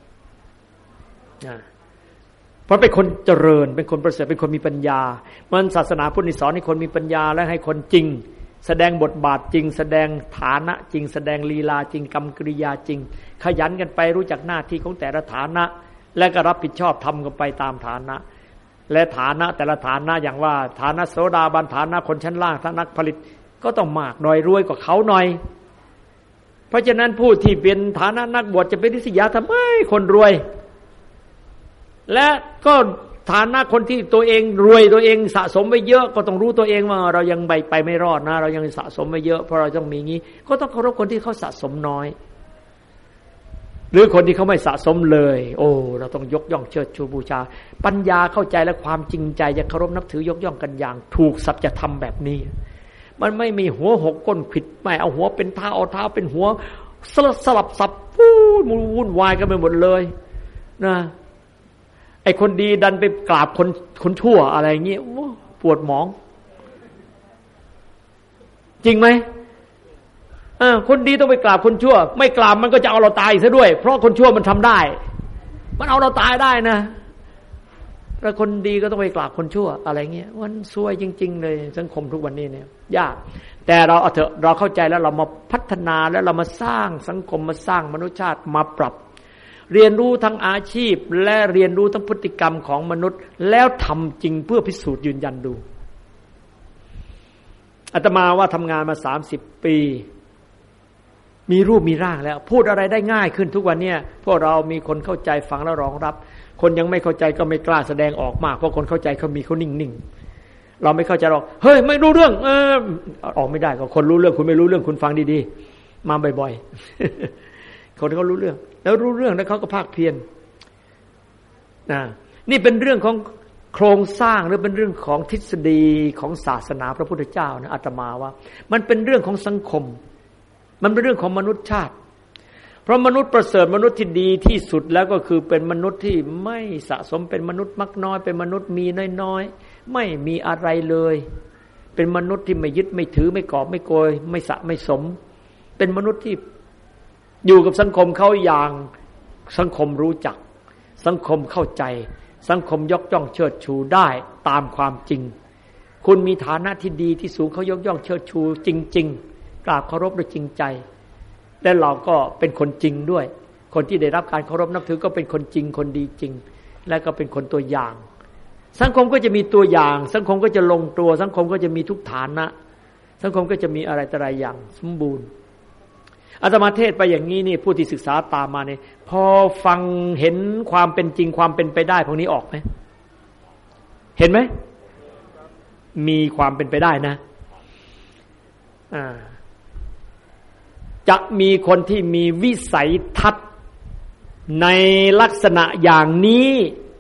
เพราะเป็นคนเจริญเป็นคนประเสริฐเป็นคนมีปัญญามันศาสนาพุทธสอนให้คนมีปัญญาและให้คนจริงแสดงบทบาทจริงแสดงฐานะจริงแสดงลีลาจริงกรรมกริยาจริงขยันกันไปรู้จักหน้าที่ของแต่ละฐานะและก็รับผิดชอบทำกันไปตามฐานะและฐานะแต่ละฐานะอย่างว่าฐานะโสดาบันฐานะคนชั้นล่างฐานะผลิตก็ต้องมากหน่อยรวยกว่าเขาหน่อยเพราะฉะนั้นผู้ที่เป็นฐานะนักบวชจะเป็นริษยาทำไมคนรวยและก็ฐานะคนที่ตัวเองรวยตัวเองสะสมไว้เยอะก็ต้องรู้ตัวเองว่าเรายังไปไปไม่รอดนะเรายังสะสมไว้เยอะเพราะเราต้องมีงี้ก็ต้องเคารพคนที่เขาสะสมน้อยหรือคนที่เขาไม่สะสมเลยโอ้เราต้องยกย่องเชิดชูบูชาปัญญาเข้าใจและความจริงใจจะเคารพนับถือยกย่องกันอย่างถูกสัจธรรมแบบนี้มันไม่มีหัวหกก้นผิดไม่เอาหัวเป็นเท้าเอาเท้าเป็นหัวสลับสลับสับปู้วุ่นวายกันไปหมดเลยนะไอ้คนดีดันไปกราบคนคนชั่วอะไรอย่างเงี้ยปวดหมองจริงไหมอ่าคนดีต้องไปกราบคนชั่วไม่กราบมันก็จะเอาเราตายซะด้วยเพราะคนชั่วมันทำได้มันเอาเราตายได้นะแล้วคนดีก็ต้องไปกราบคนชั่วอะไรเงี้ยมันซวยจริงๆเลยสังคมทุกวันนี้เนี่ยยากแต่เราเอาเถอะเราเข้าใจแล้วเรามาพัฒนาแล้วเรามาสร้างสังคมมาสร้างมนุษยชาติมาปรับเรียนรู้ทั้งอาชีพและเรียนรู้ทั้งพฤติกรรมของมนุษย์แล้วทำจริงเพื่อพิสูจน์ยืนยันดูอาตมาว่าทำงานมาสามสิบปีมีรูปมีร่างแล้วพูดอะไรได้ง่ายขึ้นทุกวันเนี่ยพวกเรามีคนเข้าใจฟังแล้วรองรับคนยังไม่เข้าใจก็ไม่กล้าแสดงออกมากเพราะคนเข้าใจเขามีเขานิ่งๆเราไม่เข้าใจหรอกเฮ้ยไม่รู้เรื่องเออออกไม่ได้ก็คนรู้เรื่องคุณไม่รู้เรื่องคุณฟังดีๆมาบ่อยๆคนเขารู้เรื่องแล้วรู้เรื่องแล้วเขาก็ภาคเพียรนะนี่เป็นเรื่องของโครงสร้างหรือเป็นเรื่องของทฤษฎีของศาสนาพระพุทธเจ้านะอาตมาว่ามันเป็นเรื่องของสังคมมันเป็นเรื่องของมนุษยชาติเพราะมนุษย์ประเสริฐมนุษย์ที่ดีที่สุดแล้วก็คือเป็นมนุษย์ที่ไม่สะสมเป็นมนุษย์มักน้อยเป็นมนุษย์มีน้อยๆไม่มีอะไรเลยเป็นมนุษย์ที่ไม่ยึดไม่ถือไม่กอบไม่โกยไม่สะไม่สมเป็นมนุษย์ที่อยู่กับสังคมเขาอย่างสังคมรู้จักสังคมเข้าใจสังคมยกย่องเชิดชูได้ตามความจริงคุณมีฐานะที่ดีที่สูงเขายกย่องเชิดชูจริงๆกราบเคารพด้วยจริงใจและเราก็เป็นคนจริงด้วยคนที่ได้รับการเคารพนับถือก็เป็นคนจริงคนดีจริงและก็เป็นคนตัวอย่างสังคมก็จะมีตัวอย่างสังคมก็จะลงตัวสังคมก็จะมีทุกฐานะสังคมก็จะมีอะไรต่ออะไรอย่างสมบูรณ์อาตมาเทศไปอย่างนี้นี่ผู้ที่ศึกษาตามมาเนี่ยพอฟังเห็นความเป็นจริงความเป็นไปได้พวกนี้ออกไหมเห็นไหมมีความเป็นไปได้นะอ่าจะมีคนที่มีวิสัยทัศน์ในลักษณะอย่างนี้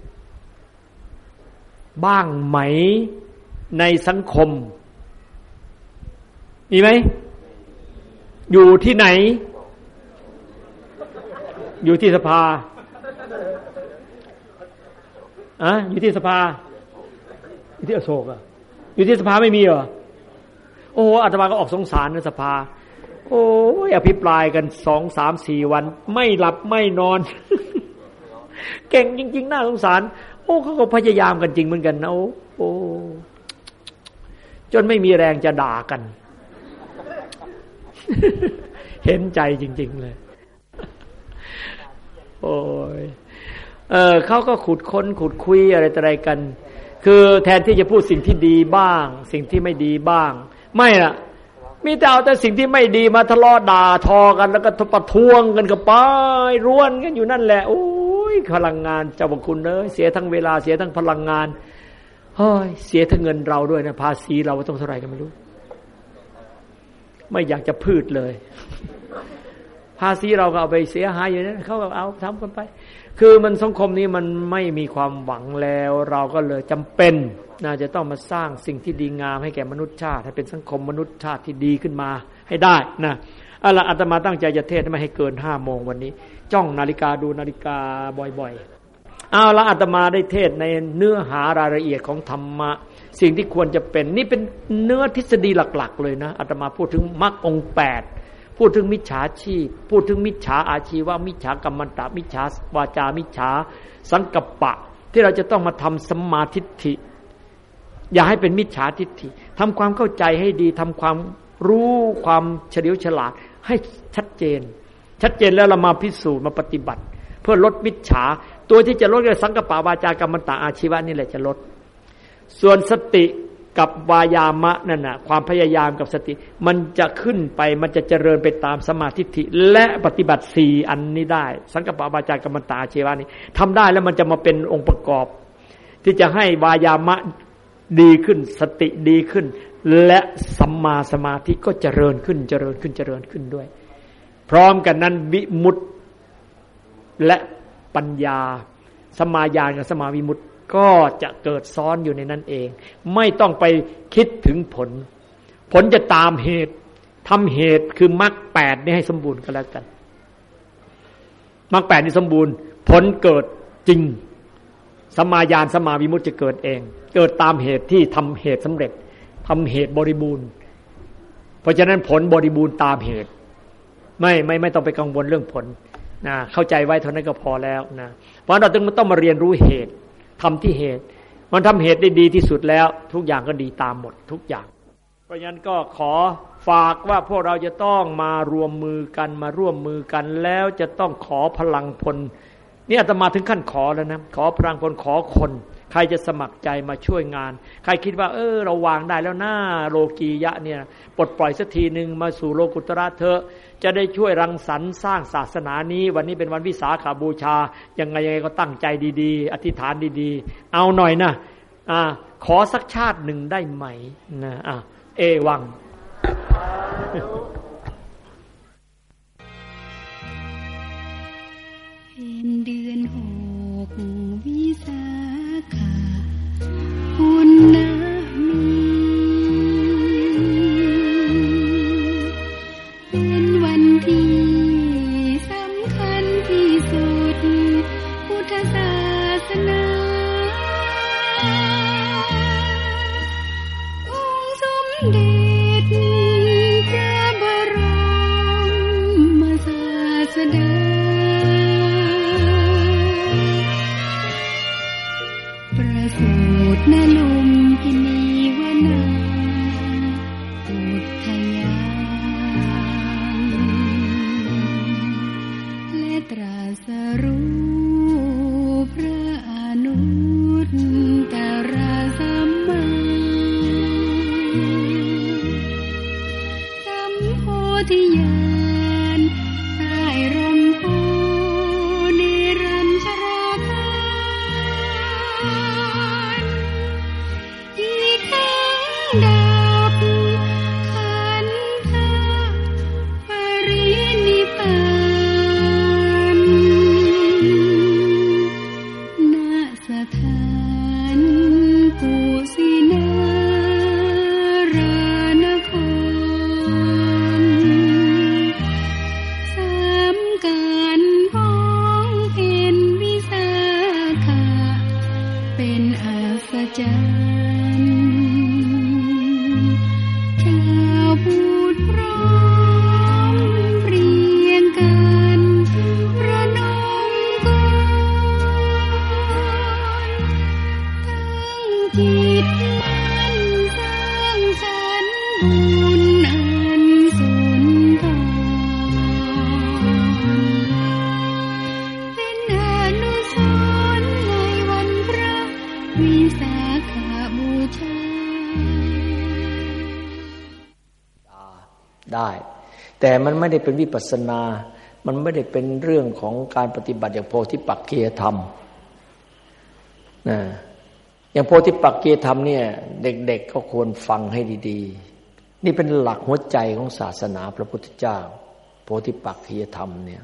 บ้างไหมในสังคมมีไหมอยู่ที่ไหนอยู่ที่สภาอะอยู่ที่สภาอยู่ที่อโศกอะอยู่ที่สภาไม่มีเหรอโอ้อาตมาก็ออกสงสารในสภาโอ้ยอภิปรายกันสองสามสี่วันไม่หลับไม่นอน เก่งจริงๆน่าสงสารโอ้เขาก็พยายามกันจริงเหมือนกันนะโอ้โอ้จนไม่มีแรงจะด่ากัน เห็นใจจริงๆเลยโอ้ยเออเขาก็ขุดค้นขุดคุยอะไรต่ออะไรกันคือแทนที่จะพูดสิ่งที่ดีบ้างสิ่งที่ไม่ดีบ้างไม่ล่ะมีแต่เอาแต่สิ่งที่ไม่ดีมาทะเลาะด่าทอกันแล้วก็ประท้วงกันกับไปร่วนกันอยู่นั่นแหละโอ้ยพลังงานเจ้าพระคุณเอ้ยเสียทั้งเวลาเสียทั้งพลังงานเฮ้ยเสียทั้งเงินเราด้วยนะภาษีเราต้องเท่าไหร่กันไม่รู้ไม่อยากจะพืชเลยภาษีเราก็เอาไปเสียหายอยู่นั่นเขาก็เอาทำกันไปคือมันสังคมนี้มันไม่มีความหวังแล้วเราก็เลยจำเป็นน่าจะต้องมาสร้างสิ่งที่ดีงามให้แก่มนุษยชาติให้เป็นสังคมมนุษยชาติที่ดีขึ้นมาให้ได้นะเอาล่ะอาตมาตั้งใจจะเทศน์ไม่ให้เกินห้าโมงวันนี้จ้องนาฬิกาดูนาฬิกาบ่อยๆเอาล่ะอาตมาได้เทศน์ในเนื้อหารายละเอียดของธรรมะสิ่งที่ควรจะเป็นนี่เป็นเนื้อทฤษฎีหลักๆเลยนะอาตมาพูดถึงมรรคองค์แปดพูดถึงมิจฉาชีพพูดถึงมิจฉาอาชีวะมิจฉากัมมันตะมิจฉาวาจามิจฉาสังกัปปะที่เราจะต้องมาทำสัมมาทิฏฐิอย่าให้เป็นมิจฉาทิฏฐิทำความเข้าใจให้ดีทำความรู้ความเฉลียวฉลาดให้ชัดเจนชัดเจนแล้วเรามาพิสูจน์มาปฏิบัติเพื่อลดมิจฉาตัวที่จะลดคือสังกัปปะวาจากัมมันตะอาชีวะนี่แหละจะลดส่วนสติกับวายามะนั่นน่ะความพยายามกับสติมันจะขึ้นไปมันจะเจริญไปตามสมาธิทิและปฏิบัติสี่อันนี้ได้สังกัปปะวาจากัมมันตะอาชีวะนี่ทำได้แล้วมันจะมาเป็นองค์ประกอบที่จะให้วายามะดีขึ้นสติดีขึ้นและสัมมาสมาธิก็เจริญขึ้นเจริญขึ้นเจริญขึ้นด้วยพร้อมกันนั้นวิมุตติและปัญญาสัมมาญาณกับสัมมาวิมุตติก็จะเกิดซ้อนอยู่ในนั้นเองไม่ต้องไปคิดถึงผลผลจะตามเหตุทำเหตุคือมรรคแปดนี่ให้สมบูรณ์ก็แล้วกันมรรคแปดนี่สมบูรณ์ผลเกิดจริงสัมมาญาณสัมมาวิมุตติจะเกิดเองเกิดตามเหตุที่ทำเหตุสำเร็จทำเหตุบริบูรณ์เพราะฉะนั้นผลบริบูรณ์ตามเหตุไม่ไม่ไม่ต้องไปกังวลเรื่องผลนะเข้าใจไว้เท่านั้นก็พอแล้วนะเพราะเราต้องต้องมาเรียนรู้เหตุทำที่เหตุมันทำเหตุได้ดีที่สุดแล้วทุกอย่างก็ดีตามหมดทุกอย่างเพราะฉะนั้นก็ขอฝากว่าพวกเราจะต้องมารวมมือกันมาร่วมมือกันแล้วจะต้องขอพลังพลนี่อาตมาถึงขั้นขอแล้วนะขอพลังพลขอคนใครจะสมัครใจมาช่วยงานใครคิดว่าเออเราวางได้แล้วหน้าโลกียะเนี่ยปลดปล่อยสักทีนึงมาสู่โลกุตระเถอะจะได้ช่วยรังสรรค์สร้างศาสนานี้วันนี้เป็นวันวิสาขบูชายังไงยังไงก็ตั้งใจดีๆอธิษฐานดีๆเอาหน่อยนะอ่าขอสักชาติหนึ่งได้ไหมนะอ่ะเอวังเป็นเดือนหกวิสาขะคุณนะมีเป็นวันที่สำคัญที่สุดพุทธศาสนาองค์สมเด็จพระบรมศาสดาธิญาณใต้ร่มโพนิรันชราคารอีกทั้งดับขันธปรินิพพานณสถานกุสินาราได้แต่มันไม่ได้เป็นวิปัสสนามันไม่ได้เป็นเรื่องของการปฏิบัติอย่างโพธิปักขิยธรรมนะอย่างโพธิปักขิยธรรมเนี่ยเด็กๆก็ควรฟังให้ดีๆนี่เป็นหลักหัวใจของศาสนาพระพุทธเจ้าโพธิปักขิยธรรมเนี่ย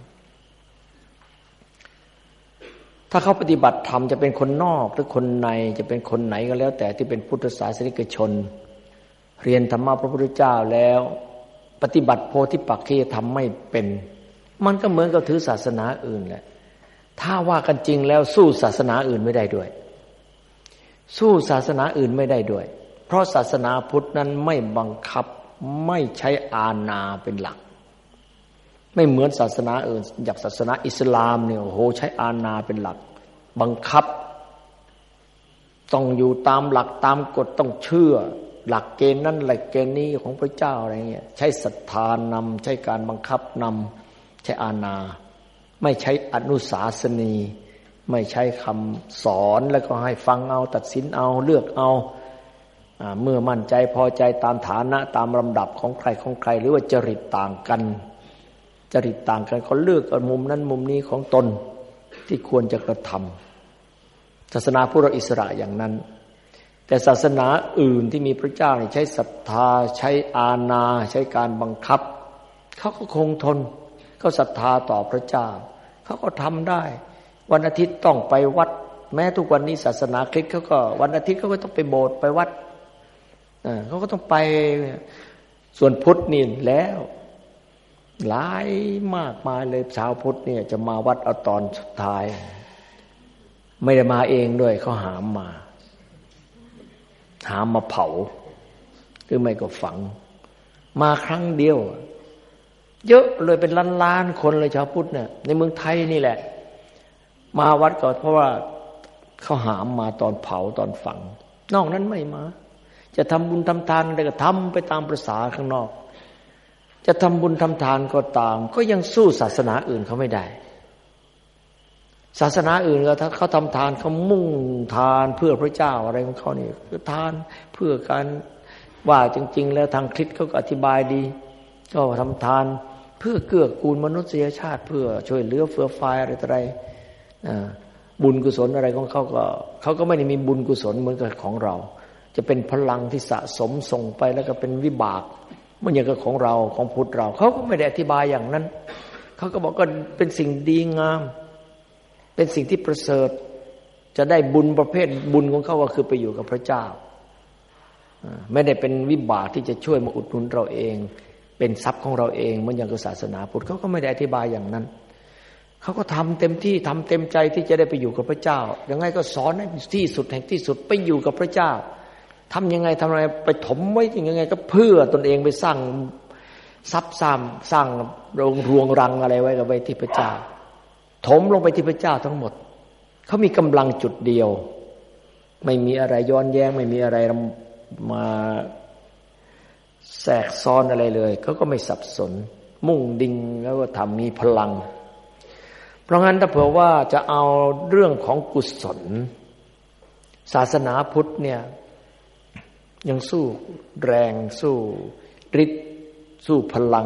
ถ้าเขาปฏิบัติธรรมจะเป็นคนนอกหรือคนในจะเป็นคนไหนก็แล้วแต่ที่เป็นพุทธศาสนิกชนเรียนธรรมะพระพุทธเจ้าแล้วปฏิบัติโพธิปักขิยธรรมไม่เป็นมันก็เหมือนกับถือศาสนาอื่นแหละถ้าว่ากันจริงแล้วสู้ศาสนาอื่นไม่ได้ด้วยสู้ศาสนาอื่นไม่ได้ด้วยเพราะศาสนาพุทธนั้นไม่บังคับไม่ใช้อาณาเป็นหลักไม่เหมือนศาสนาอื่นอย่างศาสนาอิสลามเนี่ยโอ้โหใช้อาณาเป็นหลักบังคับต้องอยู่ตามหลักตามกฎต้องเชื่อหลักเกณฑ์นั้นหลักเกณฑ์นี้ของพระเจ้าอะไรเงี้ยใช้ศรัทธานำใช้การบังคับนำใช้อาณาไม่ใช้อนุสาสนีไม่ใช้คำสอนแล้วก็ให้ฟังเอาตัดสินเอาเลือกเอาเมื่อมั่นใจพอใจตามฐานะตามลำดับของใครของใครหรือว่าจริตต่างกันจริตต่างกันก็เลือกเอามุมนั้นมุมนี้ของตนที่ควรจะกระทำศาสนาพุทธอิสระอย่างนั้นแต่ศาสนาอื่นที่มีพระเจ้าใช้ศรัทธาใช้อาณาใช้การบังคับเขาก็คงทนเขาศรัทธาต่อพระเจ้าเขาก็ทำได้วันอาทิตย์ต้องไปวัดแม้ทุกวันนี้ศาสนาคริสต์เขาก็วันอาทิตย์เขาก็ต้องไปโบสถ์ไปวัดเขาก็ต้องไปส่วนพุทธนี่แล้วหลายมากมายเลยชาวพุทธเนี่ยจะมาวัดเอาตอนสุดท้ายไม่ได้มาเองด้วยเขาหามมาหามมาเผาหรือไม่ก็ฝังมาครั้งเดียวเยอะเลยเป็นล้านๆคนเลยชาวพุทธเนี่ยในเมืองไทยนี่แหละมาวัดก่อนเพราะว่าเขาหามมาตอนเผาตอนฝังนอกนั้นไม่มาจะทำบุญทำทานอะไรก็ทำไปตามประสาข้างนอกจะทำบุญทำทานก็ตามก็ยังสู้ศาสนาอื่นเขาไม่ได้ศาสนาอื่นก็ถ้าเขาทำทานเขามุ่งทานเพื่อพระเจ้าอะไรของเขานี่คือทานเพื่อการว่าจริงๆแล้วทางคริสต์เขาก็อธิบายดีก็ทำทานเพื่อเกื้อกูลมนุษยชาติเพื่อช่วยเหลือเฟื้อฟายอะไรต่ออะไรบุญกุศลอะไรของเขาก็เขาก็ไม่ได้มีบุญกุศลเหมือนกับของเราจะเป็นพลังที่สะสมส่งไปแล้วก็เป็นวิบากเหมือนอย่างกับของเราของพุทธเราเขาก็ไม่ได้อธิบายอย่างนั้นเขาก็บอกก็เป็นสิ่งดีงามเป็นสิ่งที่ประเสริฐจะได้บุญประเภทบุญของเขาก็คือไปอยู่กับพระเจ้าไม่ได้เป็นวิบากที่จะช่วยมาอุดหนุนเราเองเป็นทรัพย์ของเราเองเหมือนอย่างกับศาสนาพุทธเขาก็ไม่ได้อธิบายอย่างนั้นเขาก็ทำเต็มที่ทำเต็มใจที่จะได้ไปอยู่กับพระเจ้ายังไงก็สอนให้ที่สุดแห่งที่สุดไปอยู่กับพระเจ้าทำยังไงทำอะไรไปถมไว้ยังไงก็เพื่อตนเองไปสร้างทรัพย์สร้างสร้างโรงรวงรังอะไรไว้กับไว้ที่พระเจ้าถมลงไปที่พระเจ้าทั้งหมดเขามีกำลังจุดเดียวไม่มีอะไรย้อนแย้งไม่มีอะไรมาแทรกซ้อนอะไรเลยเขาก็ไม่สับสนมุ่งดิ่งแล้วก็ทำมีพลังเพราะงั้นถ้าเผื่อว่าจะเอาเรื่องของกุศลศาสนาพุทธเนี่ยยังสู้แรงสู้ฤทธิ์สู้พลัง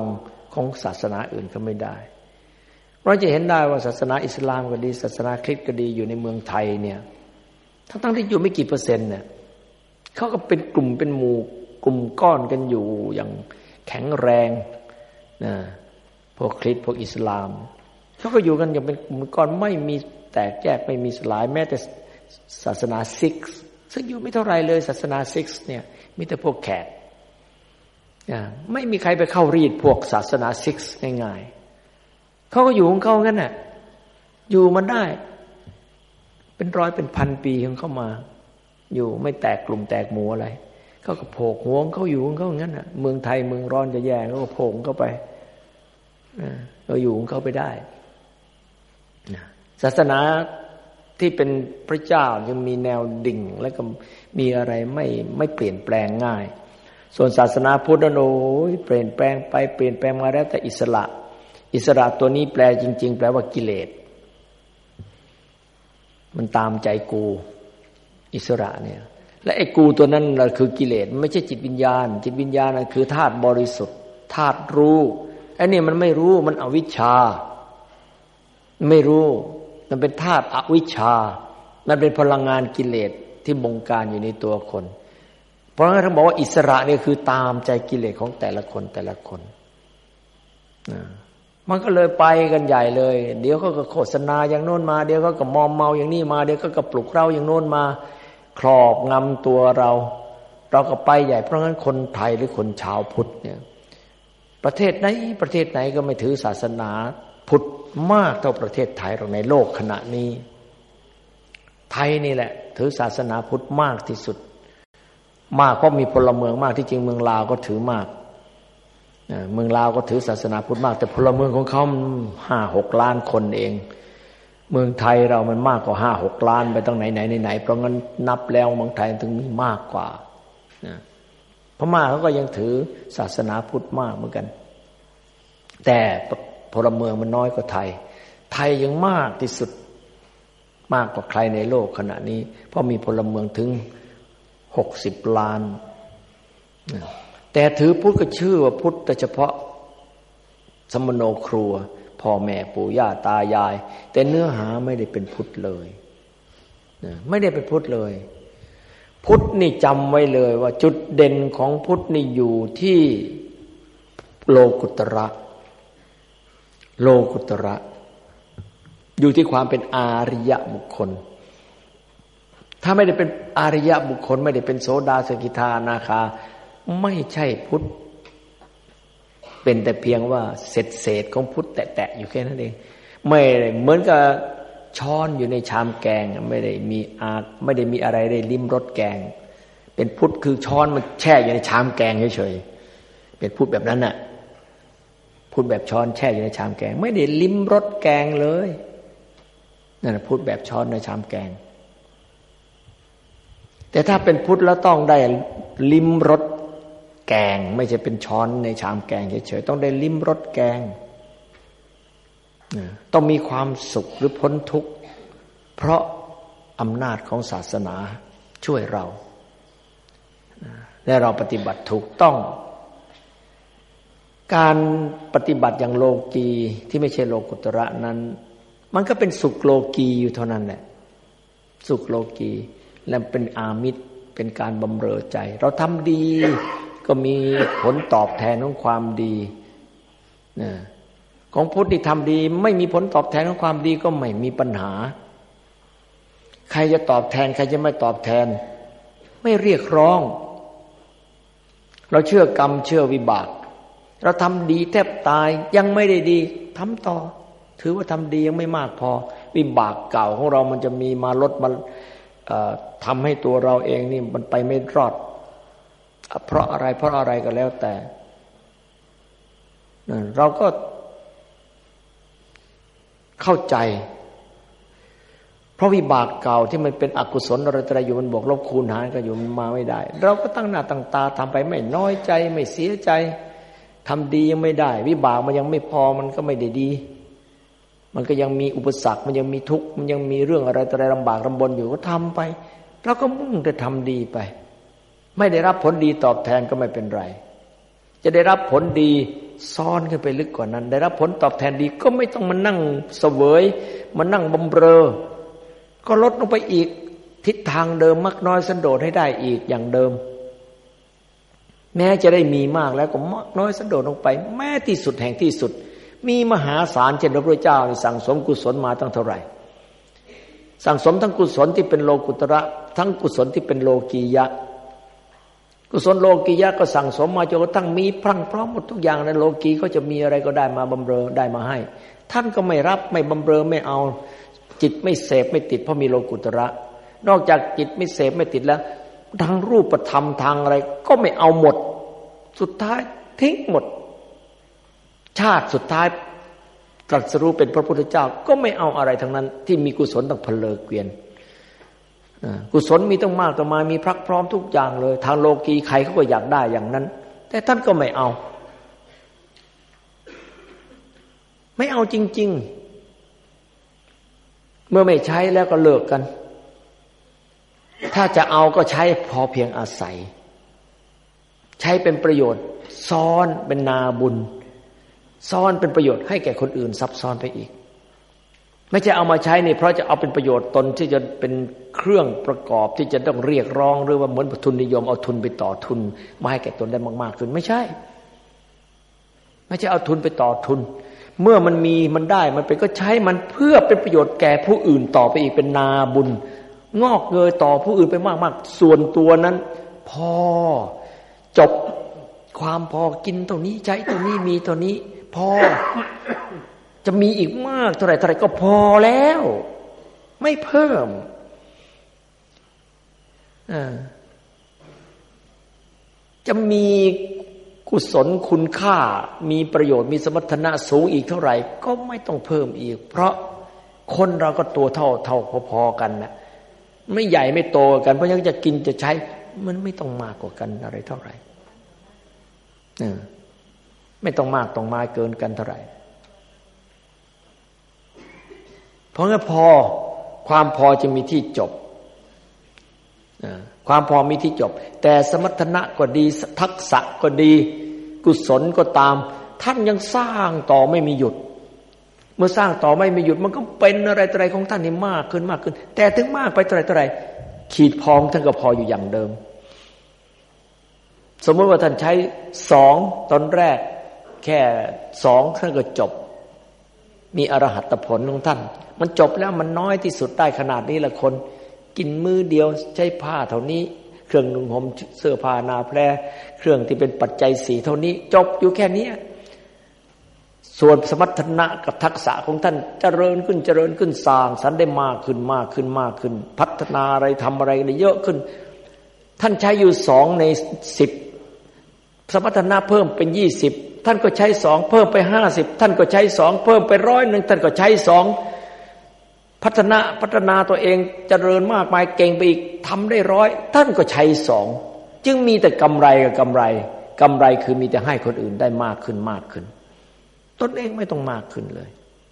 ของศาสนาอื่นก็ไม่ได้เราจะเห็นได้ว่าศาสนาอิสลามก็ดีศาสนาคริสต์ก็ดีอยู่ในเมืองไทยเนี่ยทั้งๆที่อยู่ไม่กี่เปอร์เซ็นต์เนี่ยเขาก็เป็นกลุ่มเป็นหมู่กลุ่มก้อนกันอยู่อย่างแข็งแรงนะพวกคริสต์พวกอิสลามเขาก็อยู่กันอย่างเป็นกลุ่มก้อนไม่มีแตกแยกไม่มีสลายแม้แต่ศาสนาซิกซ์ซึ่งอยู่ไม่เท่าไรเลยศาสนาซิกซ์เนี่ยมีแต่พวกแขกไม่มีใครไปเข้ารีดพวกศาสนาซิกซ์ง่ายๆเขาก็อยู่ของเขางั้นน่ะอยู่มันได้เป็นร้อยเป็นพันปีของเขามาอยู่ไม่แตกกลุ่มแตกหมู่อะไรเขาก็โผกหัวเขาอยู่ของเขางั้นน่ะเมืองไทยเมืองร้อนจะแย่เขาก็โผกเข้าไปเราอยู่ของเขาไปได้ศาสนาที่เป็นพระเจ้ายังมีแนวดิ่งและก็มีอะไรไม่ไม่เปลี่ยนแปลงง่ายส่วนศาสนาพุทธโน้ยเปลี่ยนแปลงไปเปลี่ยนแปลงมาแล้วแต่อิสระอิสระตัวนี้แปลจริงๆแปลว่ากิเลสมันตามใจกูอิสระเนี่ยและไอ้กูตัวนั้นน่ะคือกิเลสไม่ใช่จิตวิญญาณจิตวิญญาณน่ะคือธาตุบริสุทธิ์ธาตุรู้ไอ้นี่มันไม่รู้มันอวิชชาไม่รู้มันเป็นธาตุอวิชชามันเป็นพลังงานกิเลสที่บงการอยู่ในตัวคนเพราะงั้นท่านบอกว่าอิสระนี่คือตามใจกิเลสของแต่ละคนแต่ละคนมันก็เลยไปกันใหญ่เลยเดี๋ยวเขาก็โฆษณาอย่างโน้นมาเดี๋ยวเขาก็มอมเมาอย่างนี้มาเดี๋ยวเขาก็ปลุกเราอย่างโน้นมาครอบงำตัวเราเราก็ไปใหญ่เพราะงั้นคนไทยหรือคนชาวพุทธเนี่ยประเทศไหนประเทศไหนก็ไม่ถือศาสนาพุทธมากเท่าประเทศไทยเราในโลกขณะนี้ไทยนี่แหละถือศาสนาพุทธมากที่สุดมากเพราะมีพลเมืองมากที่จริงเมืองลาวก็ถือมากเมืองลาวก็ถือศาสนาพุทธมากแต่พลเมืองของเขาห้าหกล้านคนเองเมืองไทยเรามันมากกว่าห้าหกล้านไปตั้งไหนไหนไหนเพราะงั้นนับแล้วเมืองไทยถึงมีมากกว่าพม่าเขาก็ยังถือศาสนาพุทธมากเหมือนกันแต่พลเมืองมันน้อยกว่าไทยไทยยังมากที่สุดมากกว่าใครในโลกขณะนี้เพราะมีพลเมืองถึงหกสิบล้านแต่ถือพุทธก็ชื่อว่าพุทธแต่เฉพาะสมโนครัวพ่อแม่ปู่ย่าตายายแต่เนื้อหาไม่ได้เป็นพุทธเลยไม่ได้เป็นพุทธเลยพุทธนี่จำไว้เลยว่าจุดเด่นของพุทธนี่อยู่ที่โลกุตระโลกุตระอยู่ที่ความเป็นอาริยบุคคลถ้าไม่ได้เป็นอาริยบุคคลไม่ได้เป็นโสดาสกิทาอนาคาไม่ใช่พุทธเป็นแต่เพียงว่าเศษเศษของพุทธแตะๆอยู่แค่นั้นเองไม่เหมือนกับช้อนอยู่ในชามแกงไม่ได้มีอาไม่ได้มีอะไรได้ลิ้มรสแกงเป็นพุทธคือช้อนมันแช่อยู่ในชามแกงเฉยๆเป็นพุทธแบบนั้นน่ะพุทธแบบช้อนแช่อยู่ในชามแกงไม่ได้ลิ้มรสแกงเลยนั่นน่ะพุทธแบบช้อนในชามแกงแต่ถ้าเป็นพุทธแล้วต้องได้ลิ้มรสแกงไม่ใช่เป็นช้อนในชามแกงเฉยๆต้องได้ลิ้มรสแกงต้องมีความสุขหรือพ้นทุกข์เพราะอำนาจของศาสนาช่วยเราและเราปฏิบัติถูกต้องการปฏิบัติอย่างโลกีที่ไม่ใช่โลกุตระนั้นมันก็เป็นสุขโลกีอยู่เท่านั้นแหละสุขโลกีและเป็นอามิตรเป็นการบำเรอใจเราทำดีก็มีผลตอบแทนของความดีนะของพุทธที่ทำดีไม่มีผลตอบแทนของความดีก็ไม่มีปัญหาใครจะตอบแทนใครจะไม่ตอบแทนไม่เรียกร้องเราเชื่อกรรมเชื่อวิบากเราทำดีแทบตายยังไม่ได้ดีทำต่อถือว่าทำดียังไม่มากพอวิบากเก่าของเรามันจะมีมาลดมาทำให้ตัวเราเองนี่มันไปไม่รอดเพราะอะไรเพราะอะไรก็แล้วแต่เราก็เข้าใจเพราะวิบากเก่าที่มันเป็นอกุศลอะไรอะไรอยู่มันบวกลบคูณหารกันอยู่มันมาไม่ได้เราก็ตั้งหน้าตั้งตาทำไปไม่น้อยใจไม่เสียใจทำดียังไม่ได้วิบากมันยังไม่พอมันก็ไม่ได้ดีมันก็ยังมีอุปสรรคมันยังมีทุกข์มันยังมีเรื่องอะไรอะไรลำบากลำบนอยู่ก็ทำไปเราก็มุ่งแต่ทำดีไปไม่ได้รับผลดีตอบแทนก็ไม่เป็นไรจะได้รับผลดีซ้อนขึ้นไปลึกกว่านั้นได้รับผลตอบแทนดีก็ไม่ต้องมานั่งเสวยมานั่งบำเรอก็ลดลงไปอีกทิศทางเดิมมักน้อยสันโดษให้ได้อีกอย่างเดิมแม้จะได้มีมากแล้วก็มักน้อยสันโดษลงไปแม้ที่สุดแห่งที่สุดมีมหาศาลเช่นพระพุทธเจ้าสั่งสมกุศลมาตั้งเท่าไหร่สั่งสมทั้งกุศลที่เป็นโลกุตระทั้งกุศลที่เป็นโลกียะกุศลโลกียะก็สั่งสมมาจนกระทั่งมีพรั่งพร้อมหมดทุกอย่างในโลกีก็จะมีอะไรก็ได้มาบำเรอได้มาให้ท่านก็ไม่รับไม่บำเรอไม่เอาจิตไม่เสพไม่ติดเพราะมีโลกุตระนอกจากจิตไม่เสพไม่ติดแล้วทางรูปธรรมทางอะไรก็ไม่เอาหมดสุดท้ายทิ้งหมดชาติสุดท้ายตรัสรู้เป็นพระพุทธเจ้าก็ไม่เอาอะไรทั้งนั้นที่มีกุศลต้องเพลิดเกวียนกุศลมีต้องมากต้องมามีพรักพร้อมทุกอย่างเลยทางโลกีใครเขาก็อยากได้อย่างนั้นแต่ท่านก็ไม่เอาไม่เอาจริงๆเมื่อไม่ใช้แล้วก็เลิกกันถ้าจะเอาก็ใช้พอเพียงอาศัยใช้เป็นประโยชน์ซ้อนเป็นนาบุญซ้อนเป็นประโยชน์ให้แก่คนอื่นซับซ้อนไปอีกไม่ใช่เอามาใช้นี่เพราะจะเอาเป็นประโยชน์ตนที่จะเป็นเครื่องประกอบที่จะต้องเรียกร้องหรือว่าเหมือนทุนนิยมเอาทุนไปต่อทุนมาให้แก่ตนได้มากๆขึ้นไม่ใช่ไม่ใช่เอาทุนไปต่อทุนเมื่อมันมีมันได้มันเป็นก็ใช้มันเพื่อเป็นประโยชน์แก่ผู้อื่นต่อไปอีกเป็นนาบุญงอกเงยต่อผู้อื่นไปมากๆส่วนตัวนั้นพอจบความพอกินเท่านี้ใช้เท่านี้มีเท่านี้พอจะมีอีกมากเท่าไหร่เท่าไหร่ก็พอแล้วไม่เพิ่มจะมีกุศลคุณค่ามีประโยชน์มีสมรรถนะสูงอีกเท่าไหร่ก็ไม่ต้องเพิ่มอีกเพราะคนเราก็ตัวเท่าเท่าพอๆกันนะไม่ใหญ่ไม่โตกันเพราะยังจะกินจะใช้มันไม่ต้องมากกว่ากันอะไรเท่าไหร่ไม่ต้องมากต้องมาเกินกันเท่าไหร่เพราะงั้นพอความพอจะมีที่จบความพอมีที่จบแต่สมรรถนะก็ดีทักษะก็ดีกุศลก็ตามท่านยังสร้างต่อไม่มีหยุดเมื่อสร้างต่อไม่มีหยุดมันก็เป็นอะไรต่ออะไรของท่านนี่มากขึ้นมากขึ้นแต่ถึงมากไปเท่าไหร่เท่าไหร่ขีดพองท่านก็พออยู่อย่างเดิมสมมติว่าท่านใช้สองตอนแรกแค่สองท่านก็จบมีอรหัตผลของท่านมันจบแล้วมันน้อยที่สุดได้ขนาดนี้ละคนกินมือเดียวใช้ผ้าเท่านี้เครื่องนุ่งห่มเสื้อผ้านาแพรเครื่องที่เป็นปัจจัยสี่เท่านี้จบอยู่แค่นี้ส่วนสมรรถนะกับทักษะของท่านเจริญขึ้นเจริญขึ้นสร้างสรรค์ได้มากขึ้นมากขึ้นมากขึ้นพัฒนาอะไรทำอะไรได้เยอะขึ้นท่านใช้อยู่สองในสิบสมรรถนะเพิ่มเป็นยี่สิบท่านก็ใช้สองเพิ่มไปห้าสิบท่านก็ใช้สองเพิ่มไปร้อยหนึ่งท่านก็ใช้สองพัฒนาพัฒนาตัวเองเจริญมากมายเก่งไปอีกทำได้ร้อยท่านก็ใช้สองจึงมีแต่กำไรกับกำไรกำไรคือมีแต่ให้คนอื่นได้มากขึ้นมากขึ้นตนเองไม่ต้องมากขึ้นเลย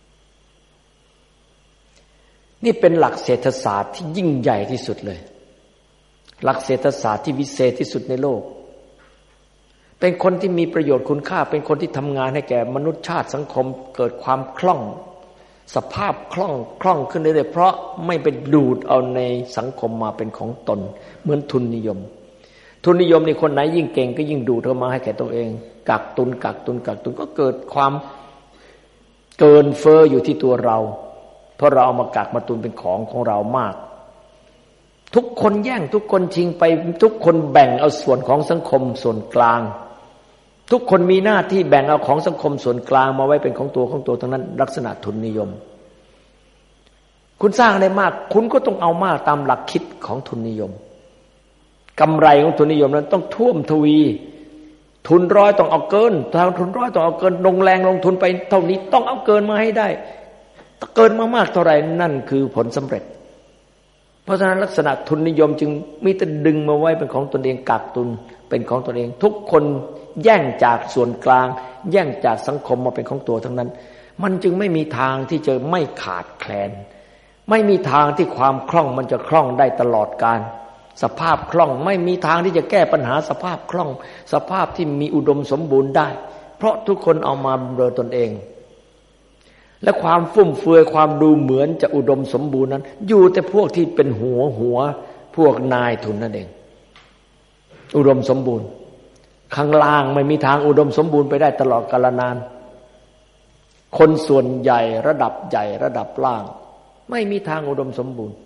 นี่เป็นหลักเศรษฐศาสตร์ที่ยิ่งใหญ่ที่สุดเลยหลักเศรษฐศาสตร์ที่วิเศษที่สุดในโลกเป็นคนที่มีประโยชน์คุณค่าเป็นคนที่ทำงานให้แก่มนุษยชาติสังคมเกิดความคล่องสภาพคล่องคล่องขึ้นเรื่อยๆเพราะไม่ไปดูดเอาในสังคมมาเป็นของตนเหมือนทุนนิยมทุนนิยมนี่คนไหนยิ่งเก่งก็ยิ่งดูดเข้ามาให้แก่ตัวเองกักตุนกักตุนกักตุนก็เกิดความเกินเฟ้ออยู่ที่ตัวเราเพราะเราเอามากักมาตุนเป็นของของเรามากทุกคนแย่งทุกคนชิงไปทุกคนแบ่งเอาส่วนของสังคมส่วนกลางทุกคนมีหน้าที่แบ่งเอาของสังคมส่วนกลางมาไว้เป็นของตัวของตัวทั้งนั้นลักษณะทุนนิยมคุณสร้างได้มากคุณก็ต้องเอามากตามหลักคิดของทุนนิยมกำไรของทุนนิยมนั้นต้องท่วมทวีทุนร้อยต้องเอาเกินทางทุนร้อยต้องเอาเกินลงแรงลงทุนไปเท่านี้ต้องเอาเกินมาให้ได้ถ้าเกินมามากเท่าไหร่นั่นคือผลสำเร็จเพราะฉะนั้นลักษณะทุนนิยมจึงมีแต่ดึงมาไว้เป็นของตนเองกักตุนเป็นของตนเองทุกคนแย่งจากส่วนกลางแย่งจากสังคมมาเป็นของตัวทั้งนั้นมันจึงไม่มีทางที่จะไม่ขาดแคลนไม่มีทางที่ความคล่องมันจะคล่องได้ตลอดกาลสภาพคล่องไม่มีทางที่จะแก้ปัญหาสภาพคล่องสภาพที่มีอุดมสมบูรณ์ได้เพราะทุกคนเอามาบำเรอตนเองและความฟุ่มเฟือยความดูเหมือนจะอุดมสมบูรณ์นั้นอยู่แต่พวกที่เป็นหัวหัวพวกนายทุนนั่นเองอุดมสมบูรณ์ข้างล่างไม่มีทางอุดมสมบูรณ์ไปได้ตลอดกาลนานคนส่วนใหญ่ระดับใหญ่ระดับล่างไม่มีทางอุดมสมบูรณ์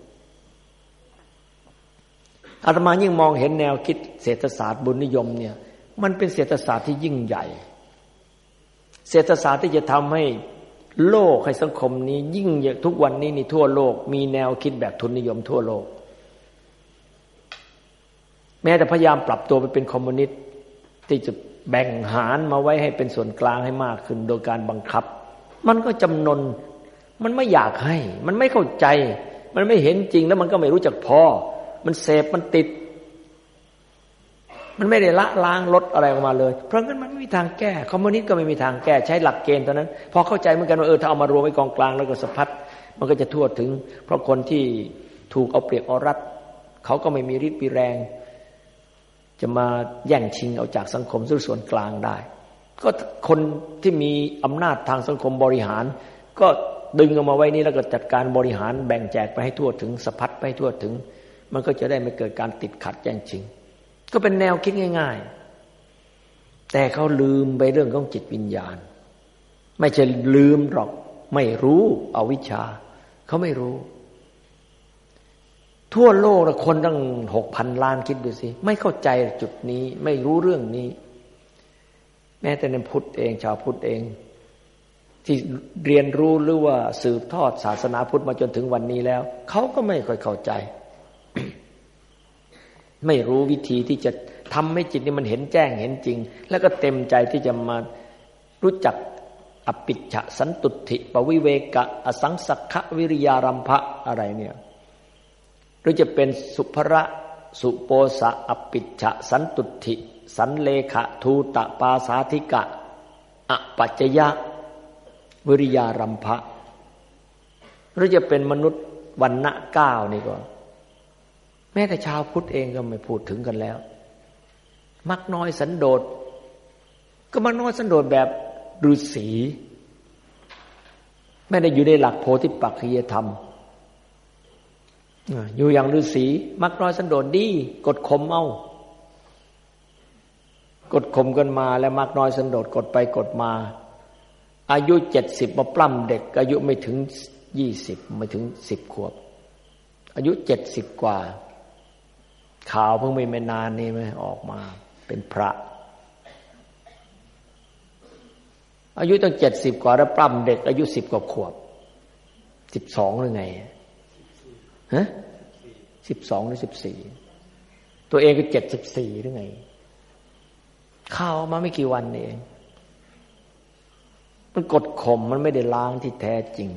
อาตมายิ่งมองเห็นแนวคิดเศรษฐศาสตร์บุญนิยมเนี่ยมันเป็นเศรษฐศาสตร์ที่ยิ่งใหญ่เศรษฐศาสตร์ที่จะทำให้โลกให้สังคมนี้ยิ่งทุกวันนี้นี่ทั่วโลกมีแนวคิดแบบทุนนิยมทั่วโลกแม้แต่พยายามปรับตัวไปเป็นคอมมิวนิสต์ที่จะแบ่งหารมาไว้ให้เป็นส่วนกลางให้มากขึ้นโดยการบังคับมันก็จำนนมันไม่อยากให้มันไม่เข้าใจมันไม่เห็นจริงแล้วมันก็ไม่รู้จักพอมันเสพมันติดมันไม่ได้ละล้างลดอะไรออกมาเลยเพราะงั้นมันไม่มีทางแก้คอมมิวนิสต์ก็ไม่มีทางแก้ใช้หลักเกณฑ์เท่านั้นพอเข้าใจเหมือนกันว่าเออถ้าเอามารวมไว้กองกลางแล้วก็สะพัดมันก็จะทั่วถึงเพราะคนที่ถูกเอาเปรียบเอารัดเขาก็ไม่มีฤทธิ์มีแรงจะมาแย่งชิงเอาจากสังคมซึ่งส่วนกลางได้ก็คนที่มีอำนาจทางสังคมบริหารก็ดึงเอามาไว้นี่แล้วก็จัดการบริหารแบ่งแจกไปให้ทั่วถึงสะพัดไปให้ทั่วถึงมันก็จะได้ไม่เกิดการติดขัดแย่งชิงก็เป็นแนวคิดง่ายๆแต่เขาลืมไปเรื่องของจิตวิญญาณไม่ใช่ลืมหรอกไม่รู้อวิชชาเขาไม่รู้ทั่วโลกละคนตั้ง หกพัน ล้านคิดดูสิไม่เข้าใจจุดนี้ไม่รู้เรื่องนี้แม้แต่ในพุทธเองชาวพุทธเองที่เรียนรู้หรือว่าสืบทอดศาสนาพุทธมาจนถึงวันนี้แล้วเขาก็ไม่ค่อยเข้าใจ ไม่รู้วิธีที่จะทำให้จิตนี่มันเห็นแจ้งเห็นจริงแล้วก็เต็มใจที่จะมารู้จักอปิจฉสันตุถิปวิเวกะอสังสักขวิริยารัมภะอะไรเนี่ยหรือจะเป็นสุภระสุโปสะอปิจฉสันตุถิสันเลขะทูตปาสาธิกะอปัจจยะวิริยารัมภะหรือจะเป็นมนุษย์วรรณะเก้านี่ก็แม้แต่ชาวพุทธเองก็ไม่พูดถึงกันแล้วมักน้อยสันโดษก็มักน้อยสันโดษแบบฤาษีไม่ได้อยู่ในหลักโพธิปักขิยธรรมอยู่อย่างฤาษีมักน้อยสันโดษดีกดข่มเอากดข่มกันมาแล้วมักน้อยสันโดษกดไปกดมาอายุเจ็ดสิบมาปล้ำเด็กอายุไม่ถึงยี่สิบไม่ถึงสิบขวบอายุเจ็ดสิบกว่าข่าวเพิ่งไม่นานนี่ไหมออกมาเป็นพระอายุตั้งเจ็ดสิบกว่าแล้วปล้ำเด็กอายุสิบกว่าขวบสิบสองหรือไงฮะสิบสองหรือสิบสี่ตัวเองก็เจ็ดสิบสี่หรือไงข่าวออกมาไม่กี่วันนี่เองมันกดข่มมันไม่ได้ล้างที่แท้จริง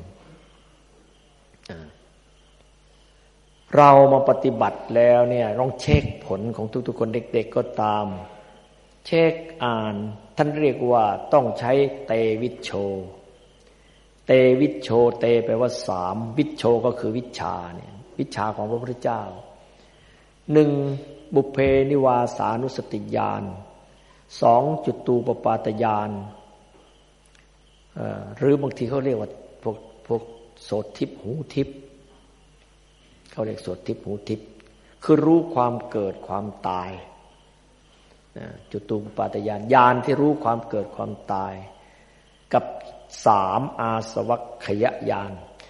เรามาปฏิบัติแล้วเนี่ยลองเช็คผลของทุกๆคนเด็กๆก็ตามเช็คอ่านท่านเรียกว่าต้องใช้เตวิชโชเตวิชโชเตแปลว่าสามวิชโชก็คือวิชาเนี่ยวิชาของพระพุทธเจ้าหนึ่งบุพเพนิวาสานุสติญาณสองจุตูปปาตญาณหรือบางทีเขาเรียกว่าพวกพวกโสตทิพหูทิพเขาเรียกโสตทิพหูทิพคือรู้ความเกิดความตายจุตูปปาตญาณญาณที่รู้ความเกิดความตายกับสามอาสวัคคยญาณ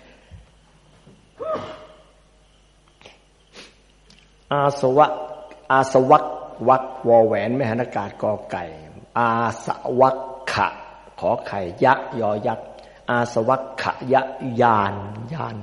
อาสวะอาสวัควักวอแหวนไม่หันอากาศกอไก่อาสวัคขะขอไข่ยะยอยักษ์อาสวัคขยญาณญาณ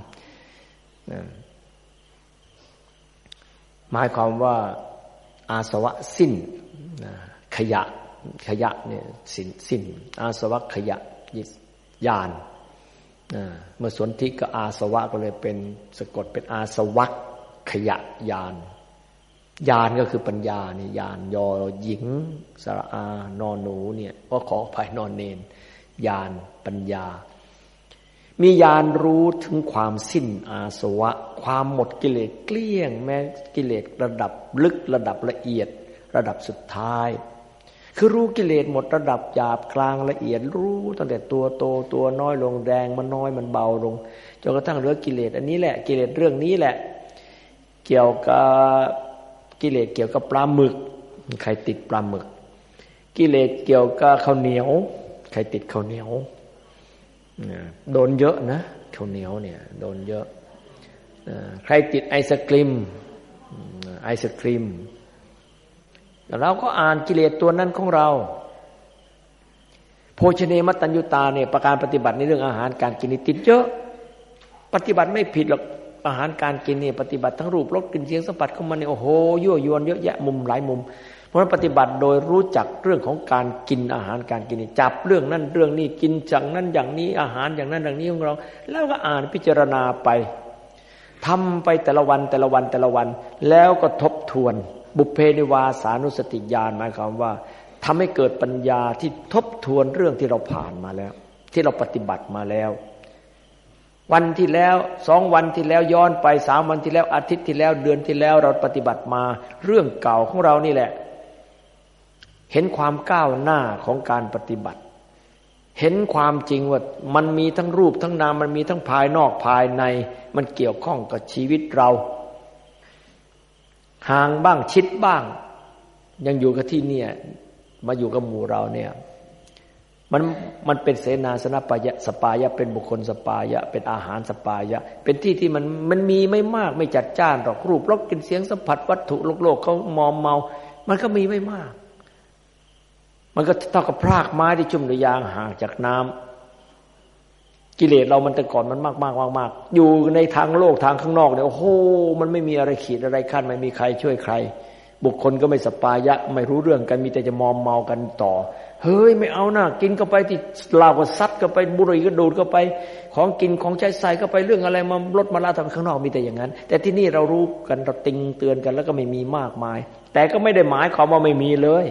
หมายความว่าอาสวะสิ้นขยะขยะเนี่ยสิ้นสิ้นอาสวะขยะญาณเมื่อสนธิกับอาสวะก็เลยเป็นสะกดเป็นอาสวัคขยญาณญาณก็คือปัญญานี่ญาณยอหญิงสระอานอหนูเนี่ยก็ขออภัยนอนเนนญาณปัญญามีญาณรู้ถึงความสิ้นอาสวะความหมดกิเลสเกลี้ยงแม้กิเลสระดับลึกระดับละเอียดระดับสุดท้ายคือคือรู้กิเลสหมดระดับหยาบกลางละเอียดรู้ตั้งแต่ตัวโตตัวน้อยลงแดงมันน้อยมันเบาลงจนกระทั่งเหลือกิเลสอันนี้แหละกิเลสเรื่องนี้แหละเกี่ยวกับกิเลสเกี่ยวกับปลาหมึกใครติดปลาหมึกกิเลสเกี่ยวกับข้าวเหนียวใครติดข้าวเหนียวโดนเยอะนะข้าวเหนียวเนี่ยโดนเยอะใครติดไอศกรีมไอศกรีมเราก็อ่านกิเลสตัวนั้นของเราโภชเนมัตตัญญูตาเนี่ยประการปฏิบัติในเรื่องอาหารการกินนี่ติดเยอะปฏิบัติไม่ผิดหรอกอาหารการกินนี่ปฏิบัติทั้งรูปรสกลิ่นเสียงสัมผัสเข้ามาเนี่ยโอ้โหยั่วยวนเยอะแยะมุมหลายมุมเพราะฉะนั้นปฏิบัติโดยรู้จักเรื่องของการกินอาหารการกินนี่จับเรื่องนั้นเรื่องนี้กินจากนั้นอย่างนี้อาหารอย่างนั้นอย่างนี้ของเราแล้วก็อ่านพิจารณาไปทำไปแต่ละวันแต่ละวันแต่ละวันแล้วก็ทบทวนบุพเพนิวาสานุสติญาณหมายความว่าทำให้เกิดปัญญาที่ทบทวนเรื่องที่เราผ่านมาแล้วที่เราปฏิบัติมาแล้ววันที่แล้วสองวันที่แล้วย้อนไปสามวันที่แล้วอาทิตย์ที่แล้วเดือนที่แล้วเราปฏิบัติมาเรื่องเก่าของเรานี่แหละเห็นความก้าวหน้าของการปฏิบัติเห็นความจริงว่ามันมีทั้งรูปทั้งนามมันมีทั้งภายนอกภายในมันเกี่ยวข้องกับชีวิตเราห่างบ้างชิดบ้างยังอยู่กับที่เนี่ยมาอยู่กับหมู่เราเนี่ยมันมันเป็นเสนาสนะปายะสปายะเป็นบุคคลสปายะเป็นอาหารสปายะเป็นที่ที่มันมันมีไม่มากไม่จัดจ้านหรอกรูปรสกลิ่นเสียงสัมผัสวัตถุโลกโลกเขามอมเมามันก็มีไม่มากมันก็เท่ากับพรากไม้ที่ชุ่มด้วยยางห่างจากน้ำกิเลสเรามันแต่ก่อนมันมากมากมากมากอยู่ในทางโลกทางข้างนอกเนี่ยโอ้โหมันไม่มีอะไรขีดอะไรขั้นไม่มีใครช่วยใครบุคคลก็ไม่สปายะไม่รู้เรื่องกันมีแต่จะมอมเมากันต่อเฮ้ยไม่เอานะกินเข้าไปที่เหล้าก็ซัดเข้าไปบุหรี่ก็ดูดเข้าไปของกินของใช้ใส่เข้าไปเรื่องอะไรมาลดมาละทางข้างนอกมีแต่อย่างนั้นแต่ที่นี่เรารู้กันเราติงเตือนกันแล้วก็ไม่มีมากมายแต่ก็ไม่ได้หมายความว่าไม่มีเลย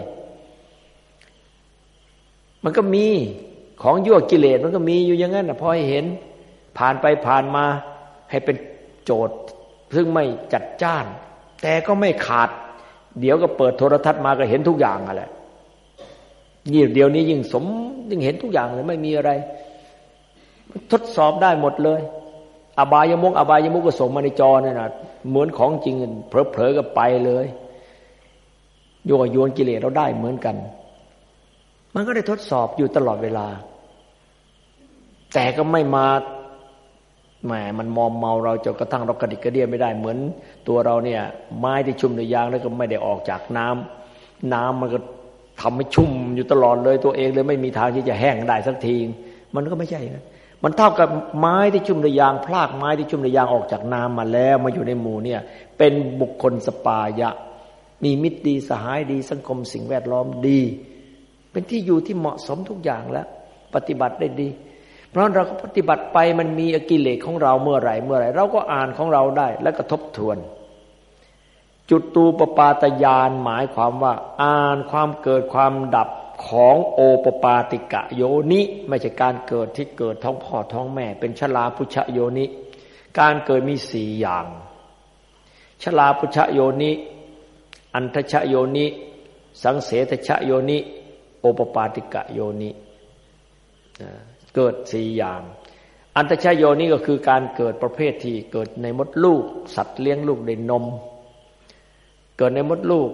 มันก็มีของยั่วกิเลสมันก็มีอยู่อย่างนั้นนะพอให้เห็นผ่านไปผ่านมาให้เป็นโจทย์ซึ่งไม่จัดจ้านแต่ก็ไม่ขาดเดี๋ยวก็เปิดโทรทัศน์มาก็เห็นทุกอย่างอ่ะแหละยิ่งเดี๋ยวนี้ยิ่งสมยิ่งเห็นทุกอย่างเลยไม่มีอะไรทดสอบได้หมดเลยอบายมุขอบายมุขก็ส่งมาในจอเนี่ยนะเหมือนของจริงเผลอๆก็ไปเลยยั่วยวนกิเลสเราได้เหมือนกันมันก็ได้ทดสอบอยู่ตลอดเวลาแต่ก็ไม่มาแหมมันมอมเมาเราจนกระทั่งเรากระดิกกระเดี้ยไม่ได้เหมือนตัวเราเนี่ยไม้ที่ชุ่มด้วยยางแล้วก็ไม่ได้ออกจากน้ำน้ำมันก็ทำให้ชุ่มอยู่ตลอดเลยตัวเองเลยไม่มีทางที่จะแห้งได้สักทีมันก็ไม่ใช่นะมันเท่ากับไม้ที่ชุ่มด้วยยางพลากไม้ที่ชุ่มด้วยยางออกจากน้ำมาแล้วมาอยู่ในหมู่เนี่ยเป็นบุคคลสปายะมีมิตรดีสหายดีสังคมสิ่งแวดล้อมดีเป็นที่อยู่ที่เหมาะสมทุกอย่างแล้วปฏิบัติได้ดีเพราะเราก็ปฏิบัติไปมันมีกิเลสของเราเมื่อไหร่เมื่อไหร่เราก็อ่านของเราได้แล้วก็ทบทวนจุตูปปาตญาณหมายความว่าอ่านความเกิดความดับของโอปปาติกะโยนิไม่ใช่การเกิดที่เกิดท้องพ่อท้องแม่เป็นชลาพุชโยนิการเกิดมีสี่อย่างชลาพุชโยนิอันทชโยนิสังเสทชโยนิโอปปาติกะโยนิเกิดสี่อย่างอันทชโยนิก็คือการเกิดประเภทที่เกิดในมดลูกสัตว์เลี้ยงลูกในนมเกิดในมดลูก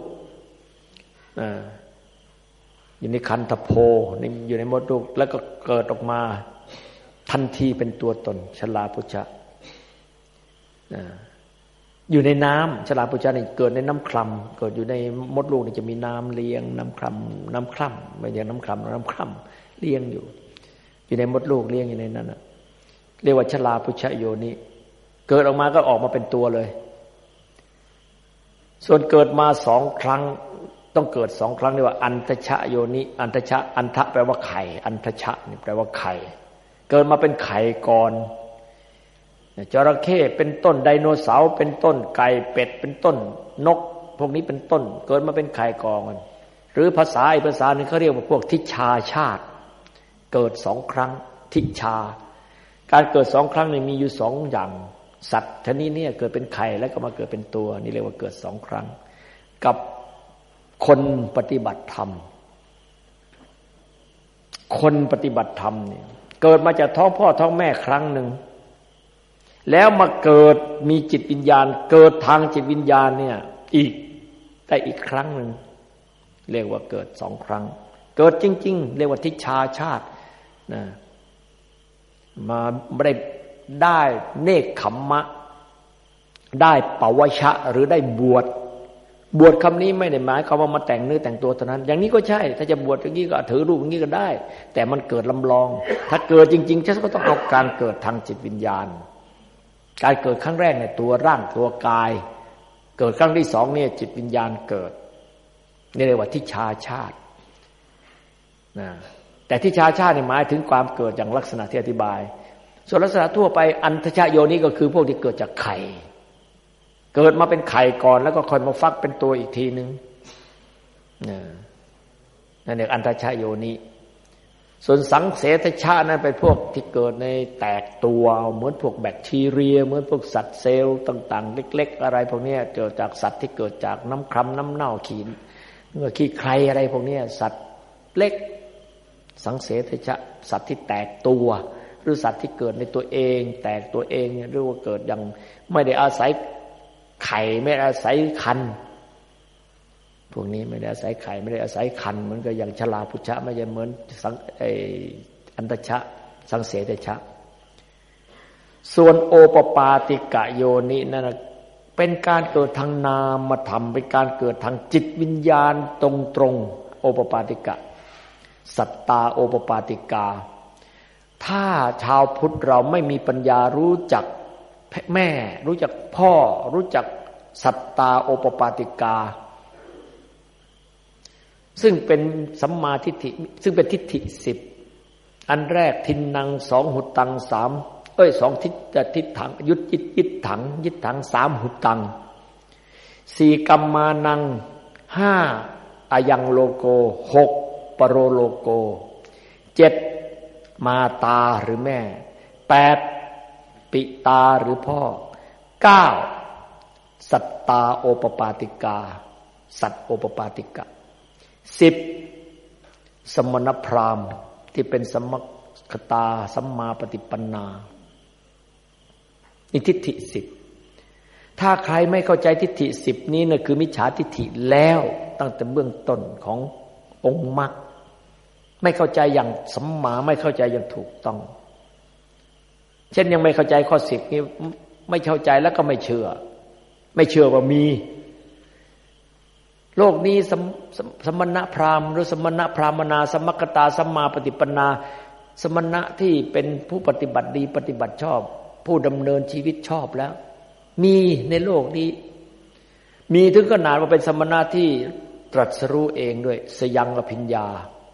อยู่ในคันธโพอยู่ในมดลูกแล้วก็เกิดออกมาทันทีเป็นตัวตนชลาพุชะอยู่ในน้ำชลาพุชะนี่เกิดในน้ำคร่ำเกิดอยู่ในมดลูกนี่จะมีน้ำเลี้ยงน้ำคร่ำน้ำคร่ำไม่ใช่น้ำคร่ำน้ำคร่ำเลี้ยงอยู่อยู่ในมดลูกเลี้ยงอยู่ในนั้นนะเรียกว่าชลาพุชะโยนิเกิดออกมาก็ออกมาเป็นตัวเลยส่วนเกิดมาสองครั้งต้องเกิดสองครั้งเรียกว่าอันทชโยนิอันทชะอันทะแปลว่าไข่อันทชะนี่แปลว่าไข่เกิดมาเป็นไข่ก่อนจระเข้เป็นต้นไดโนเสาร์เป็นต้นไก่เป็ดเป็นต้นนกพวกนี้เป็นต้นเกิดมาเป็นไข่ก่อนหรือภาษาอีกภาษาหนึ่งเขาเรียกว่าพวกทิชาชาติเกิดสองครั้งทิชาการเกิดสองครั้งนี่มีอยู่สองอย่างสัตว์ชนิดนี้เกิดเป็นไข่แล้วก็มาเกิดเป็นตัวนี่เรียกว่าเกิดสองครั้งกับคนปฏิบัติธรรมคนปฏิบัติธรรมเนี่ยเกิดมาจากท้องพ่อท้องแม่ครั้งหนึ่งแล้วมาเกิดมีจิตวิญญาณเกิดทางจิตวิญญาณเนี่ยอีกได้อีกครั้งหนึ่งเรียกว่าเกิดสองครั้งเกิดจริงๆเรียกว่าทิชาชาตินะมาได้ได้เนกขัมมะได้ปวชะหรือได้บวชบวชคำนี้ไม่ได้หมายความว่ามาแต่งเนื้อแต่งตัวเท่านั้นอย่างนี้ก็ใช่ถ้าจะบวชอย่างนี้ก็ถือรูปอย่างนี้ก็ได้แต่มันเกิดลำลองถ้าเกิดจริงๆฉันก็ต้องเอาการเกิดทางจิตวิญญาณการเกิดครั้งแรกในตัวร่างตัวกายเกิดครั้งที่สองเนี่ยจิตวิญญาณเกิดนี่เรียกว่าทิชาชาตินะแต่ทิชาชาตินี่หมายถึงความเกิดอย่างลักษณะที่อธิบายส่วนลักษณะทั่วไปอันทชโยนิก็คือพวกที่เกิดจากไข่เกิดมาเป็นไข่ก่อนแล้วก็ค่อยมาฟักเป็นตัวอีกทีนึงนั่นเรียกอันทชโยนิส่วนสังเสทชานั้นเป็นพวกที่เกิดในแตกตัวเหมือนพวกแบคทีเรียเหมือนพวกสัตว์เซลล์ต่างๆเล็กๆอะไรพวกนี้เกิดจากสัตว์ที่เกิดจากน้ำคร่ำน้ำเน่าขี้เมื่อขี้ใครอะไรพวกนี้สัตว์เล็กสังเสทชะสัตว์ที่แตกตัวหรือสัตว์ที่เกิดในตัวเองแตกตัวเองเนี่ยเรียกว่าเกิดอย่างไม่ได้อาศัยไข่ไม่ได้อาศัยคันพวกนี้ไม่ได้อาศัยไข่ไม่ได้อาศัยคันเหมือนกับอย่างชลาพุชะไม่ใช่เหมือนสังไออันตชะสังเสทชะส่วนโอปปาติกะโยนินั่นเป็นการเกิดทางนามธรรมเป็นการเกิดทางจิตวิญญาณตรงๆโอปปาติกะสัตตาโอปปาติกาถ้าชาวพุทธเราไม่มีปัญญารู้จักแม่รู้จักพ่อรู้จักสัตตาโอปปาติกาซึ่งเป็นสัมมาทิฏฐิซึ่งเป็นทิฏฐิสิบอันแรกทินนังสองหุตังสามเอ้ยสองทิฏทิฏถังยุตยิตยิตถังยิตถังสามหุตังสี่กัมมานังห้าอายังโลโกหกปโรโลโกเจ็ดมาตาหรือแม่แปดปิตาหรือพ่อเก้าสัตตาโอปปาติกาสัตโอปปาติกะสิบสมณพราหมณ์ที่เป็นสมคตาสัมมาปฏิปันนานี่ทิฏฐิสิบถ้าใครไม่เข้าใจทิฏฐิสิบนี้นะคือมิจฉาทิฏฐิแล้วตั้งแต่เบื้องต้นขององค์มรรคไม่เข้าใจอย่างสัมมาไม่เข้าใจอย่างถูกต้องเช่นยังไม่เข้าใจข้อสิบนี้ไม่เข้าใจแล้วก็ไม่เชื่อไม่เชื่อว่ามีโลกนี้สมสมณะพราหมณ์หรือสมณะพราหมนาสมคตาสัมมาปฏิปนาสมณะที่เป็นผู้ปฏิบัติดีปฏิบัติชอบผู้ดำเนินชีวิตชอบแล้วมีในโลกนี้มีถึงขนาดว่าเป็นสมณะที่ตรัสรู้เองด้วยสยังอภิญญา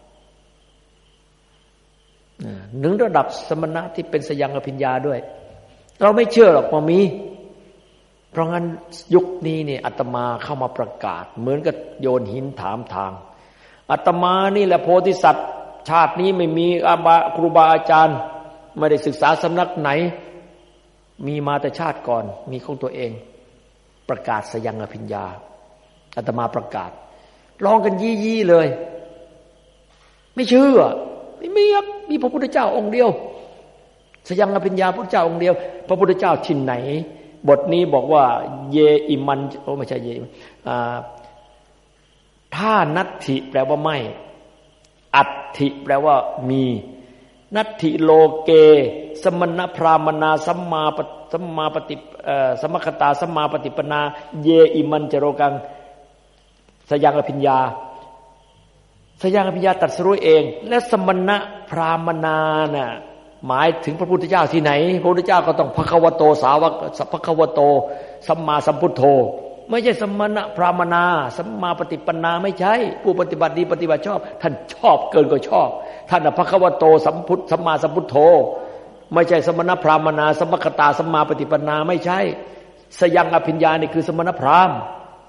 หนึ่งระดับสมณะที่เป็นสยังอภิญญาด้วยเราไม่เชื่อหรอกว่ามีเพราะงั้นยุคนี้เนี่ยอาตมาเข้ามาประกาศเหมือนกับโยนหินถามทางอาตมานี่แหละโพธิสัตว์ชาตินี้ไม่มีอาบาครูบาอาจารย์ไม่ได้ศึกษาสำนักไหนมีมาแต่ชาติก่อนมีของตัวเองประกาศสยังอภิญญาอาตมาประกาศร้องกันยี่ๆเลยไม่เชื่อไม่มีครับมีพระพุทธเจ้าองค์เดียวสยังอภิญญาพระพุทธเจ้าองค์เดียวพระพุทธเจ้าที่ไหนบทนี้บอกว่าเยอิมันโอ้ไม่ใช่เยอ่าถ้านัตถิแปลว่าไม่อัตถิแปลว่ามีนัตถิโลเกสมณพราหมนาสัมมาปสัมมาปฏิเอ่อสมคตาสัมมาปฏิปนาเยอิมันจโรกังสยังอภิญญาสยังอภิญญาตรัสรู้เองและสมณพราหมนาน่ะหมายถึงพระพุทธเจ้าที่ไหนพระพุทธเจ้าก็ต้องภควโตสาวกภควโตสัมมาสัมพุทโธไม่ใช่สมณพราหมนาสัมมาปฏิปนาไม่ใช่ผู้ปฏิบัติดีปฏิบัติชอบท่านชอบเกินกว่าชอบท่านภควโตสัมพุทธสัมมาสัมพุทโธไม่ใช่สมณพราหมนาสัมมคตาสัมมาปฏิปนาไม่ใช่สยังอภิญญานี่คือสมณพราหมณ์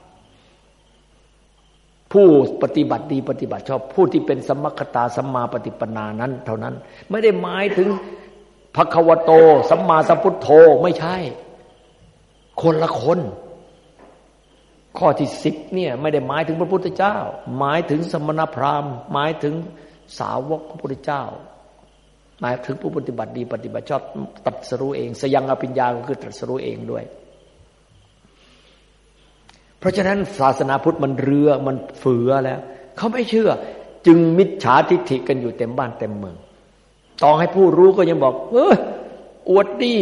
ผู้ปฏิบัติดีปฏิบัติชอบผู้ที่เป็นสัมมคตาสัมมาปฏิปนานั้นเท่านั้นไม่ได้หมายถึงภควโตสัมมาสัมพุทโธไม่ใช่คนละคนข้อที่สิบเนี่ยไม่ได้หมายถึงพระพุทธเจ้าหมายถึงสมณพราหมณ์หมายถึงสาวกพระพุทธเจ้าหมายถึงผู้ปฏิบัติดีปฏิบัติชอบตรัสรู้เองสยังอภิญญาก็คือตรัสรู้เองด้วยเพราะฉะนั้นศาสนาพุทธมันเรือมันเฟือแล้วเขาไม่เชื่อจึงมิจฉาทิฏฐิกันอยู่เต็มบ้านเต็มเมืองต่อให้ผู้รู้ก็ยังบอกเอออวดดี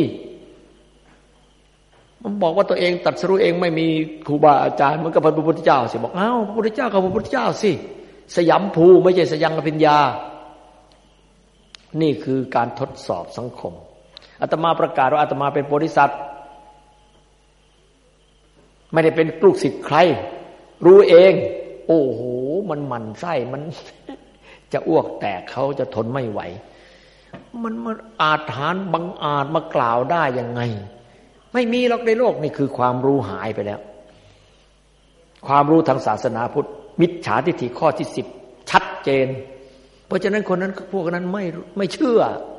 มันบอกว่าตัวเองตรัสรู้เองไม่มีครูบาอาจารย์เหมือนกับพระพุทธเจ้าสิบอกอ้าวพระพุทธเจ้ากับพระพุทธเจ้าสิสยามภูไม่ใช่สยังอภิญญานี่คือการทดสอบสังคมอาตมาประกาศว่าอาตมาเป็นโพธิสัตว์ไม่ได้เป็นลูกศิษย์ใครรู้เองโอ้โหมันหมั่นไส้มันจะอ้วกแตกเขาจะทนไม่ไหวมันมาอาถรรพ์บังอาจมากล่าวได้ยังไงไม่มีหรอกในโลกนี่คือความรู้หายไปแล้วความรู้ทางศาสนาพุทธมิจฉาทิฏฐิข้อที่สิบชัดเจนเพราะฉะนั้นคนนั้นพวกนั้นไม่ไม่เชื่อ